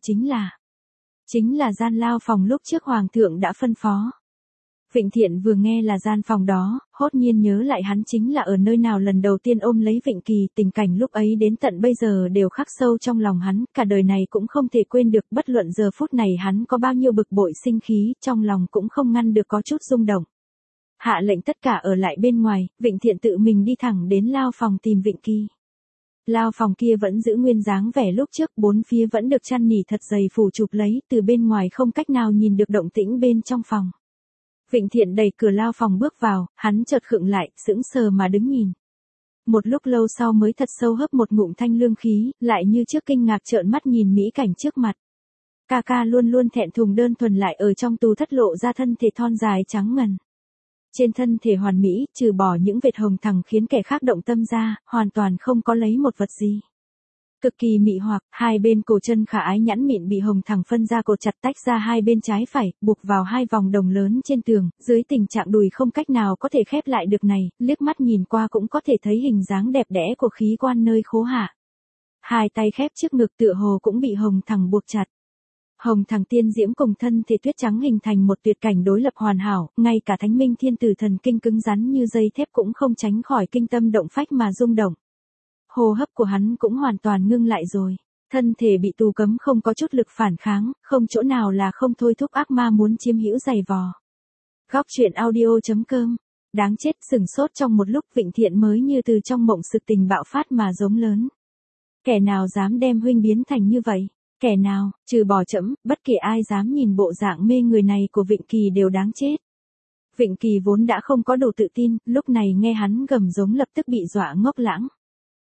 chính là gian lao phòng lúc trước hoàng thượng đã phân phó. Vịnh Thiện vừa nghe là gian phòng đó, hốt nhiên nhớ lại hắn chính là ở nơi nào lần đầu tiên ôm lấy Vịnh Kỳ, tình cảnh lúc ấy đến tận bây giờ đều khắc sâu trong lòng hắn, cả đời này cũng không thể quên được, bất luận giờ phút này hắn có bao nhiêu bực bội sinh khí, trong lòng cũng không ngăn được có chút rung động. Hạ lệnh tất cả ở lại bên ngoài, Vịnh Thiện tự mình đi thẳng đến lao phòng tìm Vịnh Kỳ. Lao phòng kia vẫn giữ nguyên dáng vẻ lúc trước, bốn phía vẫn được chăn nỉ thật dày phủ chụp lấy, từ bên ngoài không cách nào nhìn được động tĩnh bên trong phòng. Vịnh Thiện đẩy cửa lao phòng bước vào, hắn chợt khựng lại, sững sờ mà đứng nhìn. Một lúc lâu sau mới thật sâu hấp một ngụm thanh lương khí, lại như trước kinh ngạc trợn mắt nhìn mỹ cảnh trước mặt. Ca ca luôn luôn thẹn thùng đơn thuần lại ở trong tù thất lộ ra thân thể thon dài trắng ngần. Trên thân thể hoàn mỹ, trừ bỏ những vệt hồng thẳng khiến kẻ khác động tâm ra, hoàn toàn không có lấy một vật gì. Cực kỳ mị hoặc, hai bên cổ chân khả ái nhẵn mịn bị hồng thẳng phân ra cột chặt tách ra hai bên trái phải, buộc vào hai vòng đồng lớn trên tường, dưới tình trạng đùi không cách nào có thể khép lại được này, liếc mắt nhìn qua cũng có thể thấy hình dáng đẹp đẽ của khí quan nơi khố hạ. Hai tay khép trước ngực tựa hồ cũng bị hồng thẳng buộc chặt. Hồng thẳng tiên diễm cùng thân thể tuyết trắng hình thành một tuyệt cảnh đối lập hoàn hảo, ngay cả Thánh Minh Thiên Tử thần kinh cứng rắn như dây thép cũng không tránh khỏi kinh tâm động phách mà rung động. Hô hấp của hắn cũng hoàn toàn ngưng lại rồi, thân thể bị tù cấm không có chút lực phản kháng, không chỗ nào là không thôi thúc ác ma muốn chiếm hữu giày vò. Góc truyện audio.com. Đáng chết, sửng sốt trong một lúc, Vịnh Thiện mới như từ trong mộng sực tình bạo phát mà giống lớn. Kẻ nào dám đem huynh biến thành như vậy? Kẻ nào, trừ bỏ trẫm, bất kỳ ai dám nhìn bộ dạng mê người này của Vịnh Kỳ đều đáng chết. Vịnh Kỳ vốn đã không có đủ tự tin, lúc này nghe hắn gầm giống lập tức bị dọa ngốc lãng.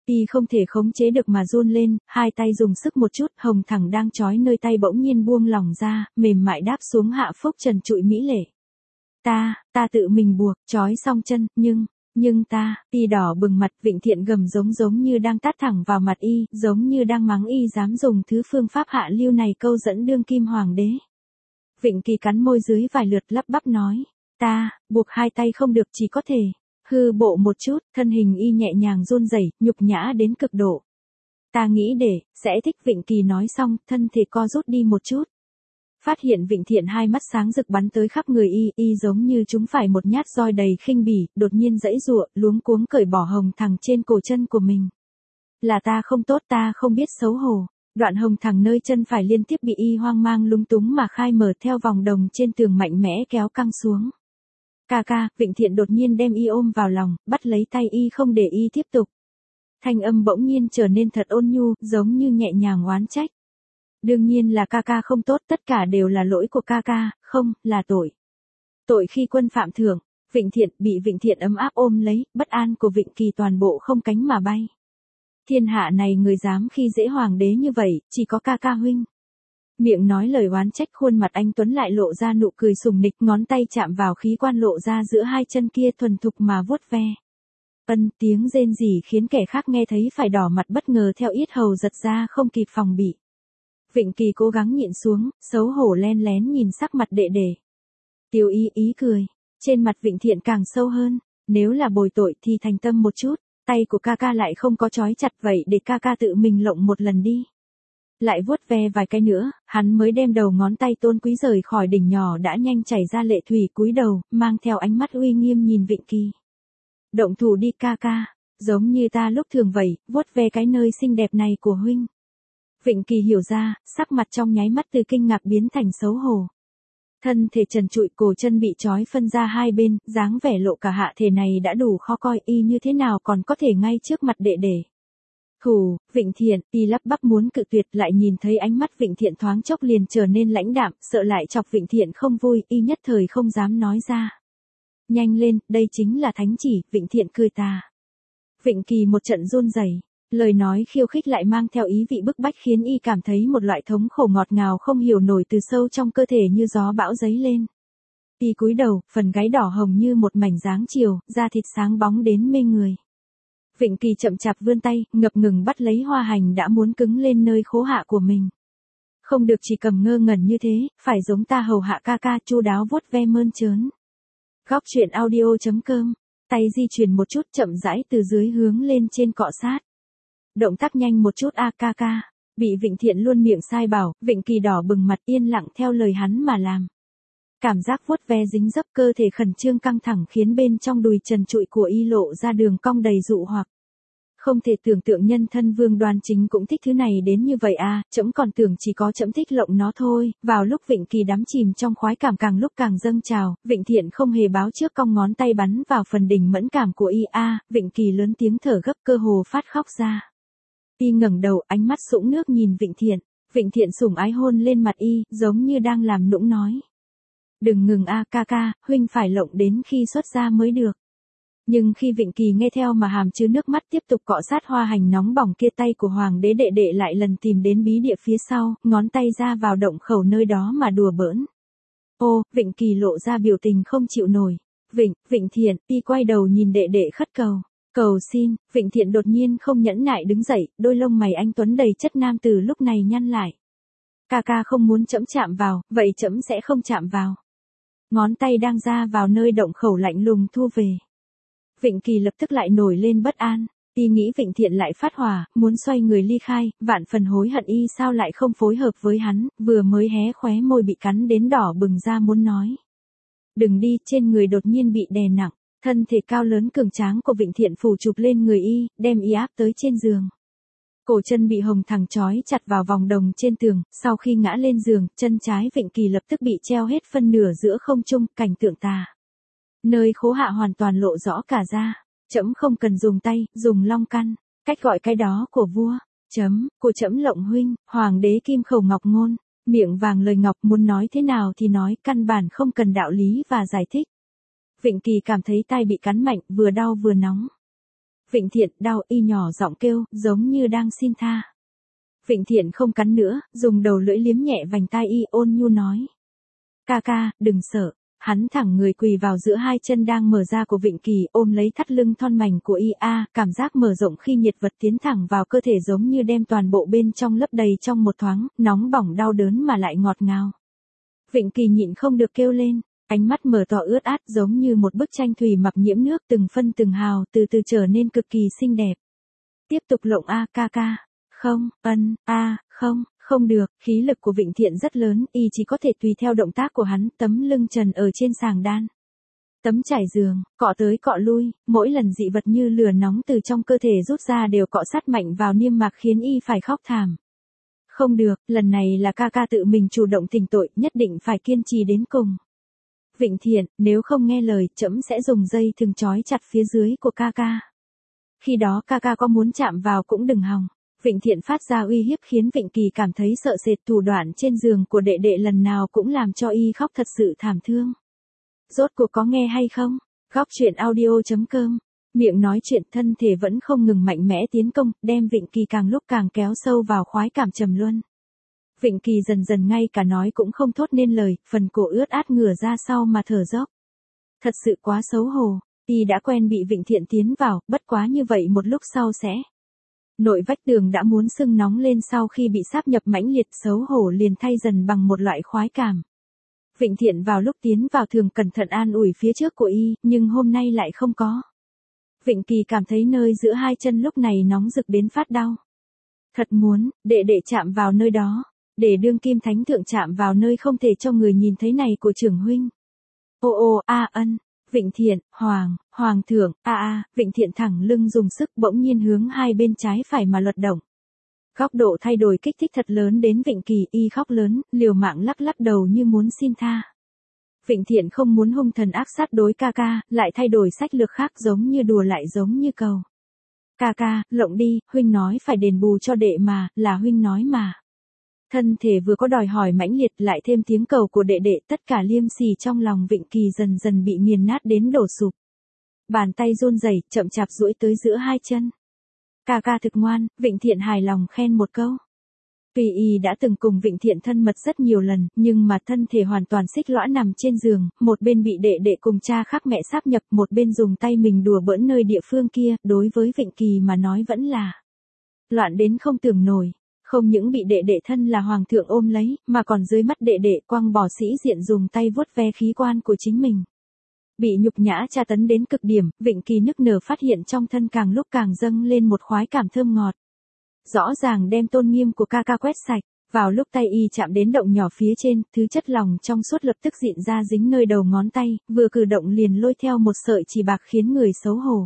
Y không thể khống chế được mà run lên, hai tay dùng sức một chút, hồng thẳng đang trói nơi tay bỗng nhiên buông lỏng ra, mềm mại đáp xuống hạ phúc trần trụi mỹ lệ. Ta tự mình buộc, trói xong chân, nhưng Y đỏ bừng mặt, Vịnh Thiện gầm giống như đang tát thẳng vào mặt Y, giống như đang mắng Y dám dùng thứ phương pháp hạ lưu này câu dẫn đương kim hoàng đế. Vịnh Kỳ cắn môi dưới vài lượt lắp bắp nói, buộc hai tay không được, chỉ có thể hư bộ một chút, thân hình Y nhẹ nhàng run rẩy, nhục nhã đến cực độ. Ta nghĩ sẽ thích. Vịnh Kỳ nói xong, thân thể co rút đi một chút. Phát hiện Vịnh Thiện hai mắt sáng rực bắn tới khắp người Y giống như chúng phải một nhát roi đầy khinh bỉ, đột nhiên giãy giụa, luống cuống cởi bỏ hồng thẳng trên cổ chân của mình. Là ta không tốt, ta không biết xấu hổ. Đoạn hồng thẳng nơi chân phải liên tiếp bị Y hoang mang lúng túng mà khai mở theo vòng đồng trên tường mạnh mẽ kéo căng xuống. Ca, Vịnh Thiện đột nhiên đem Y ôm vào lòng, bắt lấy tay Y không để Y tiếp tục. Thanh âm bỗng nhiên trở nên thật ôn nhu, giống như nhẹ nhàng oán trách. Đương nhiên là ca không tốt, tất cả đều là lỗi của ca, không, là tội. Tội khi quân phạm thưởng. Vịnh Thiện bị Vịnh Thiện ấm áp ôm lấy, bất an của Vịnh Kỳ toàn bộ không cánh mà bay. Thiên hạ này người dám khi dễ hoàng đế như vậy, chỉ có ca huynh. Miệng nói lời oán trách, khuôn mặt anh Tuấn lại lộ ra nụ cười sùng nịch, ngón tay chạm vào khí quan lộ ra giữa hai chân kia thuần thục mà vuốt ve. Tiếng rên rỉ khiến kẻ khác nghe thấy phải đỏ mặt, bất ngờ theo yết hầu giật ra không kịp phòng bị. Vịnh Kỳ cố gắng nhịn xuống, xấu hổ len lén nhìn sắc mặt đệ đệ. Tiêu ý cười, trên mặt Vịnh Thiện càng sâu hơn, nếu là bồi tội thì thành tâm một chút, tay của ca lại không có trói chặt, vậy để ca tự mình lộng một lần đi. Lại vuốt ve vài cái nữa, hắn mới đem đầu ngón tay tôn quý rời khỏi đỉnh nhỏ đã nhanh chảy ra lệ thủy, cúi đầu, mang theo ánh mắt uy nghiêm nhìn Vịnh Kỳ. Động thủ đi ca, giống như ta lúc thường vậy, vuốt ve cái nơi xinh đẹp này của huynh. Vịnh Kỳ hiểu ra, sắc mặt trong nháy mắt từ kinh ngạc biến thành xấu hổ. Thân thể trần trụi, cổ chân bị trói phân ra hai bên, dáng vẻ lộ cả hạ thể này đã đủ khó coi, Y như thế nào còn có thể ngay trước mặt đệ đệ. Vịnh Thiện, Y lắp bắp muốn cự tuyệt, lại nhìn thấy ánh mắt Vịnh Thiện thoáng chốc liền trở nên lãnh đạm, sợ lại chọc Vịnh Thiện không vui, Y nhất thời không dám nói ra. Nhanh lên, đây chính là thánh chỉ. Vịnh Thiện cười tà. Vịnh Kỳ một trận run rẩy, lời nói khiêu khích lại mang theo ý vị bức bách khiến Y cảm thấy một loại thống khổ ngọt ngào không hiểu nổi từ sâu trong cơ thể như gió bão dấy lên. Y cúi đầu, phần gáy đỏ hồng như một mảnh dáng chiều, da thịt sáng bóng đến mê người. Vịnh Kỳ chậm chạp vươn tay, ngập ngừng bắt lấy hoa hành đã muốn cứng lên nơi khố hạ của mình. Không được chỉ cầm ngơ ngẩn như thế, phải giống ta hầu hạ ca, chu đáo vuốt ve mơn trớn. Góc truyện audio.com, tay di chuyển một chút, chậm rãi từ dưới hướng lên trên cọ sát. Động tác nhanh một chút ca. Bị Vịnh Thiện luôn miệng sai bảo, Vịnh Kỳ đỏ bừng mặt yên lặng theo lời hắn mà làm. Cảm giác vuốt ve dính dấp, cơ thể khẩn trương căng thẳng khiến bên trong đùi trần trụi của Y lộ ra đường cong đầy dụ hoặc. Không thể tưởng tượng nhân thân Vương Đoan Chính cũng thích thứ này đến như vậy trẫm còn tưởng chỉ có trẫm thích lộng nó thôi. Vào lúc Vịnh Kỳ đắm chìm trong khoái cảm càng lúc càng dâng trào, Vịnh Thiện không hề báo trước cong ngón tay bắn vào phần đỉnh mẫn cảm của Y. Vịnh Kỳ lớn tiếng thở gấp, cơ hồ phát khóc ra. Y ngẩng đầu, ánh mắt sũng nước nhìn Vịnh Thiện. Vịnh Thiện sủng ái hôn lên mặt Y, giống như đang làm nũng nói. Đừng ngừng ca, huynh phải lộng đến khi xuất ra mới được. Nhưng khi Vịnh Kỳ nghe theo mà hàm chứa nước mắt tiếp tục cọ sát hoa hành nóng bỏng kia, tay của hoàng đế đệ đệ lại lần tìm đến bí địa phía sau, ngón tay ra vào động khẩu nơi đó mà đùa bỡn. Vịnh Kỳ lộ ra biểu tình không chịu nổi. Vịnh Thiện, Y quay đầu nhìn đệ đệ khất cầu. Cầu xin. Vịnh Thiện đột nhiên không nhẫn nại đứng dậy, đôi lông mày anh tuấn đầy chất nam từ lúc này nhăn lại. Ca không muốn trẫm chạm vào, vậy trẫm sẽ không chạm vào. Ngón tay đang ra vào nơi động khẩu lạnh lùng thu về. Vịnh Kỳ lập tức lại nổi lên bất an. Y nghĩ Vịnh Thiện lại phát hỏa, muốn xoay người ly khai, vạn phần hối hận Y sao lại không phối hợp với hắn, vừa mới hé khóe môi bị cắn đến đỏ bừng ra muốn nói. Đừng đi. Trên người đột nhiên bị đè nặng, thân thể cao lớn cường tráng của Vịnh Thiện phủ chụp lên người Y, đem Y áp tới trên giường. Cổ chân bị hồng thẳng trói chặt vào vòng đồng trên tường, sau khi ngã lên giường, chân trái Vịnh Kỳ lập tức bị treo hết phân nửa giữa không trung, cảnh tượng tà. Nơi khố hạ hoàn toàn lộ rõ cả ra. Trẫm không cần dùng tay, dùng long căn. Cách gọi cái đó của vua. Của trẫm lộng huynh, hoàng đế kim khẩu ngọc ngôn. Miệng vàng lời ngọc, muốn nói thế nào thì nói, căn bản không cần đạo lý và giải thích. Vịnh Kỳ cảm thấy tay bị cắn mạnh, vừa đau vừa nóng. Vịnh Thiện, đau, y nhỏ giọng kêu, giống như đang xin tha. Vịnh Thiện không cắn nữa, dùng đầu lưỡi liếm nhẹ vành tai y, ôn nhu nói. Ca ca, đừng sợ. Hắn thẳng người quỳ vào giữa hai chân đang mở ra của Vịnh Kỳ, ôm lấy thắt lưng thon mảnh của y. Cảm giác mở rộng khi nhiệt vật tiến thẳng vào cơ thể giống như đem toàn bộ bên trong lấp đầy trong một thoáng, nóng bỏng đau đớn mà lại ngọt ngào. Vịnh Kỳ nhịn không được kêu lên, ánh mắt mở to ướt át giống như một bức tranh thủy mặc nhiễm nước, từng phân từng hào từ từ trở nên cực kỳ xinh đẹp. Tiếp tục lộng ca ca. Không, không được, khí lực của Vịnh Thiện rất lớn, y chỉ có thể tùy theo động tác của hắn, tấm lưng trần ở trên sàng đan. Tấm trải giường, cọ tới cọ lui, mỗi lần dị vật như lửa nóng từ trong cơ thể rút ra đều cọ sát mạnh vào niêm mạc khiến y phải khóc thảm. Không được, lần này là ca ca tự mình chủ động tỉnh tội, nhất định phải kiên trì đến cùng. Vịnh Thiện, nếu không nghe lời, trẫm sẽ dùng dây thừng trói chặt phía dưới của ca ca. Khi đó ca ca có muốn chạm vào cũng đừng hòng. Vịnh Thiện phát ra uy hiếp khiến Vịnh Kỳ cảm thấy sợ sệt, thủ đoạn trên giường của đệ đệ lần nào cũng làm cho y khóc thật sự thảm thương. Rốt cuộc có nghe hay không? Góc truyện audio.com. Miệng nói chuyện, thân thể vẫn không ngừng mạnh mẽ tiến công, đem Vịnh Kỳ càng lúc càng kéo sâu vào khoái cảm trầm luân. Vịnh Kỳ dần dần ngay cả nói cũng không thốt nên lời, phần cổ ướt át ngửa ra sau mà thở dốc. Thật sự quá xấu hổ, y đã quen bị Vịnh Thiện tiến vào, bất quá như vậy một lúc sau sẽ. Nội vách tường đã muốn sưng nóng lên sau khi bị sáp nhập mãnh liệt, xấu hổ liền thay dần bằng một loại khoái cảm. Vịnh Thiện vào lúc tiến vào thường cẩn thận an ủi phía trước của y, nhưng hôm nay lại không có. Vịnh Kỳ cảm thấy nơi giữa hai chân lúc này nóng rực đến phát đau. Thật muốn, đệ chạm vào nơi đó, để đương kim thánh thượng chạm vào nơi không thể cho người nhìn thấy này của trưởng huynh. Ân. Vịnh Thiện, Hoàng thượng, Vịnh Thiện thẳng lưng dùng sức bỗng nhiên hướng hai bên trái phải mà lật động. Góc độ thay đổi kích thích thật lớn đến Vịnh Kỳ, y khóc lớn, liều mạng lắc đầu như muốn xin tha. Vịnh Thiện không muốn hung thần ác sát đối ca ca, lại thay đổi sách lược khác giống như đùa lại giống như cầu. Ca ca, lộng đi, huynh nói phải đền bù cho đệ mà, là huynh nói mà. Thân thể vừa có đòi hỏi mãnh liệt lại thêm tiếng cầu của đệ, tất cả liêm sỉ trong lòng Vịnh Kỳ dần dần bị nghiền nát đến đổ sụp. Bàn tay run rẩy, chậm chạp duỗi tới giữa hai chân. Ca ca thực ngoan, Vịnh Thiện hài lòng khen một câu. Tuy y đã từng cùng Vịnh Thiện thân mật rất nhiều lần, nhưng mà thân thể hoàn toàn xích lõa nằm trên giường, một bên bị đệ cùng cha khác mẹ sáp nhập, một bên dùng tay mình đùa bỡn nơi địa phương kia, đối với Vịnh Kỳ mà nói vẫn là loạn đến không tưởng nổi. Không những bị đệ thân là hoàng thượng ôm lấy, mà còn dưới mắt đệ quăng bỏ sĩ diện dùng tay vuốt ve khí quan của chính mình. Bị nhục nhã tra tấn đến cực điểm, Vịnh Kỳ nức nở phát hiện trong thân càng lúc càng dâng lên một khoái cảm thơm ngọt. Rõ ràng đem tôn nghiêm của ca ca quét sạch, vào lúc tay y chạm đến động nhỏ phía trên, thứ chất lỏng trong suốt lập tức dịn ra dính nơi đầu ngón tay, vừa cử động liền lôi theo một sợi chỉ bạc khiến người xấu hổ.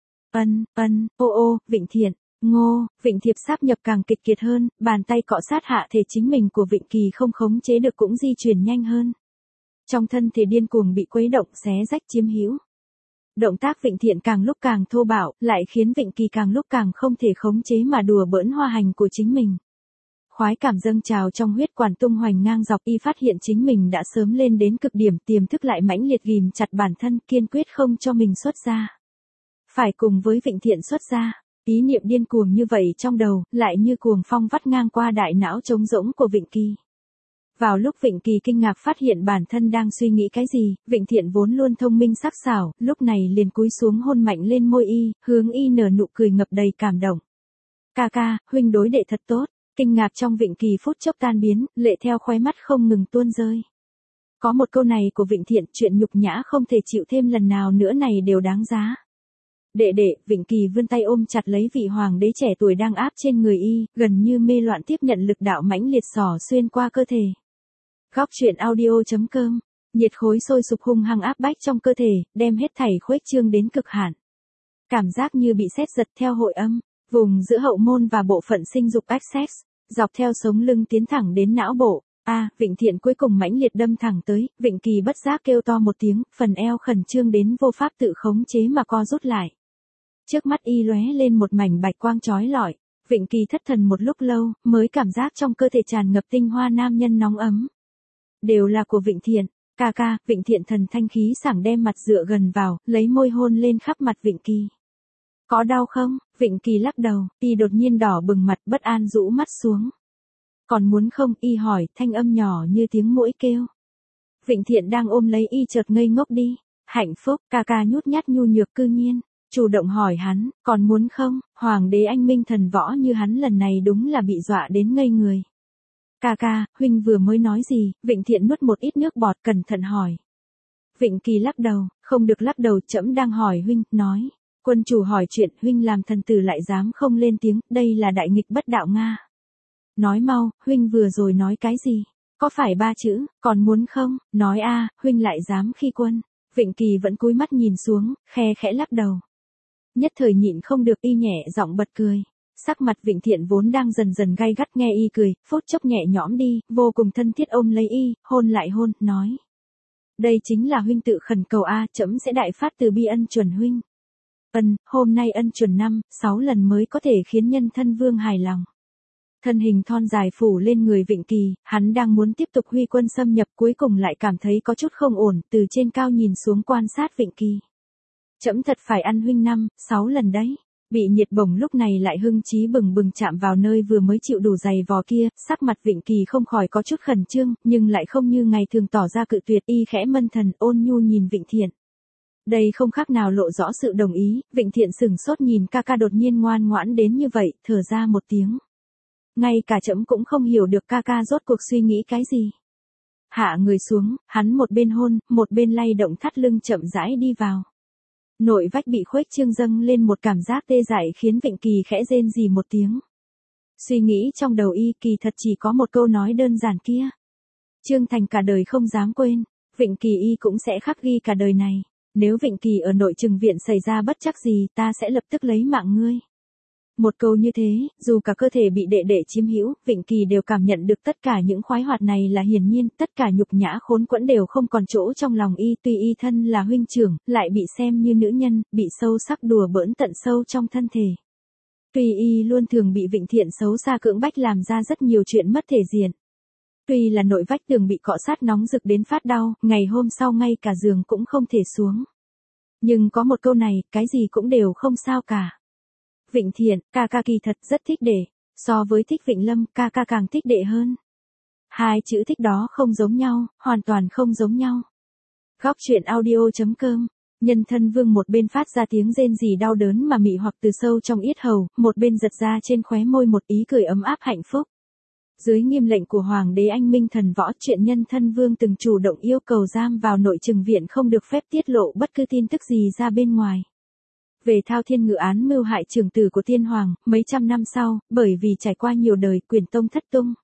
Vịnh Thiện. Vịnh Thiệp sáp nhập càng kịch kiệt hơn, bàn tay cọ sát hạ thể chính mình của Vịnh Kỳ không khống chế được cũng di chuyển nhanh hơn. Trong thân thể điên cuồng bị quấy động xé rách chiếm hữu. Động tác Vịnh Thiện càng lúc càng thô bạo, lại khiến Vịnh Kỳ càng lúc càng không thể khống chế mà đùa bỡn hoa hành của chính mình. Khoái cảm dâng trào trong huyết quản tung hoành ngang dọc, y phát hiện chính mình đã sớm lên đến cực điểm, tiềm thức lại mãnh liệt ghìm chặt bản thân, kiên quyết không cho mình xuất ra. Phải cùng với Vịnh Thiện xuất ra. Ý niệm điên cuồng như vậy trong đầu, lại như cuồng phong vắt ngang qua đại não trống rỗng của Vịnh Kỳ. Vào lúc Vịnh Kỳ kinh ngạc phát hiện bản thân đang suy nghĩ cái gì, Vịnh Thiện vốn luôn thông minh sắc sảo, lúc này liền cúi xuống hôn mạnh lên môi y, hướng y nở nụ cười ngập đầy cảm động. Ca ca, huynh đối đệ thật tốt. Kinh ngạc trong Vịnh Kỳ phút chốc tan biến, lệ theo khóe mắt không ngừng tuôn rơi. Có một câu này của Vịnh Thiện, chuyện nhục nhã không thể chịu thêm lần nào nữa này đều đáng giá. Đệ, Vịnh Kỳ vươn tay ôm chặt lấy vị hoàng đế trẻ tuổi đang áp trên người y, gần như mê loạn tiếp nhận lực đạo mãnh liệt xỏ xuyên qua cơ thể. Góc truyện audio.com. Nhiệt khối sôi sục hung hăng áp bách trong cơ thể, đem hết thảy khuếch trương đến cực hạn. Cảm giác như bị sét giật theo hội âm, vùng giữa hậu môn và bộ phận sinh dục access, dọc theo sống lưng tiến thẳng đến não bộ. Vịnh Thiện cuối cùng mãnh liệt đâm thẳng tới, Vịnh Kỳ bất giác kêu to một tiếng, phần eo khẩn trương đến vô pháp tự khống chế mà co rút lại. Trước mắt y lóe lên một mảnh bạch quang chói lọi, Vịnh Kỳ thất thần một lúc lâu, mới cảm giác trong cơ thể tràn ngập tinh hoa nam nhân nóng ấm. Đều là của Vịnh Thiện. Ca ca. Vịnh Thiện thần thanh khí sảng đem mặt dựa gần vào, lấy môi hôn lên khắp mặt Vịnh Kỳ. Có đau không? Vịnh Kỳ lắc đầu, y đột nhiên đỏ bừng mặt bất an rũ mắt xuống. Còn muốn không? Y hỏi, thanh âm nhỏ như tiếng muỗi kêu. Vịnh Thiện đang ôm lấy y chợt ngây ngốc đi. Hạnh phúc, ca ca nhút nhát nhu nhược cư nhiên. Chủ động hỏi hắn, còn muốn không? Hoàng đế anh minh thần võ như hắn lần này đúng là bị dọa đến ngây người. Ca ca, huynh vừa mới nói gì? Vịnh Thiện nuốt một ít nước bọt cẩn thận hỏi. Vịnh Kỳ lắc đầu, không được lắc đầu, trẫm đang hỏi huynh, nói. Quân chủ hỏi chuyện, huynh làm thần tử lại dám không lên tiếng, đây là đại nghịch bất đạo Nga. Nói mau, huynh vừa rồi nói cái gì? Có phải 3 chữ, còn muốn không? Nói a, huynh lại dám khi quân. Vịnh Kỳ vẫn cúi mắt nhìn xuống, khe khẽ lắc đầu. Nhất thời nhịn không được y nhẹ giọng bật cười. Sắc mặt Vịnh Thiện vốn đang dần dần gay gắt nghe y cười, phút chốc nhẹ nhõm đi, vô cùng thân thiết ôm lấy y, hôn lại hôn, nói. Đây chính là huynh tự khẩn cầu a, trẫm sẽ đại phát từ bi ân chuẩn huynh. Hôm nay ân chuẩn 5-6 lần mới có thể khiến nhân thân vương hài lòng. Thân hình thon dài phủ lên người Vịnh Kỳ, hắn đang muốn tiếp tục huy quân xâm nhập cuối cùng lại cảm thấy có chút không ổn, từ trên cao nhìn xuống quan sát Vịnh Kỳ. Trẫm thật phải ăn huynh 5-6 lần đấy. Bị nhiệt bổng lúc này lại hưng trí bừng bừng chạm vào nơi vừa mới chịu đủ dày vò kia, sắc mặt Vịnh Kỳ không khỏi có chút khẩn trương, nhưng lại không như ngày thường tỏ ra cự tuyệt, y khẽ mân thần ôn nhu nhìn Vịnh Thiện. Đây không khác nào lộ rõ sự đồng ý, Vịnh Thiện sửng sốt nhìn ca ca đột nhiên ngoan ngoãn đến như vậy, thở ra một tiếng. Ngay cả trẫm cũng không hiểu được ca ca rốt cuộc suy nghĩ cái gì. Hạ người xuống, hắn một bên hôn, một bên lay động thắt lưng chậm rãi đi vào. Nội vách bị khuếch trương dâng lên một cảm giác tê dại khiến Vịnh Kỳ khẽ rên rỉ một tiếng. Suy nghĩ trong đầu y kỳ thật chỉ có một câu nói đơn giản kia. Trương Thành cả đời không dám quên, Vịnh Kỳ y cũng sẽ khắc ghi cả đời này. Nếu Vịnh Kỳ ở nội trừng viện xảy ra bất trắc gì ta sẽ lập tức lấy mạng ngươi. Một câu như thế, dù cả cơ thể bị đệ đệ chiếm hữu, Vịnh Kỳ đều cảm nhận được tất cả những khoái hoạt này là hiển nhiên, tất cả nhục nhã khốn quẫn đều không còn chỗ trong lòng y, tuy y thân là huynh trưởng, lại bị xem như nữ nhân, bị sâu sắc đùa bỡn tận sâu trong thân thể. Tuy y luôn thường bị Vịnh Thiện xấu xa cưỡng bách làm ra rất nhiều chuyện mất thể diện. Tuy là nội vách tường bị cọ sát nóng rực đến phát đau, ngày hôm sau ngay cả giường cũng không thể xuống. Nhưng có một câu này, cái gì cũng đều không sao cả. Vịnh Thiện, ca ca kỳ thật rất thích đệ, so với thích Vịnh Lâm, ca ca càng thích đệ hơn. Hai chữ thích đó không giống nhau, hoàn toàn không giống nhau. Góc truyện audio.com, nhân thân vương một bên phát ra tiếng rên rỉ đau đớn mà mị hoặc từ sâu trong yết hầu, một bên giật ra trên khóe môi một ý cười ấm áp hạnh phúc. Dưới nghiêm lệnh của Hoàng đế anh minh thần võ, chuyện nhân thân vương từng chủ động yêu cầu giam vào nội trừng viện không được phép tiết lộ bất cứ tin tức gì ra bên ngoài. Về Thao Thiên Ngự án mưu hại trưởng tử của Thiên Hoàng, mấy trăm năm sau, bởi vì trải qua nhiều đời quyền tông thất tung.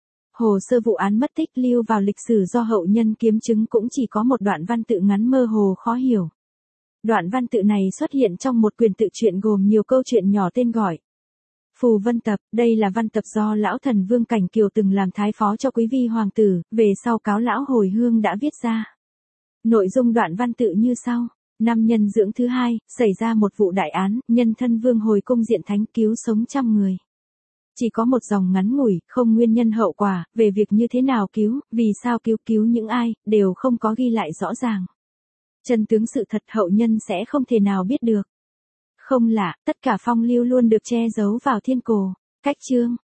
Hồ sơ vụ án mất tích lưu vào lịch sử do hậu nhân kiếm chứng cũng chỉ có một đoạn văn tự ngắn mơ hồ khó hiểu. Đoạn văn tự này xuất hiện trong một quyển tự truyện gồm nhiều câu chuyện nhỏ tên gọi Phù Vân Tập, đây là văn tập do lão thần Vương Cảnh Kiều từng làm thái phó cho quý vi hoàng tử, về sau cáo lão hồi hương đã viết ra. Nội dung đoạn văn tự như sau. Năm nhân dưỡng thứ hai, xảy ra một vụ đại án, nhân thân vương hồi cung diện thánh cứu sống trăm người. Chỉ có một dòng ngắn ngủi, không nguyên nhân hậu quả, về việc như thế nào cứu, vì sao cứu những ai, đều không có ghi lại rõ ràng. Chân tướng sự thật hậu nhân sẽ không thể nào biết được. Không lạ, tất cả phong lưu luôn được che giấu vào thiên cổ. Cách chương.